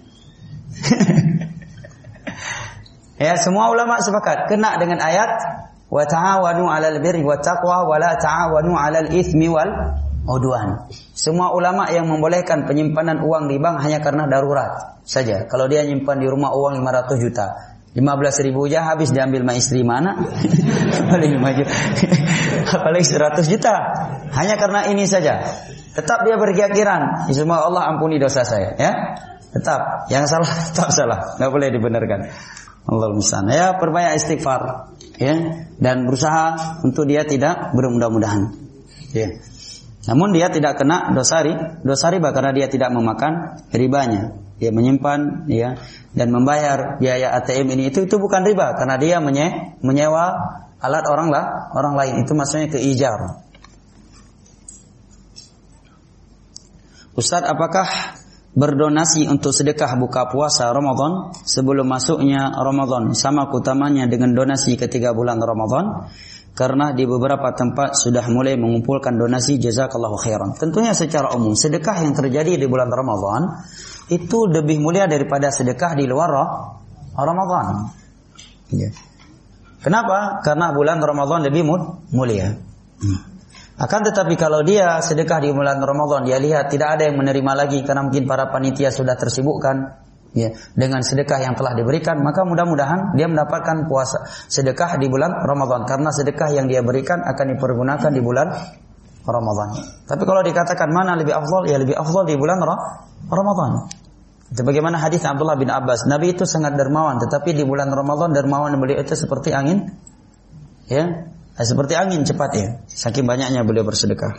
Ya, semua ulama sepakat kena dengan ayat wa ta'awanu 'alal birri wat taqwa wa la ta'awanu 'alal itsmi wal 'udwan. Semua ulama yang membolehkan penyimpanan uang di bank hanya karena darurat saja. Kalau dia nyimpan di rumah uang lima ratus juta, lima belas ribu aja habis diambil sama istri mana? Paling maju. Apalagi seratus juta. Hanya karena ini saja. Tetap dia berkeyakinan, semoga Allah ampuni dosa saya, ya. Tetap, yang salah tetap salah, enggak boleh dibenarkan. Allahumma shalli. Ya, perbanyak istighfar, ya, dan berusaha untuk dia tidak bermudah-mudahan. Ya. Namun dia tidak kena dosa riba, dosa riba karena dia tidak memakan ribanya. Dia menyimpan, ya, dan membayar biaya A T M ini itu itu bukan riba karena dia menye, menyewa alat orang lah, orang lain. Itu maksudnya keijar. Ustaz, apakah berdonasi untuk sedekah buka puasa Ramadan sebelum masuknya Ramadan sama utamanya dengan donasi ketika bulan Ramadan? Karena di beberapa tempat sudah mulai mengumpulkan donasi, jazakallahu khairan. Tentunya secara umum sedekah yang terjadi di bulan Ramadan itu lebih mulia daripada sedekah di luar Ramadan. Ya. Kenapa? Karena bulan Ramadan lebih mulia. Akan tetapi kalau dia sedekah di bulan Ramadan, dia lihat tidak ada yang menerima lagi karena mungkin para panitia sudah tersibukkan, ya, dengan sedekah yang telah diberikan, maka mudah-mudahan dia mendapatkan puasa sedekah di bulan Ramadan karena sedekah yang dia berikan akan dipergunakan di bulan Ramadan. Tapi kalau dikatakan mana lebih afdal, ya lebih afdal di bulan Ramadan. Itu bagaimana hadis Abdullah bin Abbas, Nabi itu sangat dermawan, tetapi di bulan Ramadan dermawan beliau itu seperti angin, ya, seperti angin cepat, ya, saking banyaknya beliau bersedekah.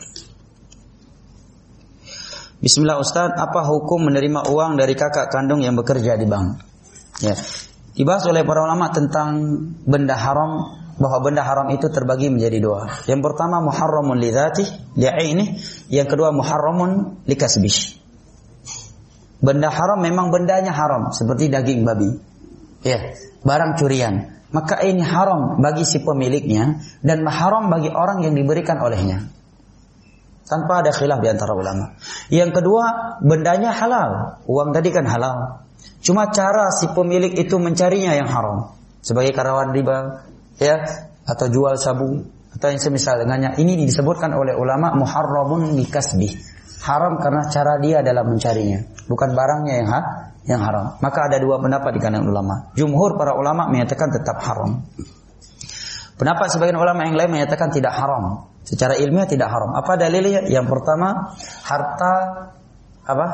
Bismillah Ustaz, apa hukum menerima uang dari kakak kandung yang bekerja di bank? Ya, dibahas oleh para ulama tentang benda haram, bahwa benda haram itu terbagi menjadi dua. Yang pertama muharramun li dzatihi, li'ainih, yang kedua muharramun li kasbihi. Benda haram memang bendanya haram, seperti daging babi, ya, barang curian. Maka ini haram bagi si pemiliknya dan haram bagi orang yang diberikan olehnya. Tanpa ada khilaf di antara ulama. Yang kedua, bendanya halal. Uang tadi kan halal. Cuma cara si pemilik itu mencarinya yang haram. Sebagai karyawan riba, ya, atau jual sabu, atau yang semisal dengannya. Ini disebutkan oleh ulama muharramun bi kasbih. haram karena cara dia dalam mencarinya, bukan barangnya yang ha yang haram. Maka ada dua pendapat di kalangan ulama. Jumhur para ulama menyatakan tetap haram. Pendapat sebagian ulama yang lain menyatakan tidak haram. Secara ilmiah tidak haram. Apa dalilnya? Yang pertama, harta apa?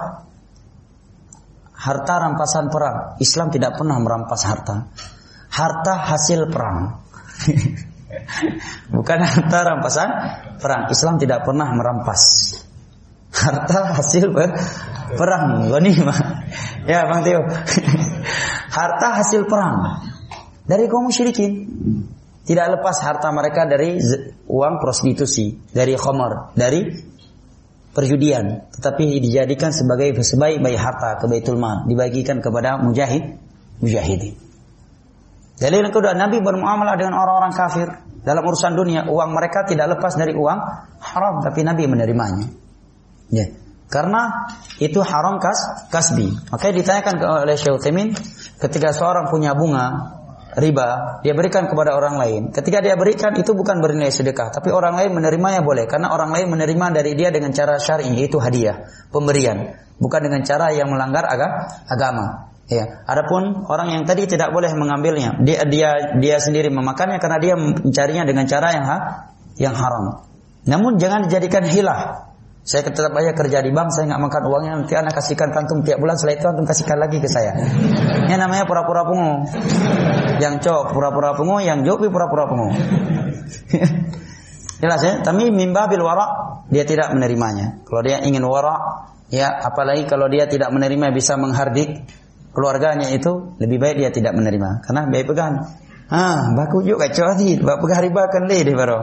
Harta rampasan perang. Islam tidak pernah merampas harta. Harta hasil perang. Bukan harta rampasan perang. Islam tidak pernah merampas harta hasil perang. Ghanimah. Ya, Bang Tio. Harta hasil perang dari kaum musyrikin. Tidak lepas harta mereka dari uang prostitusi, dari khamar, dari perjudian, tetapi dijadikan sebagai sebaik-baik harta ke Baitul Mal, dibagikan kepada mujahid, mujahidin. Dalil yang kedua, Nabi bermuamalah dengan orang-orang kafir dalam urusan dunia. Uang mereka tidak lepas dari uang haram, tapi Nabi menerimanya. Ya, karena itu haram kas kasbi. Makanya ditanyakan oleh Syekh Utsaimin, ketika seorang punya bunga riba, dia berikan kepada orang lain. Ketika dia berikan, itu bukan bernilai sedekah, tapi orang lain menerimanya boleh, karena orang lain menerima dari dia dengan cara syar'i, yaitu hadiah, pemberian, bukan dengan cara yang melanggar agama. Ya, adapun orang yang tadi tidak boleh mengambilnya, dia dia dia sendiri memakannya karena dia mencarinya dengan cara yang ha, yang haram. Namun jangan dijadikan hilah. Saya tetap aja kerja di bank, saya nggak makan uangnya, nanti anak kasihkan kantum tiap bulan, setelah itu antum kasihkan lagi ke saya. Ini namanya pura-pura pungu. Yang cok pura-pura pungu, yang jopi pura-pura pungu. Jelas ya? Tapi mimba bil wara, dia tidak menerimanya. Kalau dia ingin wara, ya apalagi kalau dia tidak menerima bisa menghardik keluarganya, itu lebih baik dia tidak menerima. Karena baik pegang. Ah, baku juga kacau hati, bak pegang riba kan deh baru.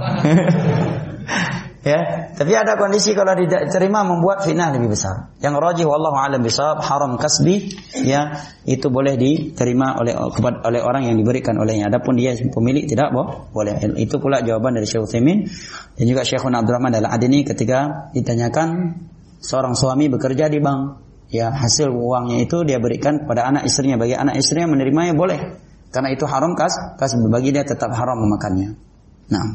Ya, tapi ada kondisi kalau tidak diterima membuat fitnah lebih besar. Yang rajih wallahu a'lam bishawab, haram kasbi, ya itu boleh diterima oleh oleh orang yang diberikan olehnya. Adapun dia pemilik tidak boh, boleh. Itu pula jawaban dari Syekh Utsaimin dan juga Syekhuna Abdurrahman Al-Adini ketika ditanyakan seorang suami bekerja di bank, ya hasil uangnya itu dia berikan kepada anak istrinya, bagi anak istrinya menerimanya boleh. Karena itu haram kas, kasbi, bagi dia tetap haram memakannya. Nah,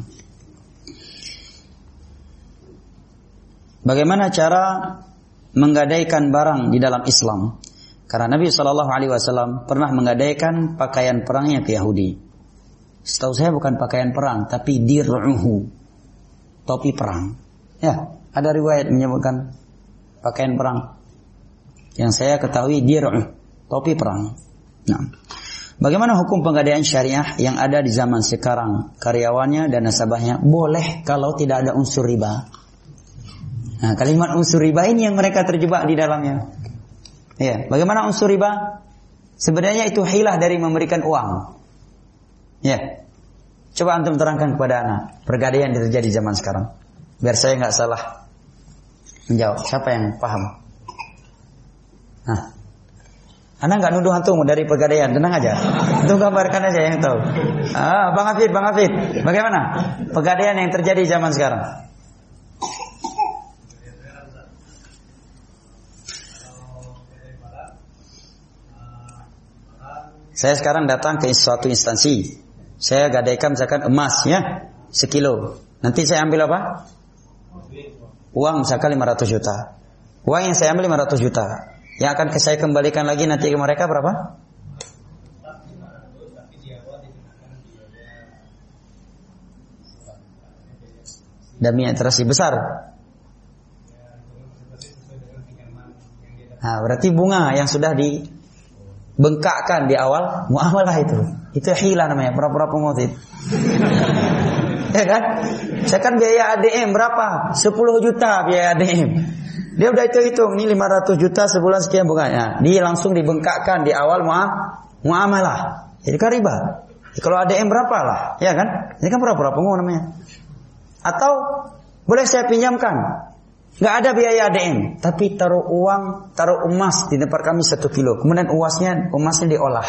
bagaimana cara menggadaikan barang di dalam Islam? Karena Nabi shallallahu alaihi wasallam pernah menggadaikan pakaian perangnya ke Yahudi. Setahu saya bukan pakaian perang, tapi dir'uhu, topi perang. Ya, ada riwayat menyebutkan pakaian perang. Yang saya ketahui dir'uh, topi perang. Nah, bagaimana hukum penggadaian syariah yang ada di zaman sekarang? Karyawannya dan nasabahnya boleh kalau tidak ada unsur riba. Nah, kalimat unsur riba ini yang mereka terjebak di dalamnya. Ya, bagaimana unsur riba? Sebenarnya itu hilah dari memberikan uang. Ya, coba antum terangkan kepada anak pergadaian yang terjadi zaman sekarang, biar saya nggak salah menjawab. Siapa yang paham? Nah, anak nggak nuduh antum dari pergadaian, tenang aja. Antum gambarkan aja yang tahu. Ah, Bang Hafid, Bang Hafid, bagaimana pergadaian yang terjadi zaman sekarang? Saya sekarang datang ke suatu instansi, saya gadaikan misalkan emas ya, sekilo. Nanti saya ambil apa? Uang misalkan lima ratus juta. Uang yang saya ambil lima ratus juta. Yang akan saya kembalikan lagi nanti ke mereka berapa? Demi transaksi besar. Nah, berarti bunga yang sudah di bengkakkan di awal muamalah itu, itu hilah namanya, pura-pura pengutip. Ya kan? Saya kan biaya A D M berapa? sepuluh juta biaya A D M. Dia udah hitung-hitung, ini lima ratus juta sebulan sekian bunganya. Dia langsung dibengkakkan di awal muamalah. Jadi kan riba. Jadi kalau A D M berapa lah? Ya kan? Ini kan pura-pura pengu namanya. Atau boleh saya pinjamkan? Nggak ada biaya A D M, tapi taruh uang, taruh emas di tempat kami satu kilo. Kemudian emasnya, emasnya diolah,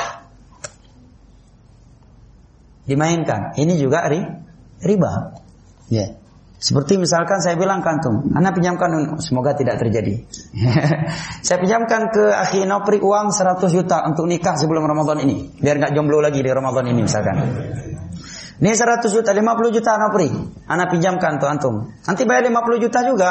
dimainkan. Ini juga ri, riba. Ya, yeah. Seperti misalkan saya bilang kantum, Anda pinjamkan, semoga tidak terjadi. Saya pinjamkan ke akhi Nopri uang seratus juta untuk nikah sebelum Ramadan ini, biar nggak jomblo lagi di Ramadan ini misalkan. Ini seratus juta, lima puluh juta Nopri, Anda pinjamkan tuh antum. Nanti bayar lima puluh juta juga.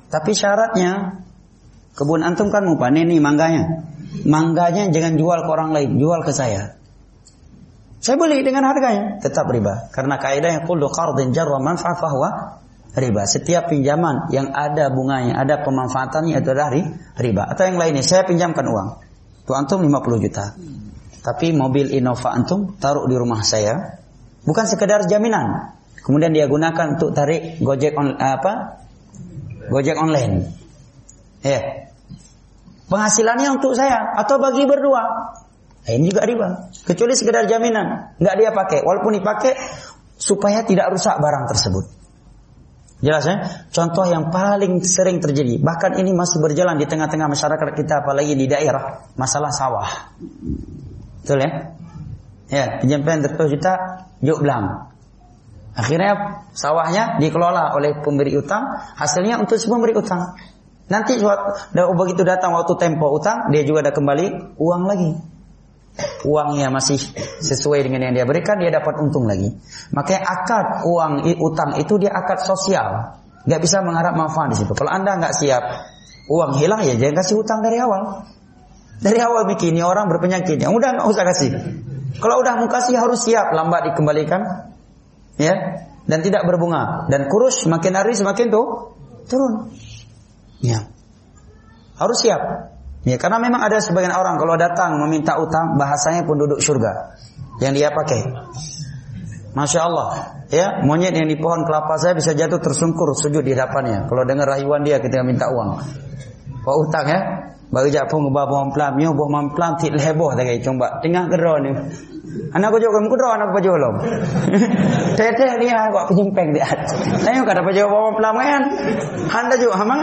Tapi syaratnya, kebun antum kan mau panen nih mangganya. Mangganya jangan jual ke orang lain, jual ke saya. Saya beli dengan harganya, tetap riba. Karena kaidahnya kullu qardin jarra manfa'a fahuwa riba. Setiap pinjaman yang ada bunganya, ada pemanfaatannya itu adalah riba. Atau yang lainnya, saya pinjamkan uang. Tuh antum lima puluh juta. Tapi mobil Innova antum taruh di rumah saya, bukan sekedar jaminan. Kemudian dia gunakan untuk tarik Gojek on, apa? Gojek online. Ya. Penghasilannya untuk saya atau bagi berdua. Nah, ini juga riba. Kecuali sekedar jaminan, enggak dia pakai. Walaupun dipakai supaya tidak rusak barang tersebut. Jelas ya? Contoh yang paling sering terjadi, bahkan ini masih berjalan di tengah-tengah masyarakat kita, apalagi di daerah, masalah sawah. Betul ya? Ya, penyampaian sepuluh juta, juk belang. Akhirnya sawahnya dikelola oleh pemberi utang, hasilnya untuk si pemberi utang. Nanti begitu datang waktu tempo utang, dia juga ada kembali uang lagi. Uangnya masih sesuai dengan yang dia berikan, dia dapat untung lagi. Makanya akad uang utang itu dia akad sosial, nggak bisa mengharap manfaat di situ. Kalau anda nggak siap, uang hilang ya jangan kasih utang dari awal. Dari awal bikin ini orang berpenyakit, yang udah nggak usah kasih. Kalau udah mau kasih harus siap, lambat dikembalikan, ya, dan tidak berbunga. Dan kurus makin hari semakin tuh turun. Ya, harus siap. Ya, karena memang ada sebagian orang kalau datang meminta utang, bahasanya penduduk surga yang dia pakai. Masya Allah, ya, monyet yang di pohon kelapa saya bisa jatuh tersungkur sujud di hadapannya kalau dengar rayuan dia ketika minta uang. Pak utang ya, bagi japung ngebah bawang pelam, nyo bawang pelam tit leboh tadi coba tengah gedro ni. Anak ko jogam kudro anak ko jolom. Teteh dia kok penyempeng dia. Ayo kata baju bawang pelam kan. Anda juga aman.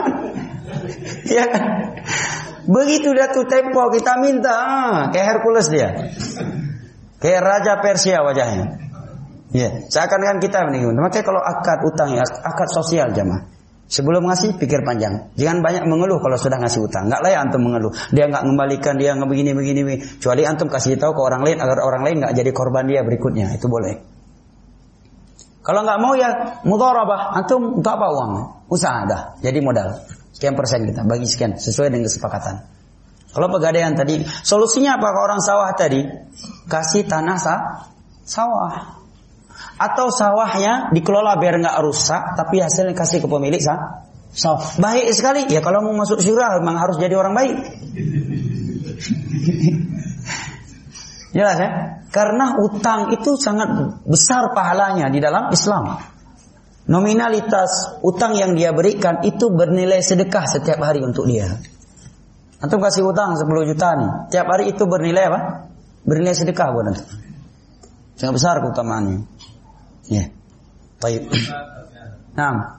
Ya kan? Begitu datu tempo kita minta, kayak Hercules dia, kayak Raja Persia wajahnya. Ya, seakan-akan kita begini. Makanya kalau akad utang, akad sosial jamaah. Sebelum ngasih pikir panjang. Jangan banyak mengeluh kalau sudah ngasih utang. Enggak layak antum mengeluh. Dia enggak mengembalikan, dia enggak begini begini. Kecuali antum kasih tahu ke orang lain agar orang lain enggak jadi korban dia berikutnya. Itu boleh. Kalau enggak mau ya mudharabah. Antum untuk apa uang? Usaha dah. Jadi modal. Sekian persen kita bagi sekian sesuai dengan kesepakatan. Kalau pegadaian tadi, solusinya apa ke orang sawah tadi? Kasih tanah sah, sawah. Atau sawahnya dikelola biar nggak rusak, tapi hasilnya kasih ke pemilik sah, sawah. Baik sekali. Ya kalau mau masuk surga memang harus jadi orang baik. Jelas ya? Karena utang itu sangat besar pahalanya di dalam Islam. Nominalitas utang yang dia berikan itu bernilai sedekah setiap hari untuk dia. Antum kasih utang sepuluh juta nih, tiap hari itu bernilai apa? Bernilai sedekah buat antum. Sangat besar keutamaannya. Ya. Baik. Nah.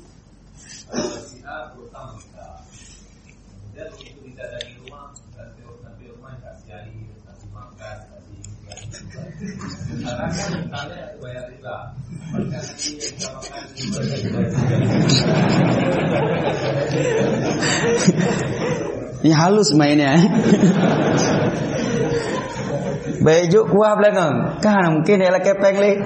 Ini halus mainnya. Baju kuah belakang. Kan mungkin dia kepeng le.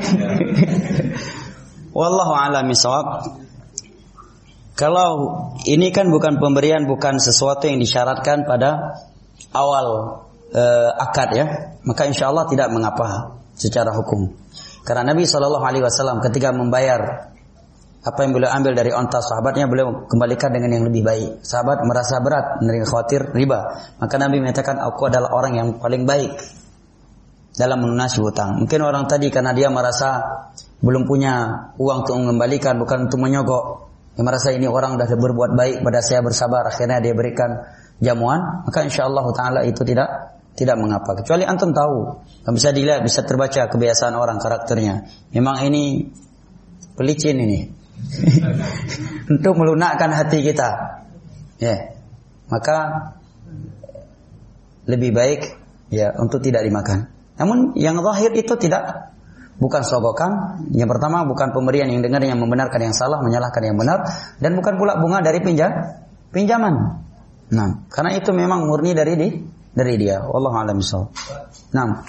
Wallahu a'lam bishawab. Kalau ini kan bukan pemberian, bukan sesuatu yang disyaratkan pada awal uh, akad ya, maka insyaallah tidak mengapa secara hukum. Karena Nabi shallallahu alaihi wasallam ketika membayar apa yang beliau ambil dari onta sahabatnya, beliau kembalikan dengan yang lebih baik. Sahabat merasa berat menerima khawatir riba, maka Nabi menyatakan aku adalah orang yang paling baik dalam melunasi hutang. Mungkin orang tadi karena dia merasa belum punya uang untuk mengembalikan, bukan untuk menyogok, dia merasa ini orang sudah berbuat baik pada saya, bersabar, akhirnya dia berikan jamuan, maka insyaallah taala itu tidak tidak mengapa. Kecuali antum tahu, bisa dilihat, bisa terbaca kebiasaan orang, karakternya. Memang ini pelicin ini. Untuk melunakkan hati kita. Ya. Yeah. Maka lebih baik ya untuk tidak dimakan. Namun yang zahir itu tidak, bukan sogokan. Yang pertama bukan pemberian yang dengar yang membenarkan yang salah, menyalahkan yang benar, dan bukan pula bunga dari pinjam pinjaman. Nah, karena itu memang murni dari di dari dia. Wallahu a'lam bishawab. Nah.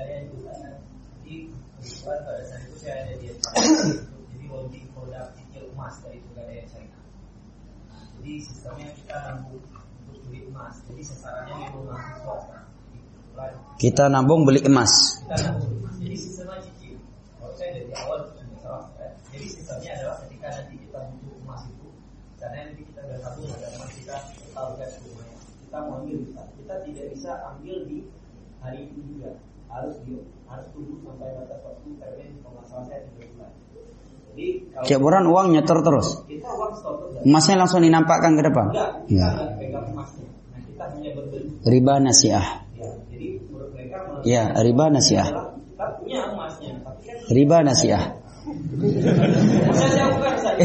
Jadi wajib kalau cicil emas dari pegadaian syariah. Jadi sistemnya kita nabung untuk beli emas. Jadi sasarannya memang mahasiswa kan. Kita nabung beli emas. Kita nabung beli emas. Jadi sistemnya cicil. Kalau saya dari awal masalah. Jadi sistemnya adalah ketika nanti kita butuh emas itu, karena nanti kita bertabung ada emas kita tahu kan semuanya. Kita mau ambil kita, kita tidak bisa ambil di hari itu juga. Harus di harus tunggu sampai batas waktu termin pemasarannya tiga bulan. Jadi kalau tiap bulan uang nyetor terus. Kita uang store terus. Emasnya langsung dinampakkan ke depan. Enggak, kita enggak pegang emasnya. Nah, kita hanya berbeli. Riba nasiah. Ya, jadi menurut mereka Ya, riba nasiah. Kita punya emasnya, tapi kan Riba nasiah. saya bukan saya.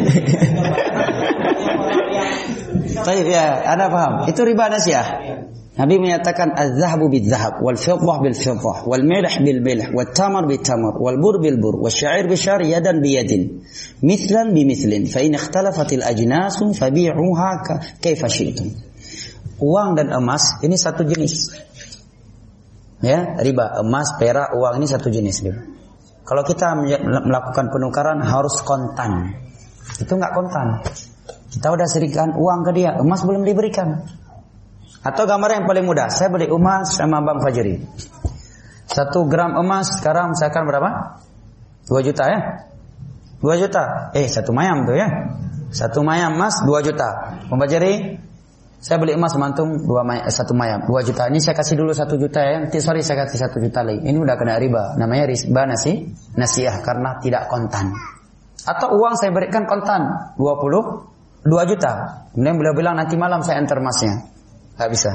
Baik ya, Anda paham? Itu riba nasiah. Nabi menyatakan az-zahabu bil-zahab, wal-fiddah bil-fiddah, wal-milh bil-milh, wat-tamar bil-tamar, wal-bur bil-bur, wasy'ir bisy'ir yadan biyadin, mithlan bimithlin, fa in ikhtalafatil ajnas fabi'uha kaifa syi'tum. Uang dan emas ini satu jenis. Ya, riba, emas, perak, uang ini satu jenis riba. Kalau kita melakukan penukaran harus kontan. Itu enggak kontan. Kita udah serikan uang ke dia, emas belum diberikan. Atau gambar yang paling mudah, saya beli emas sama Bang Fajri. Satu gram emas sekarang misalkan berapa? Dua juta ya? Dua juta. Eh satu mayam tuh ya? Satu mayam emas dua juta. Bang Fajri, saya beli emas mantung dua may- satu mayam dua juta. Ini saya kasih dulu satu juta ya. Nanti sorry saya kasih satu juta lagi. Ini udah kena riba. Namanya riba nasi nasiah karena tidak kontan. Atau uang saya berikan kontan dua puluh dua juta. Kemudian beliau bilang nanti malam saya antar emasnya. Gak bisa.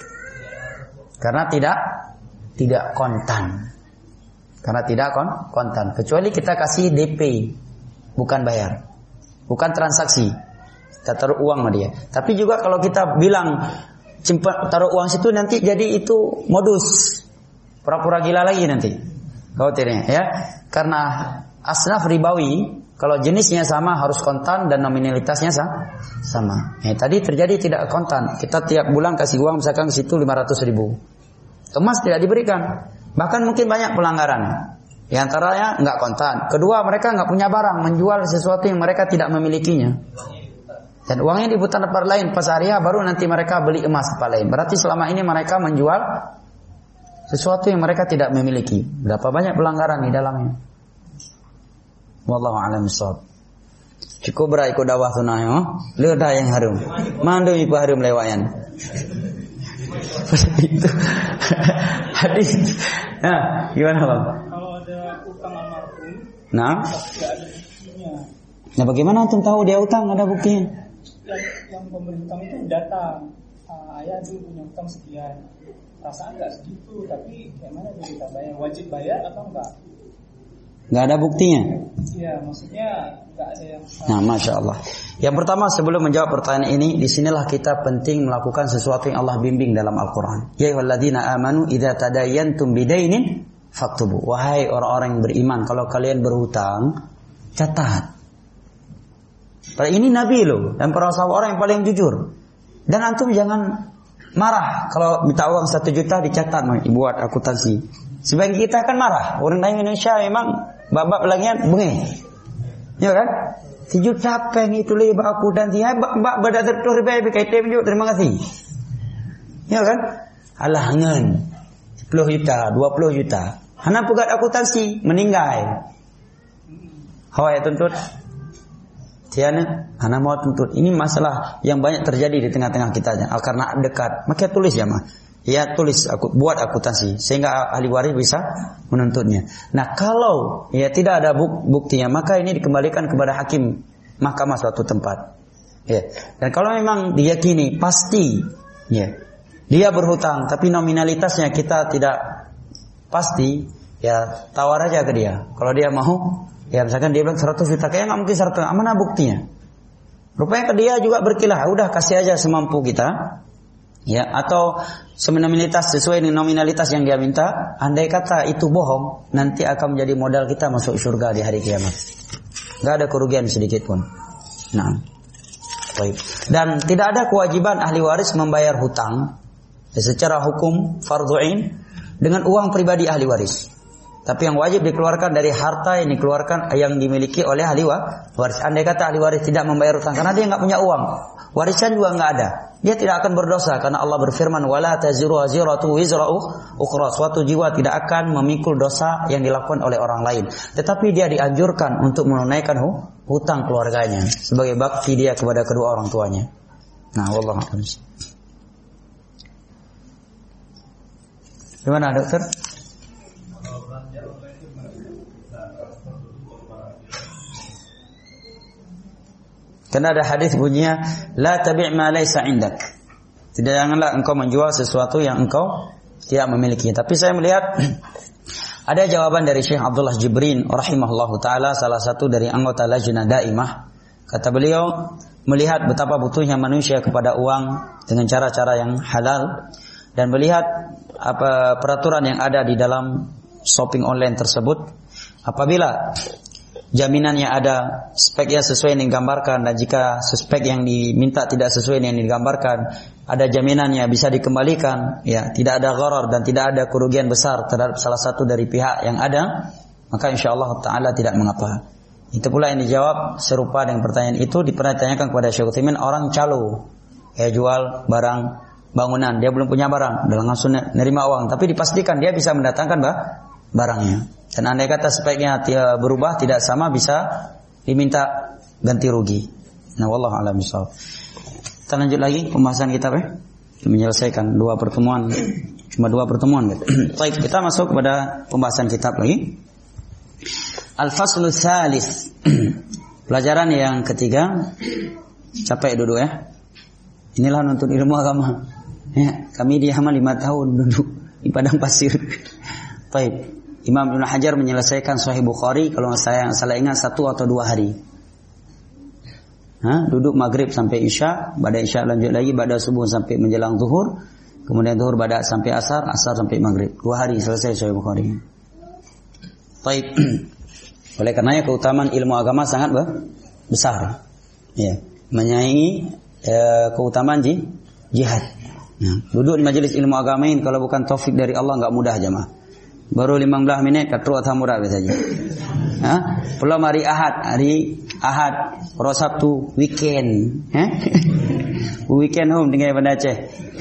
Karena tidak tidak kontan. Karena tidak kon, kontan. Kecuali kita kasih D P, bukan bayar, bukan transaksi. Kita taruh uang sama dia. Tapi juga kalau kita bilang taruh uang situ nanti jadi itu modus, pura-pura gila lagi nanti. Khawatirnya ya. Karena asnaf ribawi, kalau jenisnya sama harus kontan dan nominalitasnya sama. Ya, tadi terjadi tidak kontan. Kita tiap bulan kasih uang misalkan ke situ lima ratus ribu. Emas tidak diberikan. Bahkan mungkin banyak pelanggaran. Di antaranya enggak kontan. Kedua, mereka enggak punya barang, menjual sesuatu yang mereka tidak memilikinya. Dan uangnya diputar tempat lain, pas hari baru nanti mereka beli emas tempat lain. Berarti selama ini mereka menjual sesuatu yang mereka tidak memiliki. Berapa banyak pelanggaran di dalamnya. Wallahu a'lam bishawab. Cukup berai ko dawah tunah yo. Lu dah yang harum. Mandu iku harum lewayan. Itu hadis. Nah, gimana Bang? Kalau ada utang almarhum, nah, tidak ada buktinya. Nah, bagaimana antum tahu dia utang ada buktinya? Yang, yang pemberi utang itu datang, ah, ayah dulu punya utang sekian. Perasaan nggak segitu, tapi gimana tuh kita bayar? Wajib bayar atau enggak? Nggak ada buktinya. Iya, maksudnya nggak ada yang. Nah, masya Allah. Yang pertama sebelum menjawab pertanyaan ini, disinilah kita penting melakukan sesuatu yang Allah bimbing dalam Al-Quran. Ya ayyuhalladzina amanu idza tadayantum bidainin faktubu. Wahai orang-orang yang beriman, kalau kalian berhutang, catat. Padahal ini Nabi loh, dan para sahabat orang yang paling jujur. Dan antum jangan marah kalau minta uang satu juta dicatat, buat akuntansi. Sebagian kita kan marah. Orang lain Indonesia memang babak lagian bengi. Ya kan? Sejuta apa yang itu lebih aku dan dia bak badak tertuh ribai kaitan juga terima kasih. Ya kan? Alah ngan sepuluh juta, dua puluh juta. Hana pegat akuntansi meninggal. Hawa ya tuntut. Tiana, hana mau tuntut. Ini masalah yang banyak terjadi di tengah-tengah kita karena dekat. Maka tulis ya mah. Ya tulis aku buat akuntansi sehingga ahli waris bisa menuntutnya. Nah kalau ya tidak ada buk, buktinya maka ini dikembalikan kepada hakim mahkamah suatu tempat. Ya. Dan kalau memang diyakini pasti ya dia berhutang tapi nominalitasnya kita tidak pasti, ya tawar aja ke dia. Kalau dia mau, ya misalkan dia bilang seratus juta, kayaknya nggak mungkin seratus. Mana buktinya? Rupanya ke dia juga berkilah. Udah kasih aja semampu kita. Ya, atau nominalitas sesuai dengan nominalitas yang dia minta. Andai kata itu bohong, nanti akan menjadi modal kita masuk surga di hari kiamat. Gak ada kerugian sedikit pun. Nah, baik. Dan tidak ada kewajiban ahli waris membayar hutang ya, secara hukum fardhu ain dengan uang pribadi ahli waris. Tapi yang wajib dikeluarkan dari harta yang dikeluarkan yang dimiliki oleh ahli waris. Andai kata ahli waris tidak membayar utang karena dia nggak punya uang, warisan juga nggak ada, dia tidak akan berdosa karena Allah berfirman wala taziru waziratu wizra ukhra. Suatu jiwa tidak akan memikul dosa yang dilakukan oleh orang lain, tetapi dia dianjurkan untuk menunaikan hutang keluarganya sebagai bakti dia kepada kedua orang tuanya. Nah, wallahu a'lam. Gimana, dokter? Karena ada hadis bunyinya la tabi' ma laysa 'indak. Tidak, janganlah engkau menjual sesuatu yang engkau tidak memiliki. Tapi saya melihat ada jawaban dari Syekh Abdullah Jibrin rahimahullahu taala, salah satu dari anggota Lajnah Daimah. Kata beliau, melihat betapa butuhnya manusia kepada uang dengan cara-cara yang halal dan melihat apa peraturan yang ada di dalam shopping online tersebut, apabila jaminannya ada, speknya sesuai yang digambarkan, dan jika spek yang diminta tidak sesuai dengan yang digambarkan, ada jaminannya bisa dikembalikan, ya, tidak ada gharar dan tidak ada kerugian besar terhadap salah satu dari pihak yang ada, maka insyaallah taala tidak mengapa. Itu pula yang dijawab serupa dengan pertanyaan itu pernah ditanyakan kepada Syekh Utsaimin, orang calo, ya, jual barang bangunan, dia belum punya barang, udah langsung nerima uang, tapi dipastikan dia bisa mendatangkan bah, barangnya. Dan andai kata speknya berubah tidak sama, bisa diminta ganti rugi. Nah, wallahu a'lam bishawab. Kita lanjut lagi pembahasan kita, ya. Menyelesaikan dua pertemuan, cuma dua pertemuan. Baik, kita masuk kepada pembahasan kitab lagi. Al-Faslu Tsalits. Pelajaran yang ketiga. Capek duduk, ya. Inilah nuntut ilmu agama. Ya, kami di Hamal lima tahun duduk di padang pasir. Baik. Imam Ibnu Hajar menyelesaikan Sahih Bukhari kalau saya salah ingat satu atau dua hari. Hah? Duduk maghrib sampai isya, pada isya lanjut lagi, pada subuh sampai menjelang zuhur, kemudian zuhur pada sampai asar, asar sampai maghrib. Dua hari selesai Sahih Bukhari. Baik. Oleh karenanya keutamaan ilmu agama sangat besar. Ya, menyaingi eh, keutamaan jihad. Ya. Duduk di majelis ilmu agama ini kalau bukan taufik dari Allah enggak mudah jemaah. Baru lima belas minit katru athamura saja. Hah? Belum hari Ahad, hari Ahad, Rabu Sabtu, weekend. Hah? Weekend home dengan Ibn Aceh.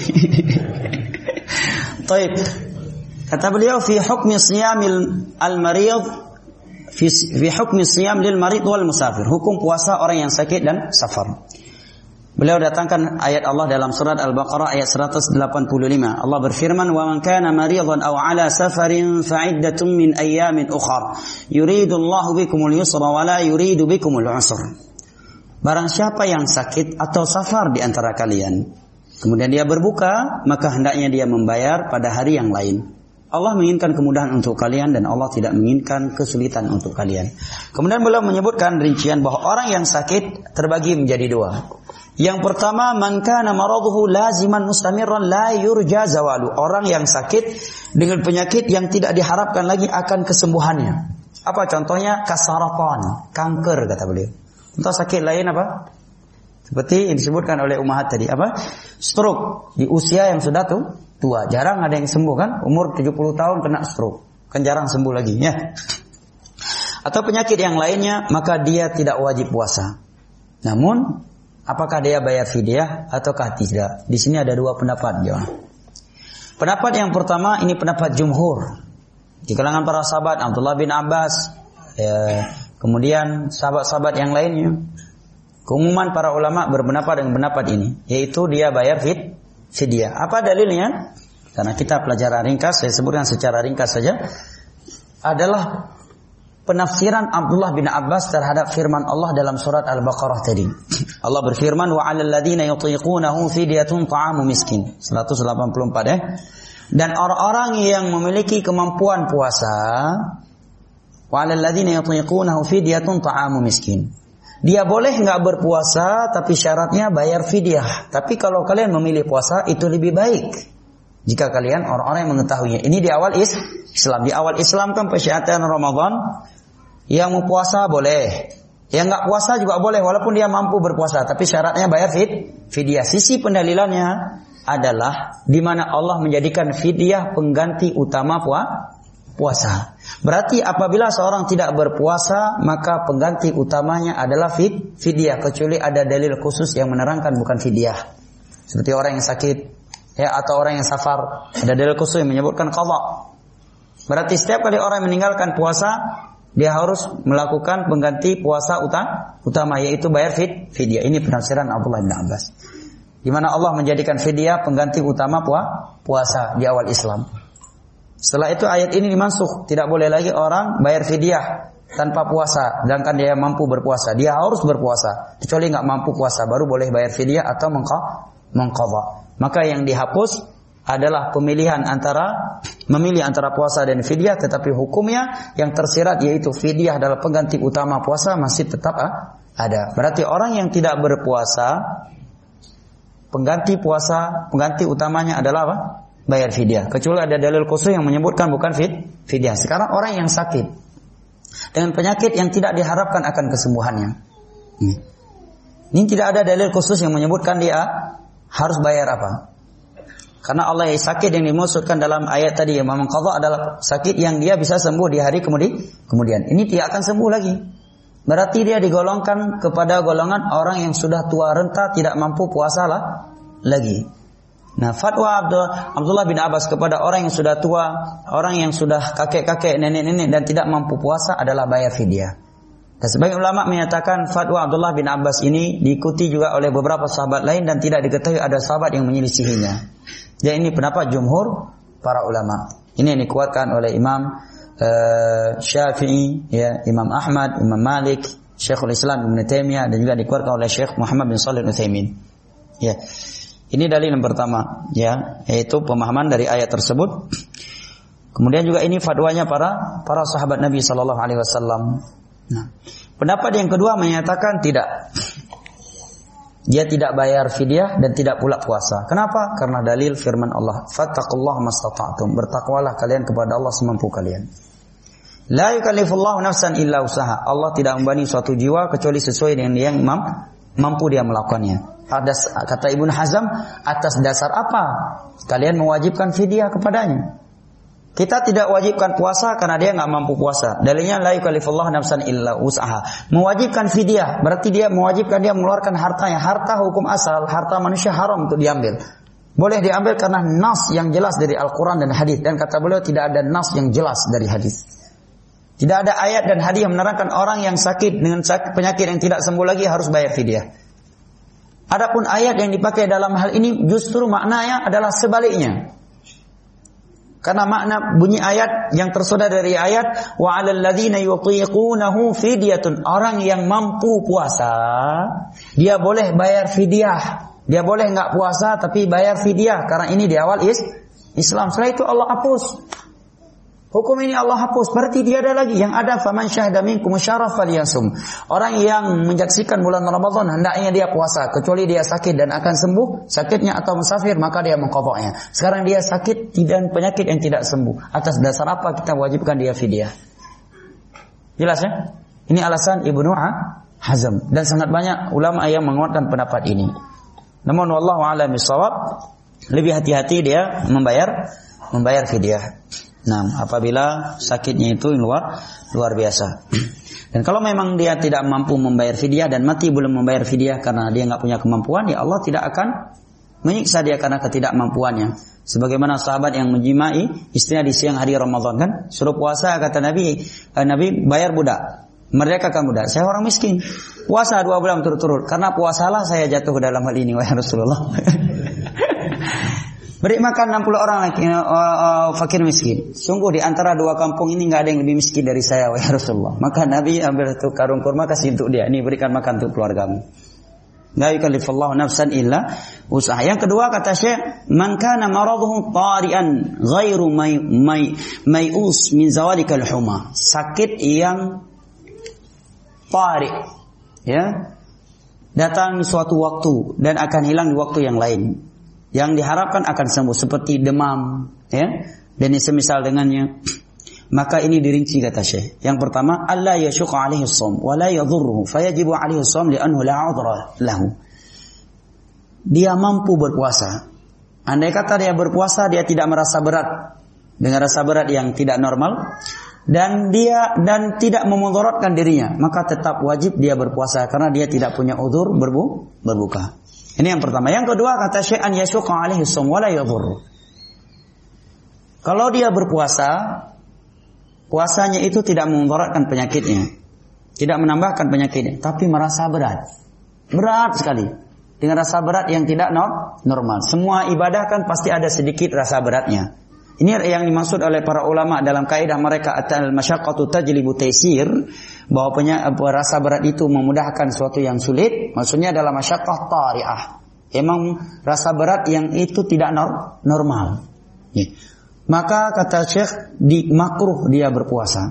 Baik. Kata beliau fi hukmi siyamil al-marid fi fi hukmi siyam lil marid wal musafir. Hukum puasa orang yang sakit dan safar. Beliau datangkan ayat Allah dalam surat Al-Baqarah ayat seratus delapan puluh lima. Allah berfirman, "Wa man kana maridan aw 'ala safarin fa'iddatun min ayyamin ukhra. Yuridullahu bikumul yusra wa la yuridu bikumul 'usra." Barang siapa yang sakit atau safar di antara kalian, kemudian dia berbuka, maka hendaknya dia membayar pada hari yang lain. Allah menginginkan kemudahan untuk kalian dan Allah tidak menginginkan kesulitan untuk kalian. Kemudian beliau menyebutkan rincian bahwa orang yang sakit terbagi menjadi dua. Yang pertama, man kana maraduhu laziman mustamirran la yurja zawalu. Orang yang sakit dengan penyakit yang tidak diharapkan lagi akan kesembuhannya. Apa contohnya? Kasaratan, kanker kata beliau. Untuk sakit lain apa? Seperti yang disebutkan oleh Ummahat tadi, apa? Stroke di usia yang sudah tuh tua. Jarang ada yang sembuh kan? Umur tujuh puluh tahun kena stroke. Kan jarang sembuh lagi, ya. Atau penyakit yang lainnya, maka dia tidak wajib puasa. Namun apakah dia bayar fidyah ataukah tidak? Di sini ada dua pendapat, jemaah. Pendapat yang pertama, ini pendapat jumhur di kalangan para sahabat, Abdullah bin Abbas, ya, kemudian sahabat-sahabat yang lainnya. Keumuman para ulama berpendapat dengan pendapat ini, yaitu dia bayar fid, fidyah. Apa dalilnya? Karena kita pelajaran ringkas, saya sebutkan secara ringkas saja, adalah penafsiran Abdullah bin Abbas terhadap firman Allah dalam surat Al-Baqarah tadi. Allah berfirman, wa 'alal ladzina yutiqunahu fidyatun ta'amu miskin. seratus delapan puluh empat, eh. Dan orang-orang yang memiliki kemampuan puasa, wa 'alal ladzina yutiqunahu fidyatun ta'amu miskin. Dia boleh enggak berpuasa tapi syaratnya bayar fidyah. Tapi kalau kalian memilih puasa itu lebih baik jika kalian orang-orang yang mengetahuinya. Ini di awal Islam. Di awal Islam kan persyaratan Ramadan, yang mau puasa boleh, yang enggak puasa juga boleh walaupun dia mampu berpuasa, tapi syaratnya bayar fid, fidyah. Sisi pendalilannya adalah di mana Allah menjadikan fidyah pengganti utama puasa. Berarti apabila seorang tidak berpuasa, maka pengganti utamanya adalah fid, fidyah, kecuali ada dalil khusus yang menerangkan bukan fidyah. Seperti orang yang sakit, ya, atau orang yang safar, ada dalil khusus yang menyebutkan qadha. Berarti setiap kali orang meninggalkan puasa, dia harus melakukan pengganti puasa utama, yaitu bayar fid, fidyah. Ini penafsiran Abdullah bin Abbas. Di mana Allah menjadikan fidyah pengganti utama puasa di awal Islam. Setelah itu ayat ini dimansuh, tidak boleh lagi orang bayar fidyah tanpa puasa, sedangkan dia mampu berpuasa. Dia harus berpuasa, kecuali nggak mampu puasa, baru boleh bayar fidyah atau mengqadha. Maka yang dihapus adalah pemilihan antara memilih antara puasa dan fidyah, tetapi hukumnya yang tersirat yaitu fidyah adalah pengganti utama puasa masih tetap ada. Berarti orang yang tidak berpuasa, pengganti puasa, pengganti utamanya adalah apa? Bayar fidyah. Kecuali ada dalil khusus yang menyebutkan bukan fid, fidyah. Sekarang orang yang sakit dengan penyakit yang tidak diharapkan akan kesembuhannya. Ini, ini tidak ada dalil khusus yang menyebutkan dia harus bayar apa. Karena Allah yang sakit yang dimaksudkan dalam ayat tadi yang mengqadha adalah sakit yang dia bisa sembuh di hari kemudian. Kemudian ini tidak akan sembuh lagi. Berarti dia digolongkan kepada golongan orang yang sudah tua renta tidak mampu puasa lah lagi. Nah, fatwa Abdullah bin Abbas kepada orang yang sudah tua, orang yang sudah kakek-kakek, nenek-nenek dan tidak mampu puasa adalah bayar fidyah. Dan sebagian ulama menyatakan fatwa Abdullah bin Abbas ini diikuti juga oleh beberapa sahabat lain dan tidak diketahui ada sahabat yang menyelisihinya. Jadi ini pendapat jumhur para ulama. Ini yang dikuatkan oleh Imam uh, Syafi'i, ya, Imam Ahmad, Imam Malik, Syekhul Islam Ibnu Taimiyah, dan juga dikuatkan oleh Syekh Muhammad bin Shalih Al-Utsaimin. Ya. Ini dalil yang pertama, ya, yaitu pemahaman dari ayat tersebut. Kemudian juga ini fatwanya para para sahabat Nabi sallallahu alaihi wasallam. Nah, pendapat yang kedua menyatakan tidak. Dia tidak bayar fidyah dan tidak pula puasa. Kenapa? Karena dalil firman Allah, "Fattaqullaha mastata'tum." Bertakwalah kalian kepada Allah semampu kalian. La yukallifullahu nafsan illa usaha. Allah tidak membebani suatu jiwa kecuali sesuai dengan yang mampu dia melakukannya. Atas, kata Ibnu Hazm, atas dasar apa kalian mewajibkan fidyah kepadanya? Kita tidak wajibkan puasa karena dia nggak mampu puasa. Dalilnya la yukallifullahu nafsan illa usaha. Mewajibkan fidyah berarti dia mewajibkan dia mengeluarkan hartanya. Harta hukum asal, harta manusia haram untuk diambil. Boleh diambil karena nas yang jelas dari Al-Quran dan hadis. Dan kata beliau tidak ada nas yang jelas dari hadis. Tidak ada ayat dan hadis yang menerangkan orang yang sakit dengan sakit penyakit yang tidak sembuh lagi harus bayar fidyah. Adapun ayat yang dipakai dalam hal ini justru maknanya adalah sebaliknya. Karena makna bunyi ayat yang tersudah dari ayat wa 'alal ladzina yutiqunahu fidyatun, orang yang mampu puasa dia boleh bayar fidyah. Dia boleh enggak puasa tapi bayar fidyah karena ini di awal is Islam. Setelah itu Allah hapus. Hukum ini Allah hapus. Berarti dia ada lagi yang ada faman syahida minkum syahra falyasum. Orang yang menyaksikan bulan Ramadan hendaknya dia puasa kecuali dia sakit dan akan sembuh sakitnya atau musafir maka dia mengqadha'nya. Sekarang dia sakit dan penyakit yang tidak sembuh. Atas dasar apa kita wajibkan dia fidyah? Jelas ya? Ini alasan Ibnu Hazm dan sangat banyak ulama yang menguatkan pendapat ini. Namun wallahu a'lam bishawab, lebih hati-hati dia membayar membayar fidyah. Nah, apabila sakitnya itu luar luar biasa. Dan kalau memang dia tidak mampu membayar fidyah dan mati belum membayar fidyah karena dia enggak punya kemampuan, ya Allah tidak akan menyiksa dia karena ketidakmampuannya. Sebagaimana sahabat yang menjimai istrinya di siang hari Ramadan kan, suruh puasa kata Nabi, eh, Nabi bayar budak, merdekakan budak. Saya orang miskin, puasa dua bulan turut-turut. Karena puasalah saya jatuh ke dalam hal ini wahai Rasulullah. Beri makan enam puluh orang lagi, uh, uh, fakir miskin. Sungguh di antara dua kampung ini enggak ada yang lebih miskin dari saya wahai Rasulullah. Maka Nabi ambil satu karung kurma kasih untuk dia. Ini berikan makan untuk keluargamu. La yukallifullahu nafsan illa usaha. Yang kedua kata Syekh, man kana maraduhu tari'an ghairu may may may'us min zawalikal huma. Sakit yang tari, ya, datang suatu waktu dan akan hilang di waktu yang lain. Yang diharapkan akan sembuh seperti demam, ya, dan semisal dengannya. Maka ini dirinci kata Syekh. Yang pertama, alla yashqa alaihi shaum wa la yadhurruhu fayajibu alaihi shaum li'annahu la 'udhra lahu. Dia mampu berpuasa. Andai kata dia berpuasa dia tidak merasa berat dengan rasa berat yang tidak normal, dan dia dan tidak memudaratkan dirinya, maka tetap wajib dia berpuasa karena dia tidak punya udzur berbu, berbuka. Ini yang pertama. Yang kedua, kata Syekh, an yashuqa alaihi shaum wa la yadhur. Kalau dia berpuasa, puasanya itu tidak memudaratkan penyakitnya, tidak menambahkan penyakitnya, tapi merasa berat. Berat sekali. Dengan rasa berat yang tidak normal. Semua ibadah kan pasti ada sedikit rasa beratnya. Ini yang dimaksud oleh para ulama dalam kaidah mereka al-masyaqqatu tajlibu taysir, bahwa rasa berat itu memudahkan sesuatu yang sulit. Maksudnya adalah masyaqqah tari'ah. Emang rasa berat yang itu tidak normal. Ya. Maka kata Syekh, di makruh dia berpuasa.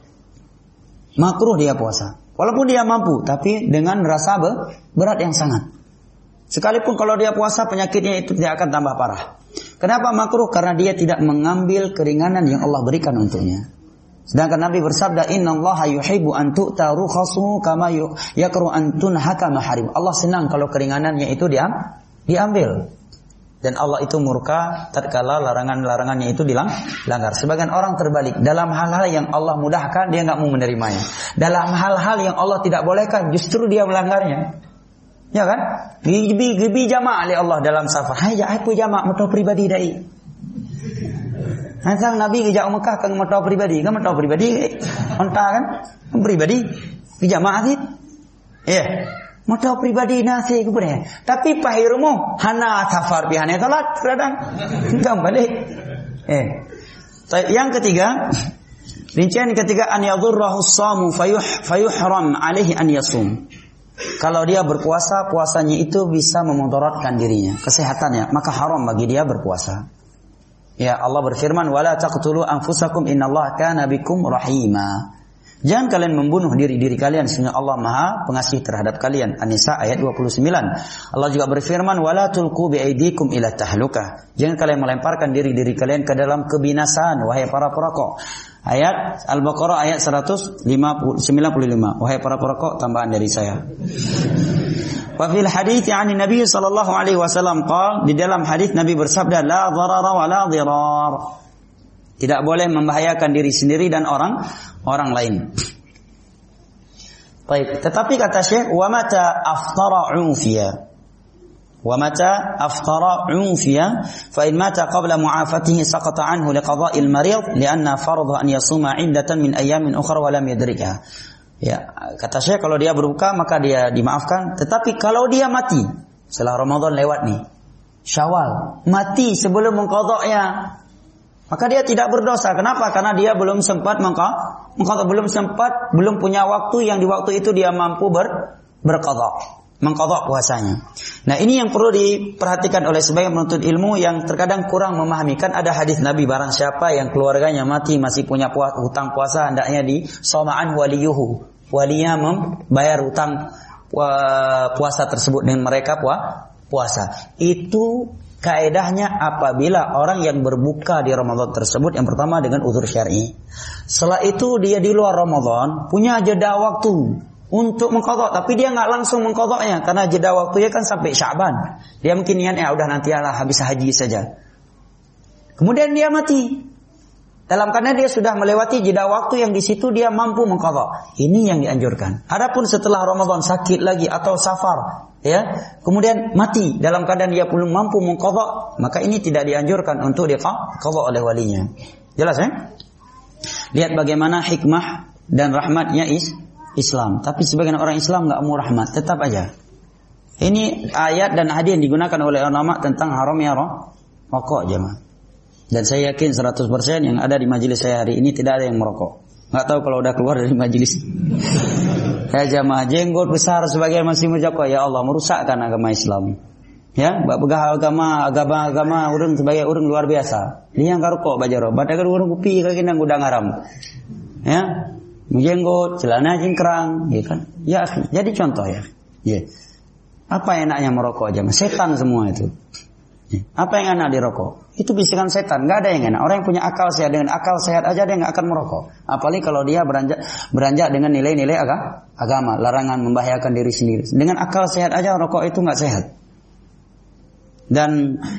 Makruh dia puasa. Walaupun dia mampu, tapi dengan rasa berat yang sangat. Sekalipun kalau dia puasa, penyakitnya itu tidak akan tambah parah. Kenapa makruh? Karena dia tidak mengambil keringanan yang Allah berikan untuknya. Sedangkan Nabi bersabda, innallaha yuhibbu an tu'ta rukhasu kama yakru an tunhaka maharim. Allah senang kalau keringanannya itu diambil. Dan Allah itu murka tatkala larangan-larangannya itu dilanggar. Sebagian orang terbalik, dalam hal-hal yang Allah mudahkan dia enggak mau menerimanya. Dalam hal-hal yang Allah tidak bolehkan justru dia melanggarnya. Ya kan? Gibi gibi jamaah oleh Allah dalam safar. Hai ya aku jamaah motor pribadi dai. Hansang Nabi ke jauh Mekah kan motor pribadi, kan motor pribadi. Onta kan? Pribadi ke jamaah sih. Ya. Motor pribadi nasi ku boleh. Tapi pahirmu hana safar pihane salat kadang. Enggak balik. Eh. Yang ketiga, rincian ketiga, an yadhurrahu as-shamu fayuh fayuhram alaihi an yasum. Kalau dia berpuasa, puasanya itu bisa memudaratkan dirinya, kesehatannya, maka haram bagi dia berpuasa. Ya, Allah berfirman, "Wala taqtulu anfusakum innallaha kana bikum rahima." Jangan kalian membunuh diri-diri kalian, sesungguhnya Allah Maha Pengasih terhadap kalian. An-Nisa ayat dua puluh sembilan. Allah juga berfirman, "Wala tulqu biaidikum ila tahlukah." Jangan kalian melemparkan diri-diri kalian ke dalam kebinasaan, wahai para perokok. Ayat Al-Baqarah ayat seratus sembilan puluh lima. Wahai para perokok, tambahan dari saya. Wa fil hadits 'an Nabi sallallahu alaihi wasallam qala, di dalam hadis Nabi bersabda, la dharara wa la dhirar. Tidak boleh membahayakan diri sendiri dan orang orang lain. Baik, tetapi kata Syekh, wa mata aftara 'ufiya. Wa mata aftara 'ufiya fa in mata qabla mu'afatihi saqata anhu liqada'il marid li'anna farḍa an yasuma 'iddatan min ayyamin ukhra wa lam yadrikha. Ya, kata Syekh, kalau dia berbuka maka dia dimaafkan, tetapi kalau dia mati setelah Ramadan lewat nih, Syawal, mati sebelum mengqada'nya, maka dia tidak berdosa. Kenapa? Karena dia belum sempat mengqadha, belum sempat, belum punya waktu yang di waktu itu dia mampu ber berqadha, mengqadha puasanya. Nah, ini yang perlu diperhatikan oleh sebagian penuntut ilmu yang terkadang kurang memahami. Kan ada hadis Nabi, barang siapa yang keluarganya mati masih punya puas, hutang puasa, hendaknya di soma'an waliyuhu, walinya membayar hutang puasa tersebut dengan mereka puasa. Itu kaedahnya apabila orang yang berbuka di Ramadan tersebut, yang pertama dengan uzur syar'i. Setelah itu dia di luar Ramadan punya jeda waktu untuk mengqadha, tapi dia nggak langsung mengqadhanya karena jeda waktunya kan sampai Sya'ban. Dia mungkin niat ya udah nanti lah habis haji saja. Kemudian dia mati dalam keadaan dia sudah melewati jeda waktu yang di situ dia mampu mengqadha. Ini yang dianjurkan. Adapun setelah Ramadan sakit lagi atau safar, ya, kemudian mati dalam keadaan dia belum mampu mengqadha, maka ini tidak dianjurkan untuk diqadha oleh walinya. Jelas ya? Lihat bagaimana hikmah dan rahmatnya is Islam. Tapi sebagian orang Islam nggak mau rahmat, tetap aja. Ini ayat dan hadis yang digunakan oleh ulama tentang haramnya rokok, jemaah. Dan saya yakin seratus persen yang ada di majelis saya hari ini tidak ada yang merokok. Nggak tahu kalau udah keluar dari majelis. Ya jemaah, jenggot besar sebagian masih merokok. Ya Allah, merusakkan agama Islam. Ya, bagah agama agama agama urang sebagai urang luar biasa. Dia yang rokok bajaro, badakan urang kupi kaki nang gudang haram. Ya. Menjenggot, celana cingkrang, ya kan? Ya, jadi contoh ya. Ya. Apa enaknya merokok aja? Setan semua itu. Ya. Apa yang enak dirokok? Itu bisikan setan, nggak ada yang enak. Orang yang punya akal sehat, dengan akal sehat aja dia nggak akan merokok. Apalagi kalau dia beranjak beranjak dengan nilai-nilai agama, agama, larangan membahayakan diri sendiri. Dengan akal sehat aja rokok itu nggak sehat. Dan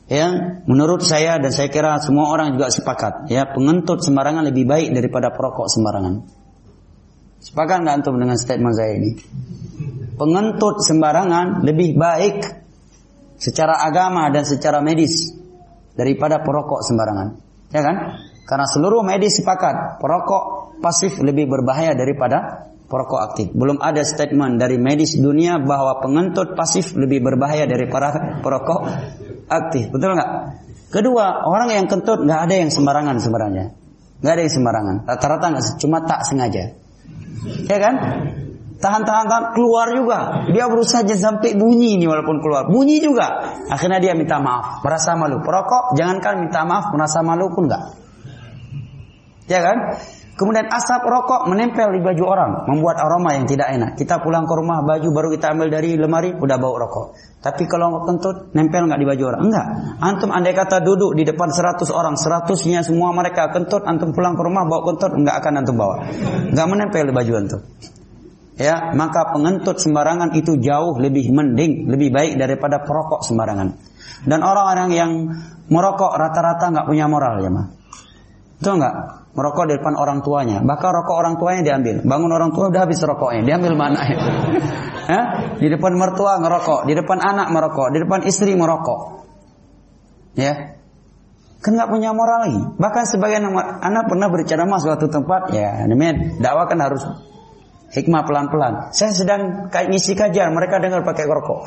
Ya, menurut saya dan saya kira semua orang juga sepakat, ya, pengentut sembarangan lebih baik daripada perokok sembarangan. Sepakat nggak antum dengan statement saya ini? Pengentut sembarangan lebih baik secara agama dan secara medis daripada perokok sembarangan, ya kan? Karena seluruh medis sepakat perokok pasif lebih berbahaya daripada perokok aktif. Belum ada statement dari medis dunia bahwa pengentut pasif lebih berbahaya daripada perokok aktif, betul nggak? Kedua, orang yang kentut nggak ada yang sembarangan sebenarnya, nggak ada yang sembarangan. Rata-rata nggak, cuma tak sengaja, ya kan? Tahan-tahan keluar juga, dia berusaha jangan sampai bunyi ini, walaupun keluar bunyi juga, akhirnya dia minta maaf, merasa malu. Perokok jangankan minta maaf, merasa malu pun nggak, ya kan? Kemudian asap rokok menempel di baju orang, membuat aroma yang tidak enak. Kita pulang ke rumah, baju baru kita ambil dari lemari, udah bau rokok. Tapi kalau kentut, nempel nggak di baju orang? Enggak. Antum andai kata duduk di depan seratus orang, seratusnya semua mereka kentut, antum pulang ke rumah bawa kentut, enggak akan antum bawa. Enggak menempel di baju antum. Ya, maka pengentut sembarangan itu jauh lebih mending, lebih baik daripada perokok sembarangan. Dan orang-orang yang merokok rata-rata nggak punya moral, ya mah. Betul nggak? Merokok di depan orang tuanya, bahkan rokok orang tuanya diambil. Bangun orang tua udah habis rokoknya, diambil mana ya? Hah? Di depan mertua ngerokok, di depan anak merokok, di depan istri merokok. Ya, kan nggak punya moral lagi. Bahkan sebagian anak pernah berceramah suatu tempat, ya, namanya dakwah kan harus hikmah pelan-pelan. Saya sedang ngisi kajian, mereka dengar pakai rokok.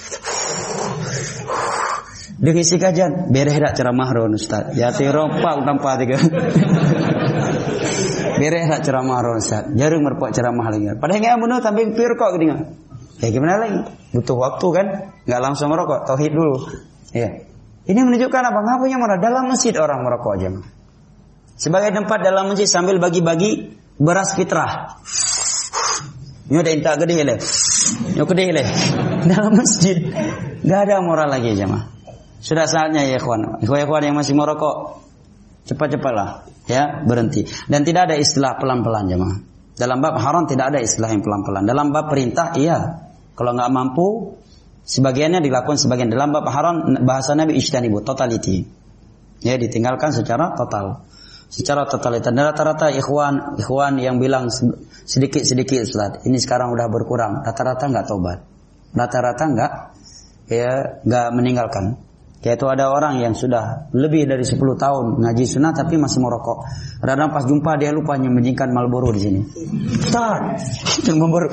Dia ngisi kajian, beres dak ceramah ron Ustaz. Ya tiropak tanpa tiga. Beres dak ceramah ron Ustaz. Jarang merpok ceramah lagi. Padahal enggak benar sambil pir kok gini. Ya gimana lagi? Butuh waktu kan? Enggak langsung merokok, tauhid dulu. Ya. Ini menunjukkan apa? Enggak punya moral. Dalam masjid orang merokok aja. Sebagai tempat dalam masjid sambil bagi-bagi beras fitrah. Nyo ada intak gede le. Nyo gede le. Dalam masjid enggak ada moral lagi jemaah. Sudah saatnya ya ikhwan, ikhwan yang masih merokok, cepat-cepatlah ya berhenti. Dan tidak ada istilah pelan-pelan jemaah. Dalam bab haram tidak ada istilah yang pelan-pelan. Dalam bab perintah iya. Kalau nggak mampu, sebagiannya dilakukan sebagian. Dalam bab haram bahasa Nabi ijtanibu, totality. Ya ditinggalkan secara total, secara totalitas. Dan rata-rata ikhwan, ikhwan yang bilang sedikit-sedikit Ustaz, ini sekarang udah berkurang. Rata-rata nggak tobat, rata-rata nggak ya nggak meninggalkan. Yaitu ada orang yang sudah lebih dari sepuluh tahun ngaji sunnah tapi masih merokok. Kadang pas jumpa dia lupa nyembunyikan Marlboro di sini. Ustaz, yang membaru.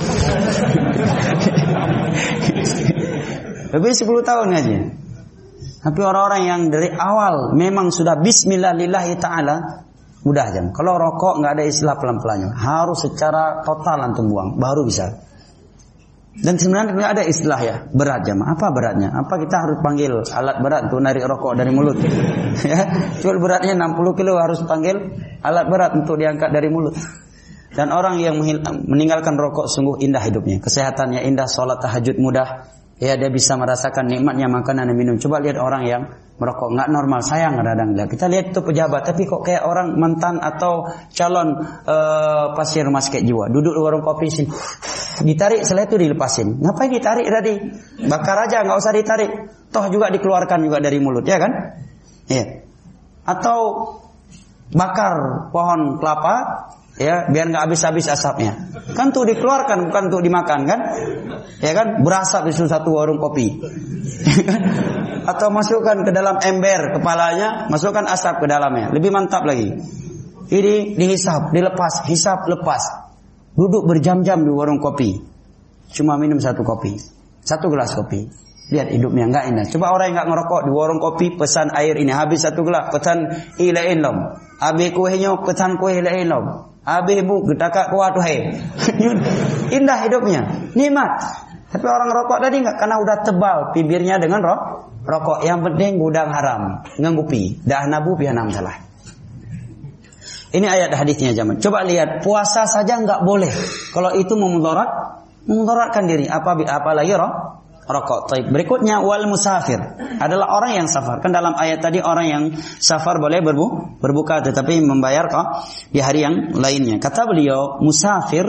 Lebih sepuluh tahun ngaji. Tapi orang-orang yang dari awal memang sudah bismillah lillahi ta'ala, mudah aja. Kalau rokok nggak ada istilah pelan-pelannya, harus secara total antum buang baru bisa. Dan sebenarnya nggak ada istilah ya berat jamaah. Apa beratnya? Apa kita harus panggil alat berat untuk narik rokok dari mulut? Ya, cuma beratnya enam puluh kilo harus panggil alat berat untuk diangkat dari mulut. Dan orang yang meninggalkan rokok sungguh indah hidupnya, kesehatannya indah, sholat tahajud mudah. Ya dia bisa merasakan nikmatnya makanan dan minum. Coba lihat orang yang merokok nggak normal, sayang kadang-kadang lihat. Kita lihat itu pejabat, tapi kok kayak orang mantan atau calon uh, pasien rumah sakit jiwa, duduk di warung kopi sini, ditarik setelah itu dilepasin. Ngapain ditarik tadi? Bakar aja, nggak usah ditarik. Toh juga dikeluarkan juga dari mulut, ya kan? Iya. Atau bakar pohon kelapa, ya biar nggak habis-habis asapnya. Kan tuh dikeluarkan, bukan untuk dimakan kan? Ya kan? Berasap di satu warung kopi. Atau masukkan ke dalam ember kepalanya, masukkan asap ke dalamnya. Lebih mantap lagi. Ini dihisap, dilepas, hisap, lepas. Duduk berjam-jam di warung kopi. Cuma minum satu kopi, satu gelas kopi. Lihat hidupnya enggak indah. Coba orang yang enggak ngerokok di warung kopi pesan air ini habis satu gelas, pesan ilain lom. Abi kuehnya pesan kueh ilain lom. Abi bu gedaka kuat hai. Indah hidupnya, nikmat. Tapi orang ngerokok tadi enggak, karena udah tebal bibirnya dengan rok, rokok. Yang penting gudang haram, nganggupi, dah nabu pianam salah. Ini ayat hadisnya zaman. Coba lihat, puasa saja enggak boleh. Kalau itu memudarat, memudaratkan diri. Apa apalagi rok, rokok. Taib. Berikutnya wal musafir adalah orang yang safar. Kan dalam ayat tadi orang yang safar boleh berbu, berbuka tetapi membayar kok di hari yang lainnya. Kata beliau, musafir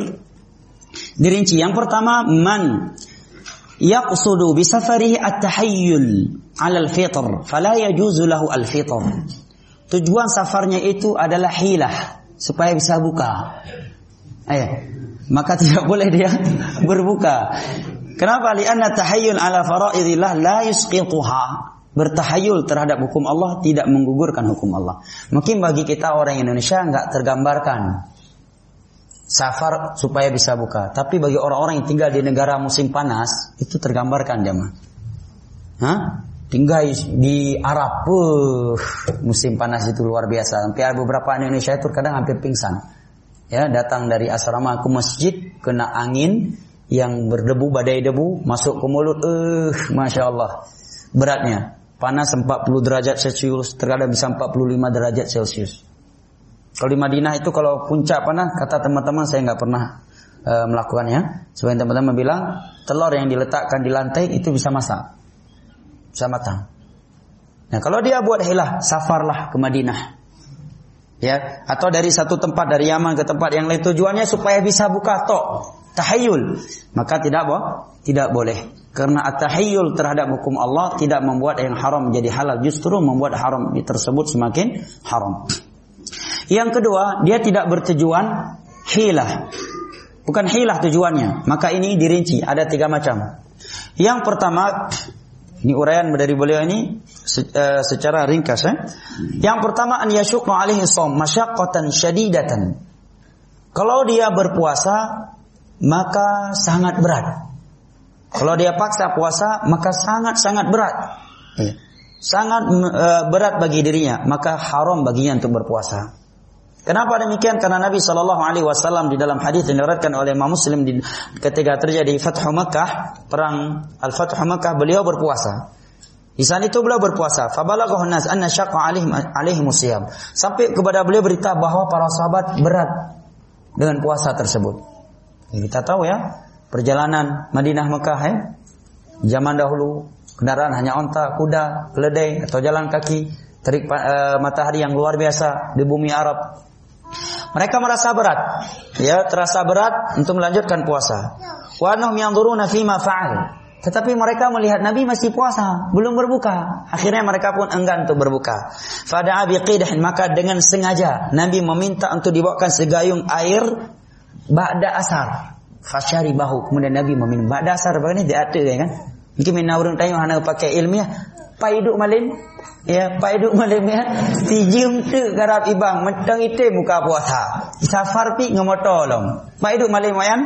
dirinci. Yang pertama, man yaqsudu bi safarihi at-tahayyul 'alal fitr, fala yajuzu lahu al-fitr. Tujuan safarnya itu adalah hilah, supaya bisa buka. Eh, maka tidak boleh dia berbuka. Kenapa? Li'anna tahayyul 'ala fara'idillah la yusqituha. Bertahayul terhadap hukum Allah tidak menggugurkan hukum Allah. Mungkin bagi kita orang Indonesia enggak tergambarkan safar supaya bisa buka. Tapi bagi orang-orang yang tinggal di negara musim panas, itu tergambarkan jemaah. Hah? Tinggal di Arab, uh, musim panas itu luar biasa. Sampai ada beberapa Indonesia itu kadang hampir pingsan. Ya, datang dari asrama ke masjid, kena angin yang berdebu, badai debu, masuk ke mulut, uh, masya Allah, beratnya. Panas empat puluh derajat Celcius, terkadang bisa empat puluh lima derajat Celcius. Kalau di Madinah itu kalau puncak panas, kata teman-teman, saya nggak pernah uh, melakukannya. Sebagian teman-teman bilang telur yang diletakkan di lantai itu bisa masak, bisa matang. Nah, kalau dia buat hilah, safarlah ke Madinah, ya, atau dari satu tempat dari Yaman ke tempat yang lain, tujuannya supaya bisa buka tok, tahayyul, maka tidak boh, tidak boleh. Karena at-tahayyul terhadap hukum Allah tidak membuat yang haram menjadi halal, justru membuat haram tersebut semakin haram. Yang kedua, dia tidak bertujuan hilah. Bukan hilah tujuannya. Maka ini dirinci, ada tiga macam. Yang pertama, ini uraian dari beliau ini secara ringkas, eh? Yang pertama, an yashqa alaihi shaum masyaqqatan syadidatan. Kalau dia berpuasa, maka sangat berat. Kalau dia paksa puasa, maka sangat-sangat berat. Ya. Sangat uh, berat bagi dirinya, maka haram baginya untuk berpuasa. Kenapa demikian? Karena Nabi sallallahu alaihi wasallam di dalam hadis yang diriwayatkan oleh Imam Muslim di, ketika terjadi Fathu Makkah, perang Al-Fathu Makkah, beliau berpuasa. Di sana itu beliau berpuasa. Fabalaghahu nas anna syaqqa alaihim alaihim siyam. Sampai kepada beliau berita bahwa para sahabat berat dengan puasa tersebut. Ya, kita tahu ya, perjalanan Madinah Mekah, ya, zaman dahulu kendaraan hanya onta, kuda, keledai atau jalan kaki, terik uh, matahari yang luar biasa di bumi Arab. Mereka merasa berat, ya, terasa berat untuk melanjutkan puasa. Wa annahum yanzuruna fima fa'al. Tetapi mereka melihat Nabi masih puasa, belum berbuka. Akhirnya mereka pun enggan untuk berbuka. Fada'a biqidahin, maka dengan sengaja Nabi meminta untuk dibawakan segayung air ba'da asar. Fasyari bahu, kemudian Nabi meminum. Ba'da asar bagaimana dia ada kan? Mungkin minawurun tanya hana pakai ilmiah. Paiduk malin, ya, paiduk malin ya. Tijim tu garap ibang, mentang itu muka puasa. Safar pi ngemotolong. Paiduk malin wayan,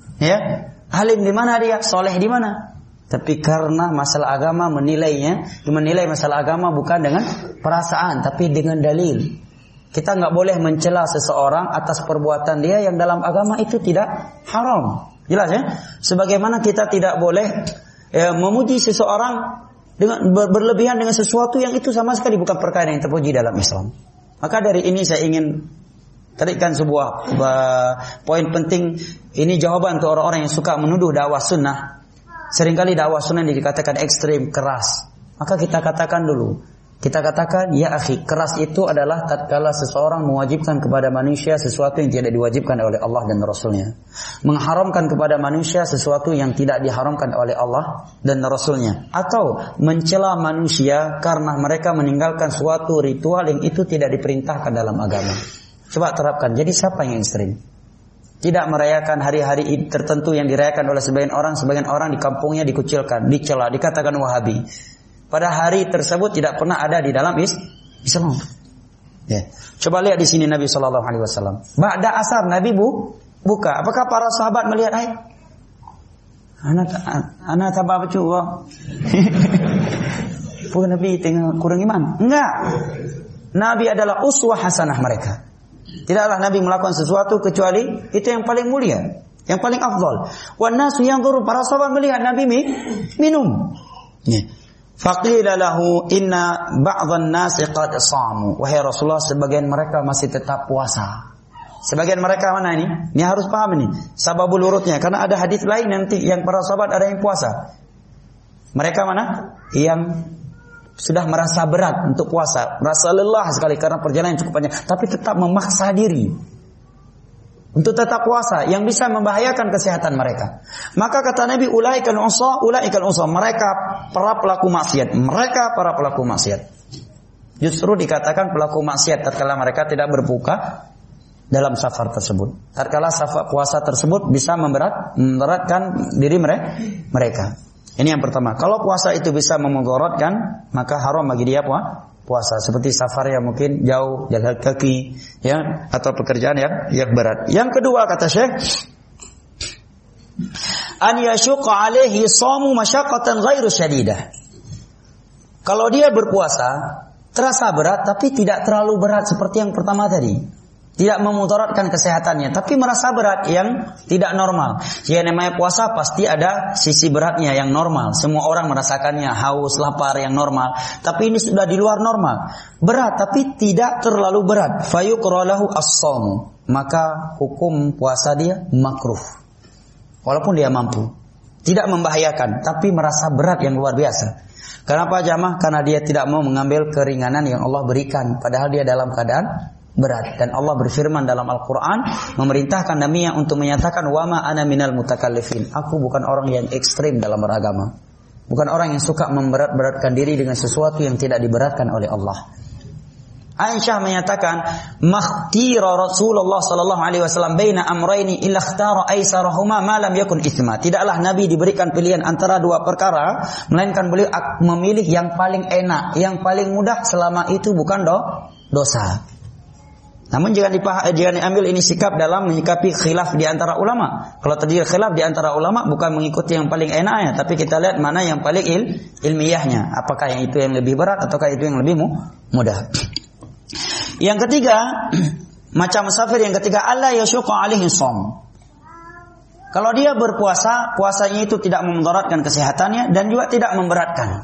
ya. Alim di mana dia? Soleh di mana? Tapi karena masalah agama menilainya, menilai masalah agama bukan dengan perasaan, tapi dengan dalil. Kita nggak boleh mencela seseorang atas perbuatan dia yang dalam agama itu tidak haram. Jelas ya? Sebagaimana kita tidak boleh ya, memuji seseorang dengan berlebihan dengan sesuatu yang itu sama sekali bukan perkara yang terpuji dalam Islam. Maka dari ini saya ingin tarikkan sebuah uh, poin penting. Ini jawaban untuk orang-orang yang suka menuduh dakwah sunnah. Seringkali dakwah sunnah dikatakan ekstrim, keras. Maka kita katakan dulu, kita katakan, ya akhi, keras itu adalah tatkala seseorang mewajibkan kepada manusia sesuatu yang tidak diwajibkan oleh Allah dan Rasulnya. Mengharamkan kepada manusia sesuatu yang tidak diharamkan oleh Allah dan Rasulnya. Atau mencela manusia karena mereka meninggalkan suatu ritual yang itu tidak diperintahkan dalam agama. Coba terapkan, jadi siapa yang ekstrim? Tidak merayakan hari-hari tertentu yang dirayakan oleh sebagian orang, sebagian orang di kampungnya dikucilkan, dicela, dikatakan Wahabi. Pada hari tersebut tidak pernah ada di dalam Islam. Ya. Coba lihat di sini Nabi Shallallahu Alaihi Wasallam. Ba'da asar Nabi bu buka. Apakah para sahabat melihat ayat? Anak anak tabah baca. Bukan Nabi tengah kurang iman. Enggak. Nabi adalah uswah hasanah mereka. Tidaklah Nabi melakukan sesuatu kecuali itu yang paling mulia, yang paling afdal. Wan nasu yanzuru, para sahabat melihat Nabi minum. Ya. Faqila lahu inna ba'dhan nasi qad shamu. Wahai Rasulullah, sebagian mereka masih tetap puasa. Sebagian mereka mana ini? Ini harus paham ini sababul urutnya, karena ada hadis lain nanti yang para sahabat ada yang puasa. Mereka mana? Yang sudah merasa berat untuk puasa, merasa lelah sekali karena perjalanan cukup panjang, tapi tetap memaksa diri. untuk tetap puasa yang bisa membahayakan kesehatan mereka. Maka kata Nabi, ulaikal usah, ulaikal usah, mereka para pelaku maksiat, mereka para pelaku maksiat. Justru dikatakan pelaku maksiat tatkala mereka tidak berbuka dalam safar tersebut. Tatkala safar puasa tersebut bisa memberat, memberatkan diri mereka. Ini yang pertama. Kalau puasa itu bisa memudaratkan, maka haram bagi dia puasa. Puasa seperti safar yang mungkin jauh, jalan kaki, ya, atau pekerjaan yang yang berat. Yang kedua kata Syekh, an yashuqqa alaihi shamu masyaqqatan ghairu syadidah. Kalau dia berpuasa terasa berat tapi tidak terlalu berat seperti yang pertama tadi. Tidak memudaratkan kesehatannya, tapi merasa berat yang tidak normal. Yang namanya puasa pasti ada sisi beratnya yang normal. Semua orang merasakannya, haus, lapar yang normal. Tapi ini sudah di luar normal. Berat tapi tidak terlalu berat. Fayuqra lahu as-shaum. Maka hukum puasa dia makruh. Walaupun dia mampu. Tidak membahayakan, tapi merasa berat yang luar biasa. Kenapa jamaah? Karena dia tidak mau mengambil keringanan yang Allah berikan. Padahal dia dalam keadaan berat. Dan Allah berfirman dalam Al-Quran, memerintahkan Nabi-Nya untuk menyatakan, wama ana minal mutakallifin. Aku bukan orang yang ekstrim dalam beragama. Bukan orang yang suka memberat-beratkan diri dengan sesuatu yang tidak diberatkan oleh Allah. Aisyah menyatakan, makhtira Rasulullah sallallahu alaihi wasallam baina amrayni illa ikhtara aisarahuma ma lam yakun itsma. Tidaklah Nabi diberikan pilihan antara dua perkara, melainkan beliau memilih yang paling enak, yang paling mudah selama itu bukan do, dosa. Namun jangan dipahami, jangan diambil ini sikap dalam menyikapi khilaf di antara ulama. Kalau terjadi khilaf di antara ulama bukan mengikuti yang paling enaknya, tapi kita lihat mana yang paling il, ilmiahnya. Apakah yang itu yang lebih berat ataukah itu yang lebih mudah. Yang ketiga, macam musafir yang ketiga, alla yashuqqa alaihi shaum. Kalau dia berpuasa, puasanya itu tidak memudaratkan kesehatannya dan juga tidak memberatkan.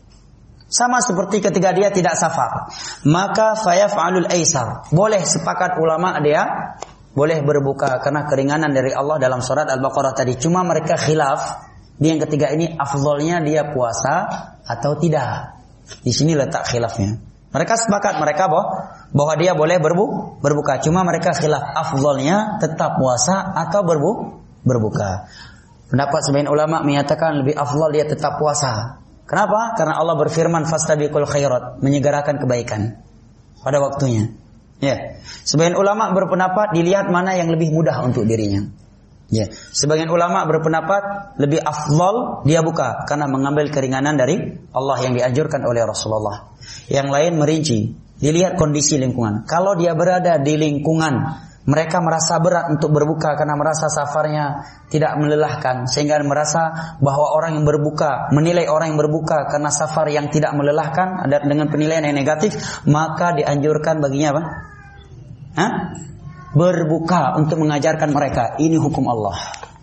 Sama seperti ketika dia tidak safar. Maka fayaf'alul aisar. Boleh sepakat ulama dia boleh berbuka karena keringanan dari Allah dalam surat Al-Baqarah tadi. Cuma mereka khilaf di yang ketiga ini, afdhalnya dia puasa atau tidak. Di sini letak khilafnya. Mereka sepakat mereka bahwa bahwa dia boleh berbu, berbuka. Cuma mereka khilaf, afdhalnya tetap puasa atau berbu, berbuka. Pendapat sebagian ulama menyatakan lebih afdhal dia tetap puasa. Kenapa? Karena Allah berfirman fastabiqul khairat, menyegerakan kebaikan pada waktunya. Ya. Sebagian ulama berpendapat dilihat mana yang lebih mudah untuk dirinya. Ya. Sebagian ulama berpendapat lebih afdal dia buka karena mengambil keringanan dari Allah yang dianjurkan oleh Rasulullah. Yang lain merinci, dilihat kondisi lingkungan. Kalau dia berada di lingkungan mereka merasa berat untuk berbuka karena merasa safarnya tidak melelahkan, sehingga merasa bahwa orang yang berbuka, menilai orang yang berbuka karena safar yang tidak melelahkan ada dengan penilaian yang negatif, maka dianjurkan baginya apa? Hah? Berbuka untuk mengajarkan mereka ini hukum Allah.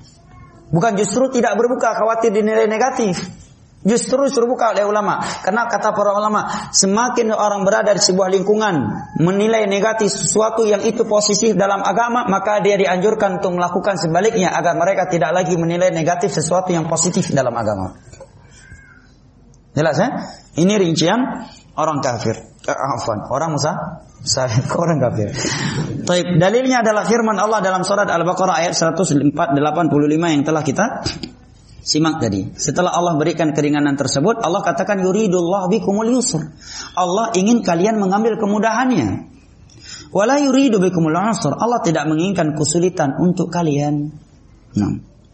Bukan justru tidak berbuka khawatir dinilai negatif. Justru suruh buka oleh ulama. Karena kata para ulama, semakin orang berada di sebuah lingkungan menilai negatif sesuatu yang itu positif dalam agama, maka dia dianjurkan untuk melakukan sebaliknya agar mereka tidak lagi menilai negatif sesuatu yang positif dalam agama. Jelas ya? Ini rincian orang kafir. Eh, afwan, orang Musa, orang kafir. Baik, dalilnya adalah firman Allah dalam surat Al-Baqarah ayat seratus delapan puluh lima yang telah kita simak tadi. Setelah Allah berikan keringanan tersebut, Allah katakan yuridullahu bikumul yusr. Allah ingin kalian mengambil kemudahannya. Wala yuridu bikumul usr. Allah tidak menginginkan kesulitan untuk kalian. Nah.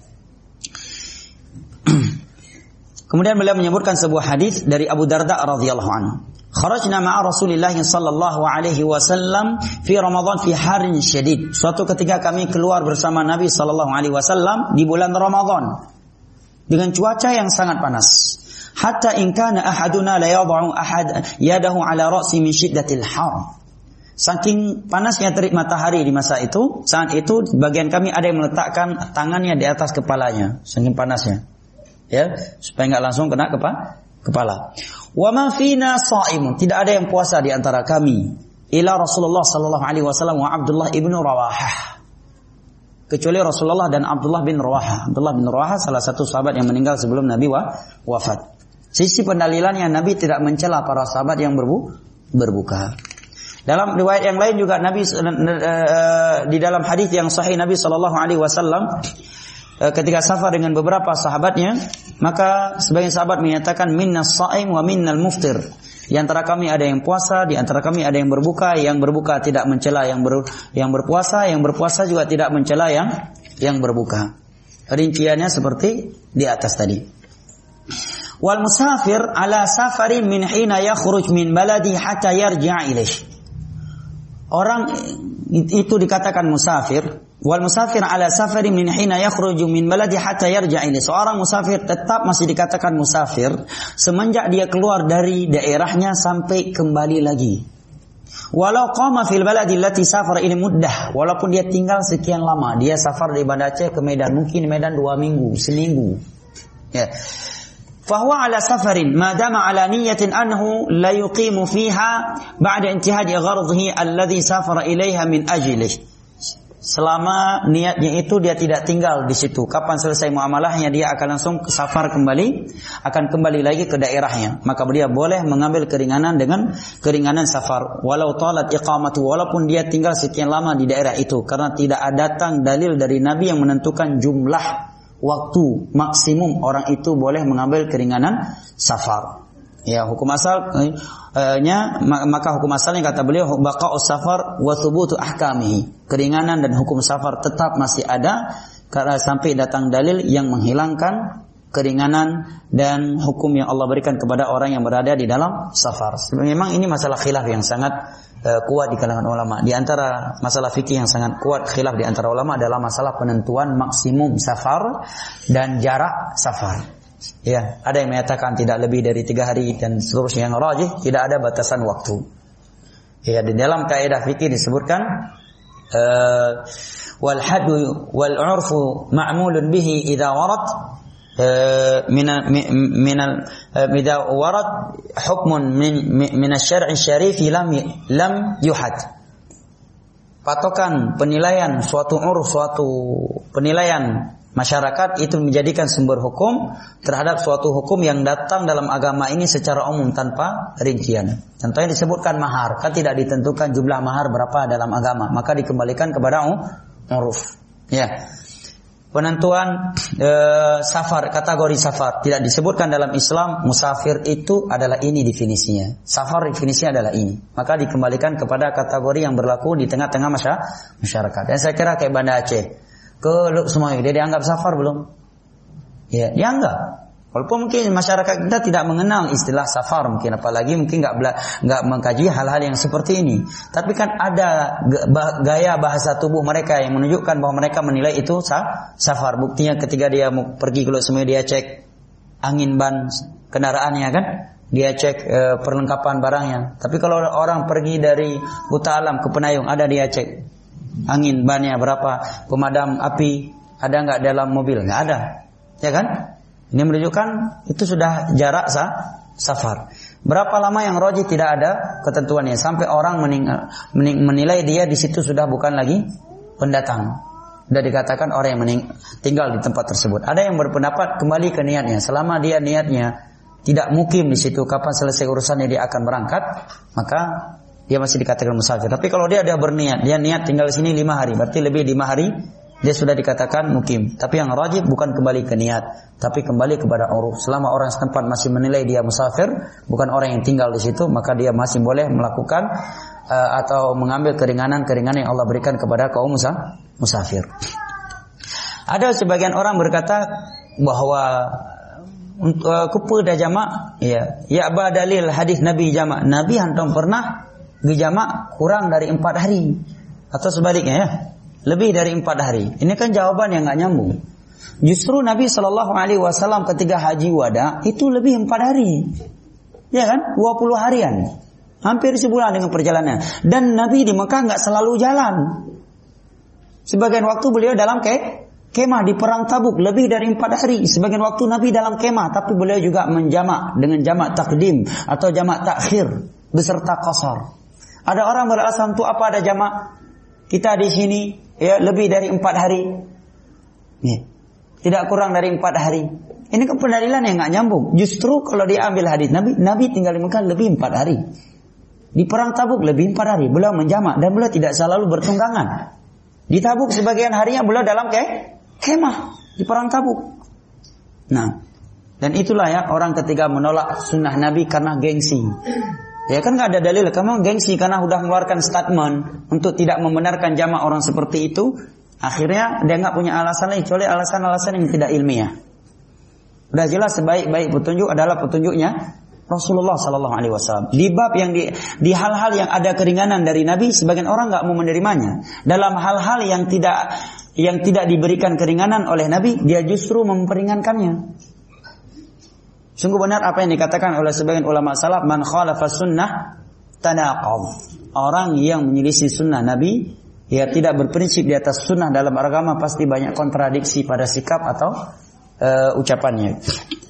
Kemudian beliau menyebutkan sebuah hadis dari Abu Darda radhiyallahu anhu. Kharajna ma'a Rasulillah sallallahu alaihi wasallam fi Ramadan fi harin syadid. Suatu ketika kami keluar bersama Nabi sallallahu alaihi wasallam di bulan Ramadan dengan cuaca yang sangat panas. Hatta in kana ahaduna la yad'u ahad yadahu ala ra'si min shiddatil har. Saking panasnya terik matahari di masa itu, saat itu bagian kami ada yang meletakkan tangannya di atas kepalanya, saking panasnya. Ya, supaya enggak langsung kena kepa, kepala. Wa ma fina sha'imun, tidak ada yang puasa di antara kami. Ila Rasulullah sallallahu alaihi wasallam wa Abdullah ibnu Rawahah. Kecuali Rasulullah dan Abdullah bin Rawahah. Abdullah bin Rawahah salah satu sahabat yang meninggal sebelum Nabi wa, wafat. Sisi pendalilannya Nabi tidak mencela para sahabat yang berbu, berbuka. Dalam riwayat yang lain juga Nabi uh, di dalam hadis yang sahih Nabi sallallahu alaihi wasallam uh, ketika safar dengan beberapa sahabatnya, maka sebagian sahabat menyatakan minnas shaim wa minnal muftir. Di antara kami ada yang puasa, di antara kami ada yang berbuka, yang berbuka tidak mencela yang ber, yang berpuasa, yang berpuasa juga tidak mencela yang yang berbuka. Rinciannya seperti di atas tadi. Wal musafir ala safarin min hina yakhruj min baladi hatta yarji'a ilaih. Orang itu dikatakan musafir. Wal musafir ala safarin min hina yakhruju min baladi hatta yarji'a ilaih. Seorang musafir tetap masih dikatakan musafir semenjak dia keluar dari daerahnya sampai kembali lagi. Walau qama fil baladi allati safara ini muddah, walaupun dia tinggal sekian lama, dia safar dari Banda Aceh ke Medan, mungkin Medan dua minggu, seminggu. Ya. فهو على سفر ما دام على نية أنه لا يقيم فيها بعد انتهاء غرضه الذي سافر إليها من أجله. Selama niatnya itu dia tidak tinggal di situ. Kapan selesai muamalahnya dia akan langsung ke safar kembali, akan kembali lagi ke daerahnya. Maka dia boleh mengambil keringanan dengan keringanan safar. Walau talat iqamatu, walaupun dia tinggal sekian lama di daerah itu, karena tidak ada datang dalil dari Nabi yang menentukan jumlah waktu maksimum orang itu boleh mengambil keringanan safar. Ya, hukum asalnya maka hukum asalnya kata beliau baqa'us safar wa thubutu ahkamihi. Keringanan dan hukum safar tetap masih ada karena sampai datang dalil yang menghilangkan keringanan dan hukum yang Allah berikan kepada orang yang berada di dalam safar. Memang ini masalah khilaf yang sangat uh, kuat di kalangan ulama. Di antara masalah fikih yang sangat kuat khilaf di antara ulama adalah masalah penentuan maksimum safar dan jarak safar. Ya, ada yang menyatakan tidak lebih dari tiga hari dan seterusnya. Yang rajih tidak ada batasan waktu. Ya, di dalam kaidah fikih disebutkan uh, wal haddu wal 'urfu ma'mulun bihi idza warad min min idza warad hukmun min min asy-syar'i syarif lam lam yuhad. Patokan penilaian suatu urf, suatu penilaian masyarakat itu menjadikan sumber hukum terhadap suatu hukum yang datang dalam agama ini secara umum tanpa rincian. Contohnya disebutkan mahar, kan tidak ditentukan jumlah mahar berapa dalam agama, maka dikembalikan kepada uruf. Ya. Penentuan e, safar, kategori safar tidak disebutkan dalam Islam. Musafir itu adalah ini definisinya. Safar definisinya adalah ini. Maka dikembalikan kepada kategori yang berlaku di tengah-tengah masyarakat. Dan saya kira kayak Banda Aceh ke Sumayu, dia dianggap safar belum? Ya, dianggap. Walaupun mungkin masyarakat kita tidak mengenal istilah safar, mungkin apalagi mungkin nggak nggak mengkaji hal-hal yang seperti ini. Tapi kan ada gaya bahasa tubuh mereka yang menunjukkan bahwa mereka menilai itu safar. Buktinya ketika dia mau pergi ke Sumayu, dia cek angin ban kendaraannya kan, dia cek e, perlengkapan barangnya. Tapi kalau orang pergi dari Huta Alam ke Penayung, ada dia cek angin bannya berapa, pemadam api ada nggak dalam mobil? Nggak ada, ya kan? Ini menunjukkan itu sudah jarak sah, safar. Berapa lama yang rajih tidak ada ketentuannya sampai orang mening, mening, menilai dia di situ sudah bukan lagi pendatang. Sudah dikatakan orang yang mening, tinggal di tempat tersebut. Ada yang berpendapat kembali ke niatnya. Selama dia niatnya tidak mukim di situ, kapan selesai urusannya dia akan berangkat, maka dia masih dikatakan musafir. Tapi kalau dia ada berniat, dia niat tinggal di sini lima hari, berarti lebih lima hari dia sudah dikatakan mukim. Tapi yang rajih bukan kembali ke niat, tapi kembali kepada uruf. Selama orang setempat masih menilai dia musafir, bukan orang yang tinggal di situ, maka dia masih boleh melakukan uh, atau mengambil keringanan-keringanan yang Allah berikan kepada kaum musafir. Ada sebagian orang berkata bahwa uh, kupu dah jamak, ya, ya ba dalil hadis Nabi jamak. Nabi hantam pernah dijamak kurang dari empat hari atau sebaliknya ya. Lebih dari empat hari. Ini kan jawaban yang nggak nyambung. Justru Nabi Shallallahu Alaihi Wasallam ketika haji wada itu lebih empat hari, ya kan? dua puluh harian, hampir sebulan dengan perjalanan. Dan Nabi di Mekah nggak selalu jalan. Sebagian waktu beliau dalam ke kemah di perang Tabuk lebih dari empat hari. Sebagian waktu Nabi dalam kemah, tapi beliau juga menjamak dengan jamak takdim atau jamak takhir beserta qasar. Ada orang beralasan tuh apa ada jamak? Kita di sini ya lebih dari empat hari, ya, tidak kurang dari empat hari. Ini kan pendalilan yang nggak nyambung. Justru kalau dia ambil hadis Nabi, Nabi tinggal di Mekah lebih empat hari. Di perang Tabuk lebih empat hari beliau menjamak dan beliau tidak selalu bertunggangan. Di Tabuk sebagian harinya beliau dalam ke kemah di perang Tabuk. Nah, dan itulah ya orang ketika menolak sunnah Nabi karena gengsi. Ya kan nggak ada dalil, kamu gengsi karena udah mengeluarkan statement untuk tidak membenarkan jamak orang seperti itu. Akhirnya dia nggak punya alasan lain kecuali alasan-alasan yang tidak ilmiah. Udah jelas sebaik-baik petunjuk adalah petunjuknya Rasulullah Sallallahu Alaihi Wasallam. Di bab yang di, di hal-hal yang ada keringanan dari Nabi, sebagian orang nggak mau menerimanya. Dalam hal-hal yang tidak yang tidak diberikan keringanan oleh Nabi, dia justru memperingankannya. Sungguh benar apa yang dikatakan oleh sebagian ulama salaf, man khalafa sunnah tanaqad. Orang yang menyelisih sunnah Nabi, ya tidak berprinsip di atas sunnah dalam agama, pasti banyak kontradiksi pada sikap atau uh, ucapannya.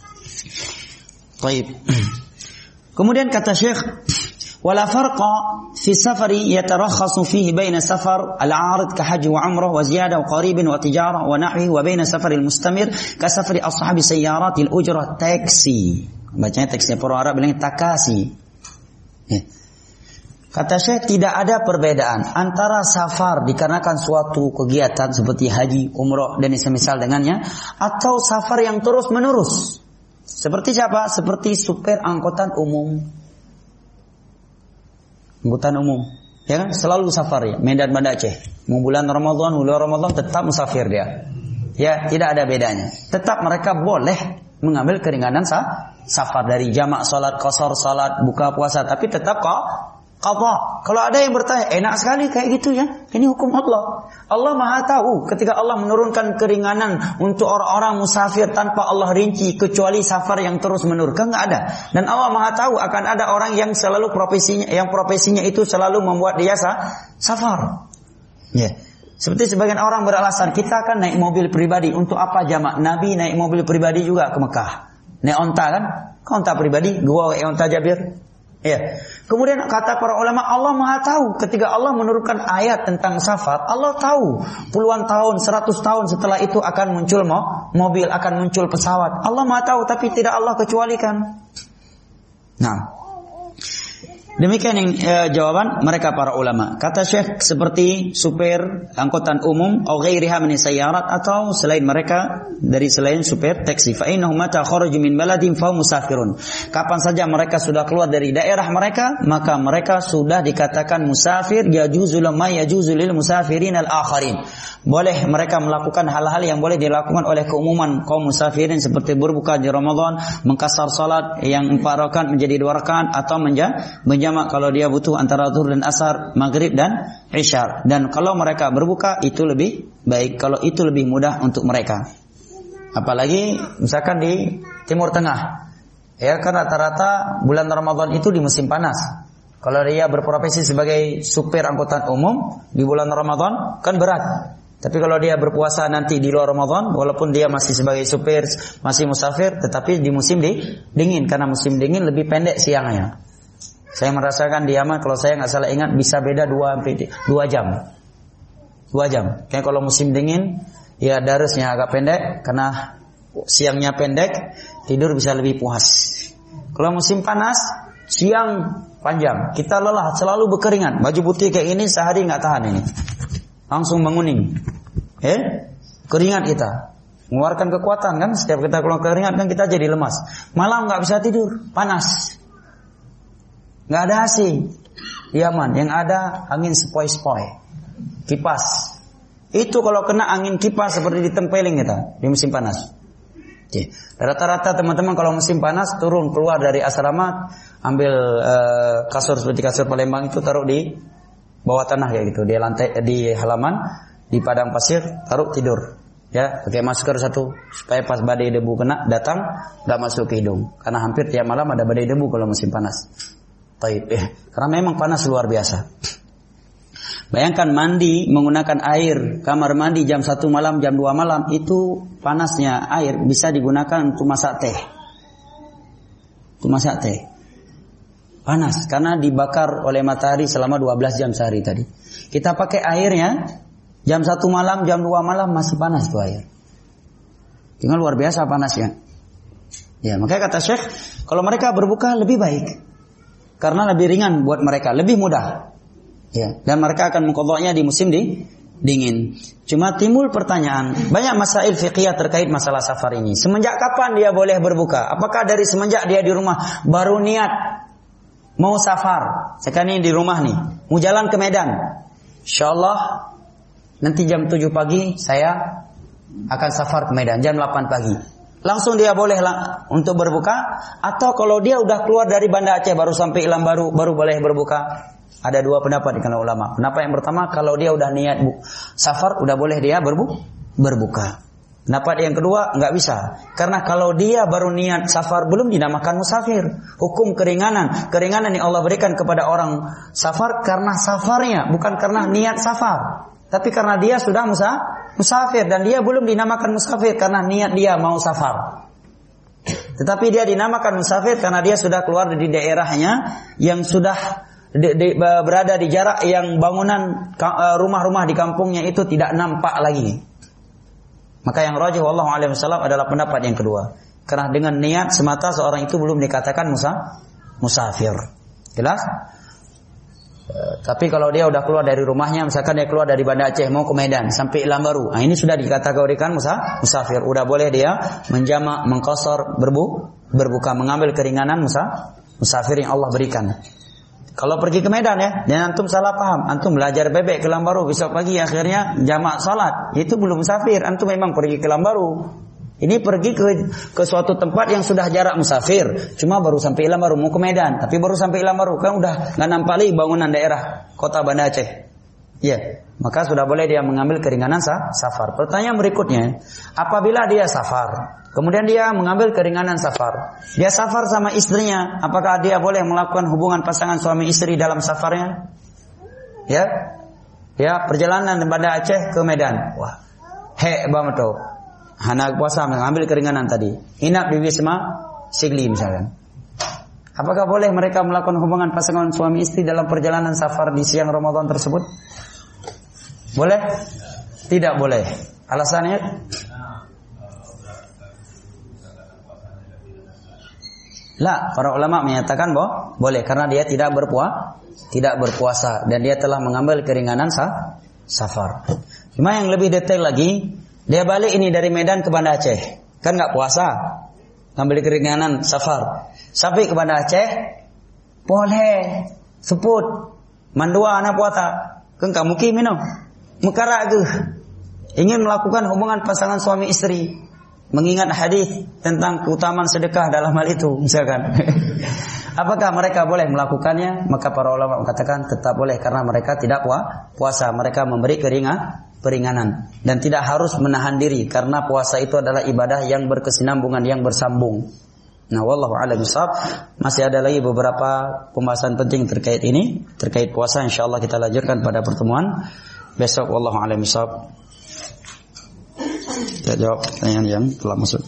Baik. Kemudian kata Syekh, wala farqa fi safari yatarakhasu fihi baina safar al-'arid ka haji wa umrah wa ziyadah wa qarib wa tijarah wa nahwi wa baina safar al-mustamir ka safari ashabi sayyarat al-ujrah taksi. Bacanya taksi, para Arab bilang takasi. Ya. Kata Syekh, tidak ada perbedaan antara safar dikarenakan suatu kegiatan seperti haji, umrah dan semisal dengannya, atau safar yang terus menerus. Seperti siapa? Seperti supir angkutan umum. Angkutan umum, ya kan? Selalu safar ya, Medan Banda Aceh. Mau bulan Ramadan, bulan Ramadan tetap musafir dia. Ya, tidak ada bedanya. Tetap mereka boleh mengambil keringanan sah, safar dari jamak salat, qasar salat, buka puasa, tapi tetap kok qadha. Kalau ada yang bertanya, enak sekali kayak gitu ya. Ini hukum Allah. Allah Maha tahu ketika Allah menurunkan keringanan untuk orang-orang musafir tanpa Allah rinci kecuali safar yang terus menerus. Kan enggak ada. Dan Allah Maha tahu akan ada orang yang selalu profesinya yang profesinya itu selalu membuat dia sah, safar. Ya. Yeah. Seperti sebagian orang beralasan, kita kan naik mobil pribadi, untuk apa jamak? Nabi naik mobil pribadi juga ke Mekah. Naik onta kan? Kau onta pribadi, gua naik onta Jabir. Ya. Kemudian kata para ulama, Allah Maha tahu ketika Allah menurunkan ayat tentang safar, Allah tahu puluhan tahun, seratus tahun setelah itu akan muncul mobil, akan muncul pesawat. Allah Maha tahu, tapi tidak Allah kecualikan. Nah, demikian yang eh, jawaban mereka para ulama. Kata Syekh, seperti supir angkutan umum atau ghairiha min sayyarat, atau selain mereka dari selain supir taksi, fa innahum mata kharaju min baladin fa musafirun. Kapan saja mereka sudah keluar dari daerah mereka, maka mereka sudah dikatakan musafir. Yajuzul ma yajuzul lil musafirin al-akharin. Boleh mereka melakukan hal-hal yang boleh dilakukan oleh keumuman kaum musafirin, seperti berbuka di Ramadan, mengkasar salat yang empat rakaat menjadi dua rakaat, atau menja jamak kalau dia butuh antara zuhur dan asar, maghrib dan isya. Dan kalau mereka berbuka itu lebih baik, kalau itu lebih mudah untuk mereka. Apalagi misalkan di Timur Tengah, ya kan rata-rata bulan Ramadan itu di musim panas. Kalau dia berprofesi sebagai supir angkutan umum di bulan Ramadan kan berat. Tapi kalau dia berpuasa nanti di luar Ramadan, walaupun dia masih sebagai supir, masih musafir, tetapi di musim di, dingin, karena musim dingin lebih pendek siangnya. Saya merasakan di Yaman, kalau saya nggak salah ingat, bisa beda dua jam. dua jam. Kayak kalau musim dingin, ya darusnya agak pendek, karena siangnya pendek, tidur bisa lebih puas. Kalau musim panas, siang panjang, kita lelah, selalu berkeringat. Baju putih kayak ini sehari nggak tahan ini, langsung menguning. Eh, keringat kita, mengeluarkan kekuatan kan. Setiap kita keluar keringat kan kita jadi lemas. Malam nggak bisa tidur, panas. Nggak ada A C di Yaman, yang ada angin sepoi-sepoi, kipas. Itu kalau kena angin kipas seperti ditempeling kita di musim panas. Oke. Rata-rata teman-teman kalau musim panas turun keluar dari asrama, ambil uh, kasur seperti kasur Palembang itu, taruh di bawah tanah kayak gitu, di lantai, di halaman, di padang pasir, taruh tidur. Ya, pakai masker satu supaya pas badai debu kena datang nggak masuk ke hidung, karena hampir tiap malam ada badai debu kalau musim panas. Taib, eh, karena memang panas luar biasa. Bayangkan mandi menggunakan air, kamar mandi jam satu malam, jam dua malam, itu panasnya air bisa digunakan untuk masak teh. Untuk masak teh. Panas karena dibakar oleh matahari selama dua belas jam sehari tadi. Kita pakai airnya jam satu malam, jam dua malam masih panas tuh air. Tinggal luar biasa panasnya. Ya, makanya kata Syekh, kalau mereka berbuka lebih baik. Karena lebih ringan buat mereka, lebih mudah. Ya, dan mereka akan mengqadha'nya di musim di dingin. Cuma timbul pertanyaan, banyak masail fiqhiyah terkait masalah safar ini. Semenjak kapan dia boleh berbuka? Apakah dari semenjak dia di rumah baru niat mau safar? Sekarang ini di rumah nih, mau jalan ke Medan. Insyaallah nanti jam tujuh pagi saya akan safar ke Medan, jam delapan pagi. Langsung dia boleh lang- untuk berbuka, atau kalau dia udah keluar dari Banda Aceh baru sampai Ilam Baru baru boleh berbuka? Ada dua pendapat di kalangan ulama. Pendapat yang pertama, kalau dia udah niat bu- safar, udah boleh dia berbu- berbuka. Pendapat yang kedua, nggak bisa. Karena kalau dia baru niat safar, belum dinamakan musafir. Hukum keringanan. Keringanan yang Allah berikan kepada orang safar karena safarnya, bukan karena niat safar. Tapi karena dia sudah musa, musafir. Dan dia belum dinamakan musafir karena niat dia mau safar. Tetapi dia dinamakan musafir karena dia sudah keluar dari daerahnya yang sudah Di, di, berada di jarak yang bangunan rumah-rumah di kampungnya itu tidak nampak lagi. Maka yang rajih wallahu a'lam bishawab adalah pendapat yang kedua. Karena dengan niat semata seorang itu belum dikatakan musa, musafir. Jelas? E, tapi kalau dia udah keluar dari rumahnya, misalkan dia keluar dari Banda Aceh mau ke Medan sampai Ilam Baru, nah ini sudah dikategorikan musa, musafir. Udah boleh dia menjamak, mengqasar, berbu, berbuka, mengambil keringanan musa, musafir yang Allah berikan. Kalau pergi ke Medan ya, dan antum salah paham, antum belajar bebek ke Lambaru, besok pagi akhirnya jamak salat, itu belum musafir, antum memang pergi ke Lambaru. Ini pergi ke ke suatu tempat yang sudah jarak musafir, cuma baru sampai Lambaru, mau ke Medan, tapi baru sampai Lambaru kan udah nggak nampak lagi bangunan daerah kota Banda Aceh. Ya, maka sudah boleh dia mengambil keringanan sah, safar. Pertanyaan berikutnya, apabila dia safar, kemudian dia mengambil keringanan safar. Dia safar sama istrinya, apakah dia boleh melakukan hubungan pasangan suami istri dalam safarnya? Ya, ya perjalanan dari Banda Aceh ke Medan. Wah, he banget tuh. Anak puasa mengambil keringanan tadi. Inap di Wisma Sigli misalkan. Apakah boleh mereka melakukan hubungan pasangan suami istri dalam perjalanan safar di siang Ramadan tersebut? Boleh? Tidak boleh. Alasannya? Lah, para ulama menyatakan bahwa boleh karena dia tidak berpuasa, tidak berpuasa dan dia telah mengambil keringanan sah, safar. Cuma yang lebih detail lagi, dia balik ini dari Medan ke Banda Aceh, kan nggak puasa, ngambil keringanan safar. Sampai ke Banda Aceh, boleh sebut mandua anak puasa, kan kamu kim minum, mekara ge, ingin melakukan hubungan pasangan suami istri. Mengingat hadis tentang keutamaan sedekah dalam hal itu misalkan. Apakah mereka boleh melakukannya? Maka para ulama mengatakan tetap boleh karena mereka tidak puasa, mereka memberi keringan, peringanan dan tidak harus menahan diri karena puasa itu adalah ibadah yang berkesinambungan, yang bersambung. Nah, wallahu a'lam bishawab. Masih ada lagi beberapa pembahasan penting terkait ini, terkait puasa, insyaallah kita lanjutkan pada pertemuan besok. Wallahu a'lam bishawab. Kita jawab pertanyaan yang telah masuk.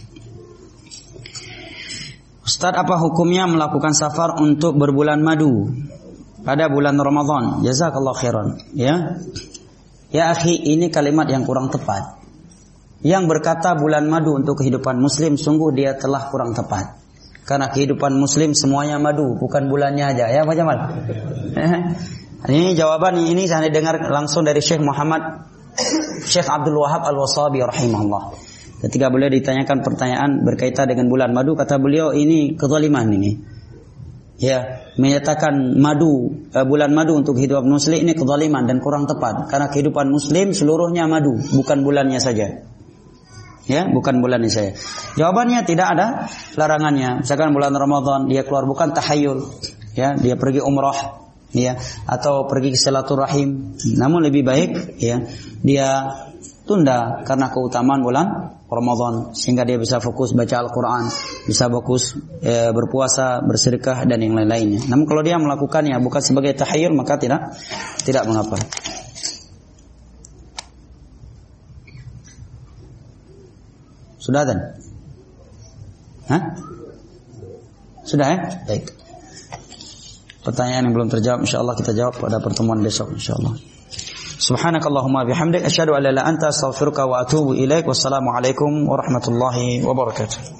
Ustaz, apa hukumnya melakukan safar untuk berbulan madu pada bulan Ramadan? Jazakallahu khairan. Ya, ya akhi, ini kalimat yang kurang tepat. Yang berkata bulan madu untuk kehidupan muslim, sungguh dia telah kurang tepat. Karena kehidupan muslim semuanya madu, bukan bulannya aja. Ya Pak Jamal. Ini jawaban ini saya dengar langsung dari Syekh Muhammad Syekh Abdul Wahab Al-Wasabi rahimahullah. Ketika beliau ditanyakan pertanyaan berkaitan dengan bulan madu, kata beliau ini kezaliman ini. Ya, menyatakan madu uh, bulan madu untuk kehidupan muslim ini kezaliman dan kurang tepat karena kehidupan muslim seluruhnya madu, bukan bulannya saja. Ya, bukan bulannya saja. Jawabannya tidak ada larangannya. Misalkan bulan Ramadan dia keluar bukan tahayul, ya, dia pergi umrah, ya, atau pergi ke silaturahim. Namun lebih baik ya dia tunda karena keutamaan bulan Ramadan sehingga dia bisa fokus baca Al-Qur'an, bisa fokus e, berpuasa, bersedekah dan yang lain-lainnya. Namun kalau dia melakukannya bukan sebagai tahayyul maka tidak tidak mengapa. Sudah dan? Hah? Sudah ya? Baik. Pertanyaan yang belum terjawab insyaallah kita jawab pada pertemuan besok insyaallah. Subhanakallahumma bihamdik asyhadu an la ilaha illa anta astaghfiruka wa atubu ilaik. Wassalamu alaikum warahmatullahi wabarakatuh.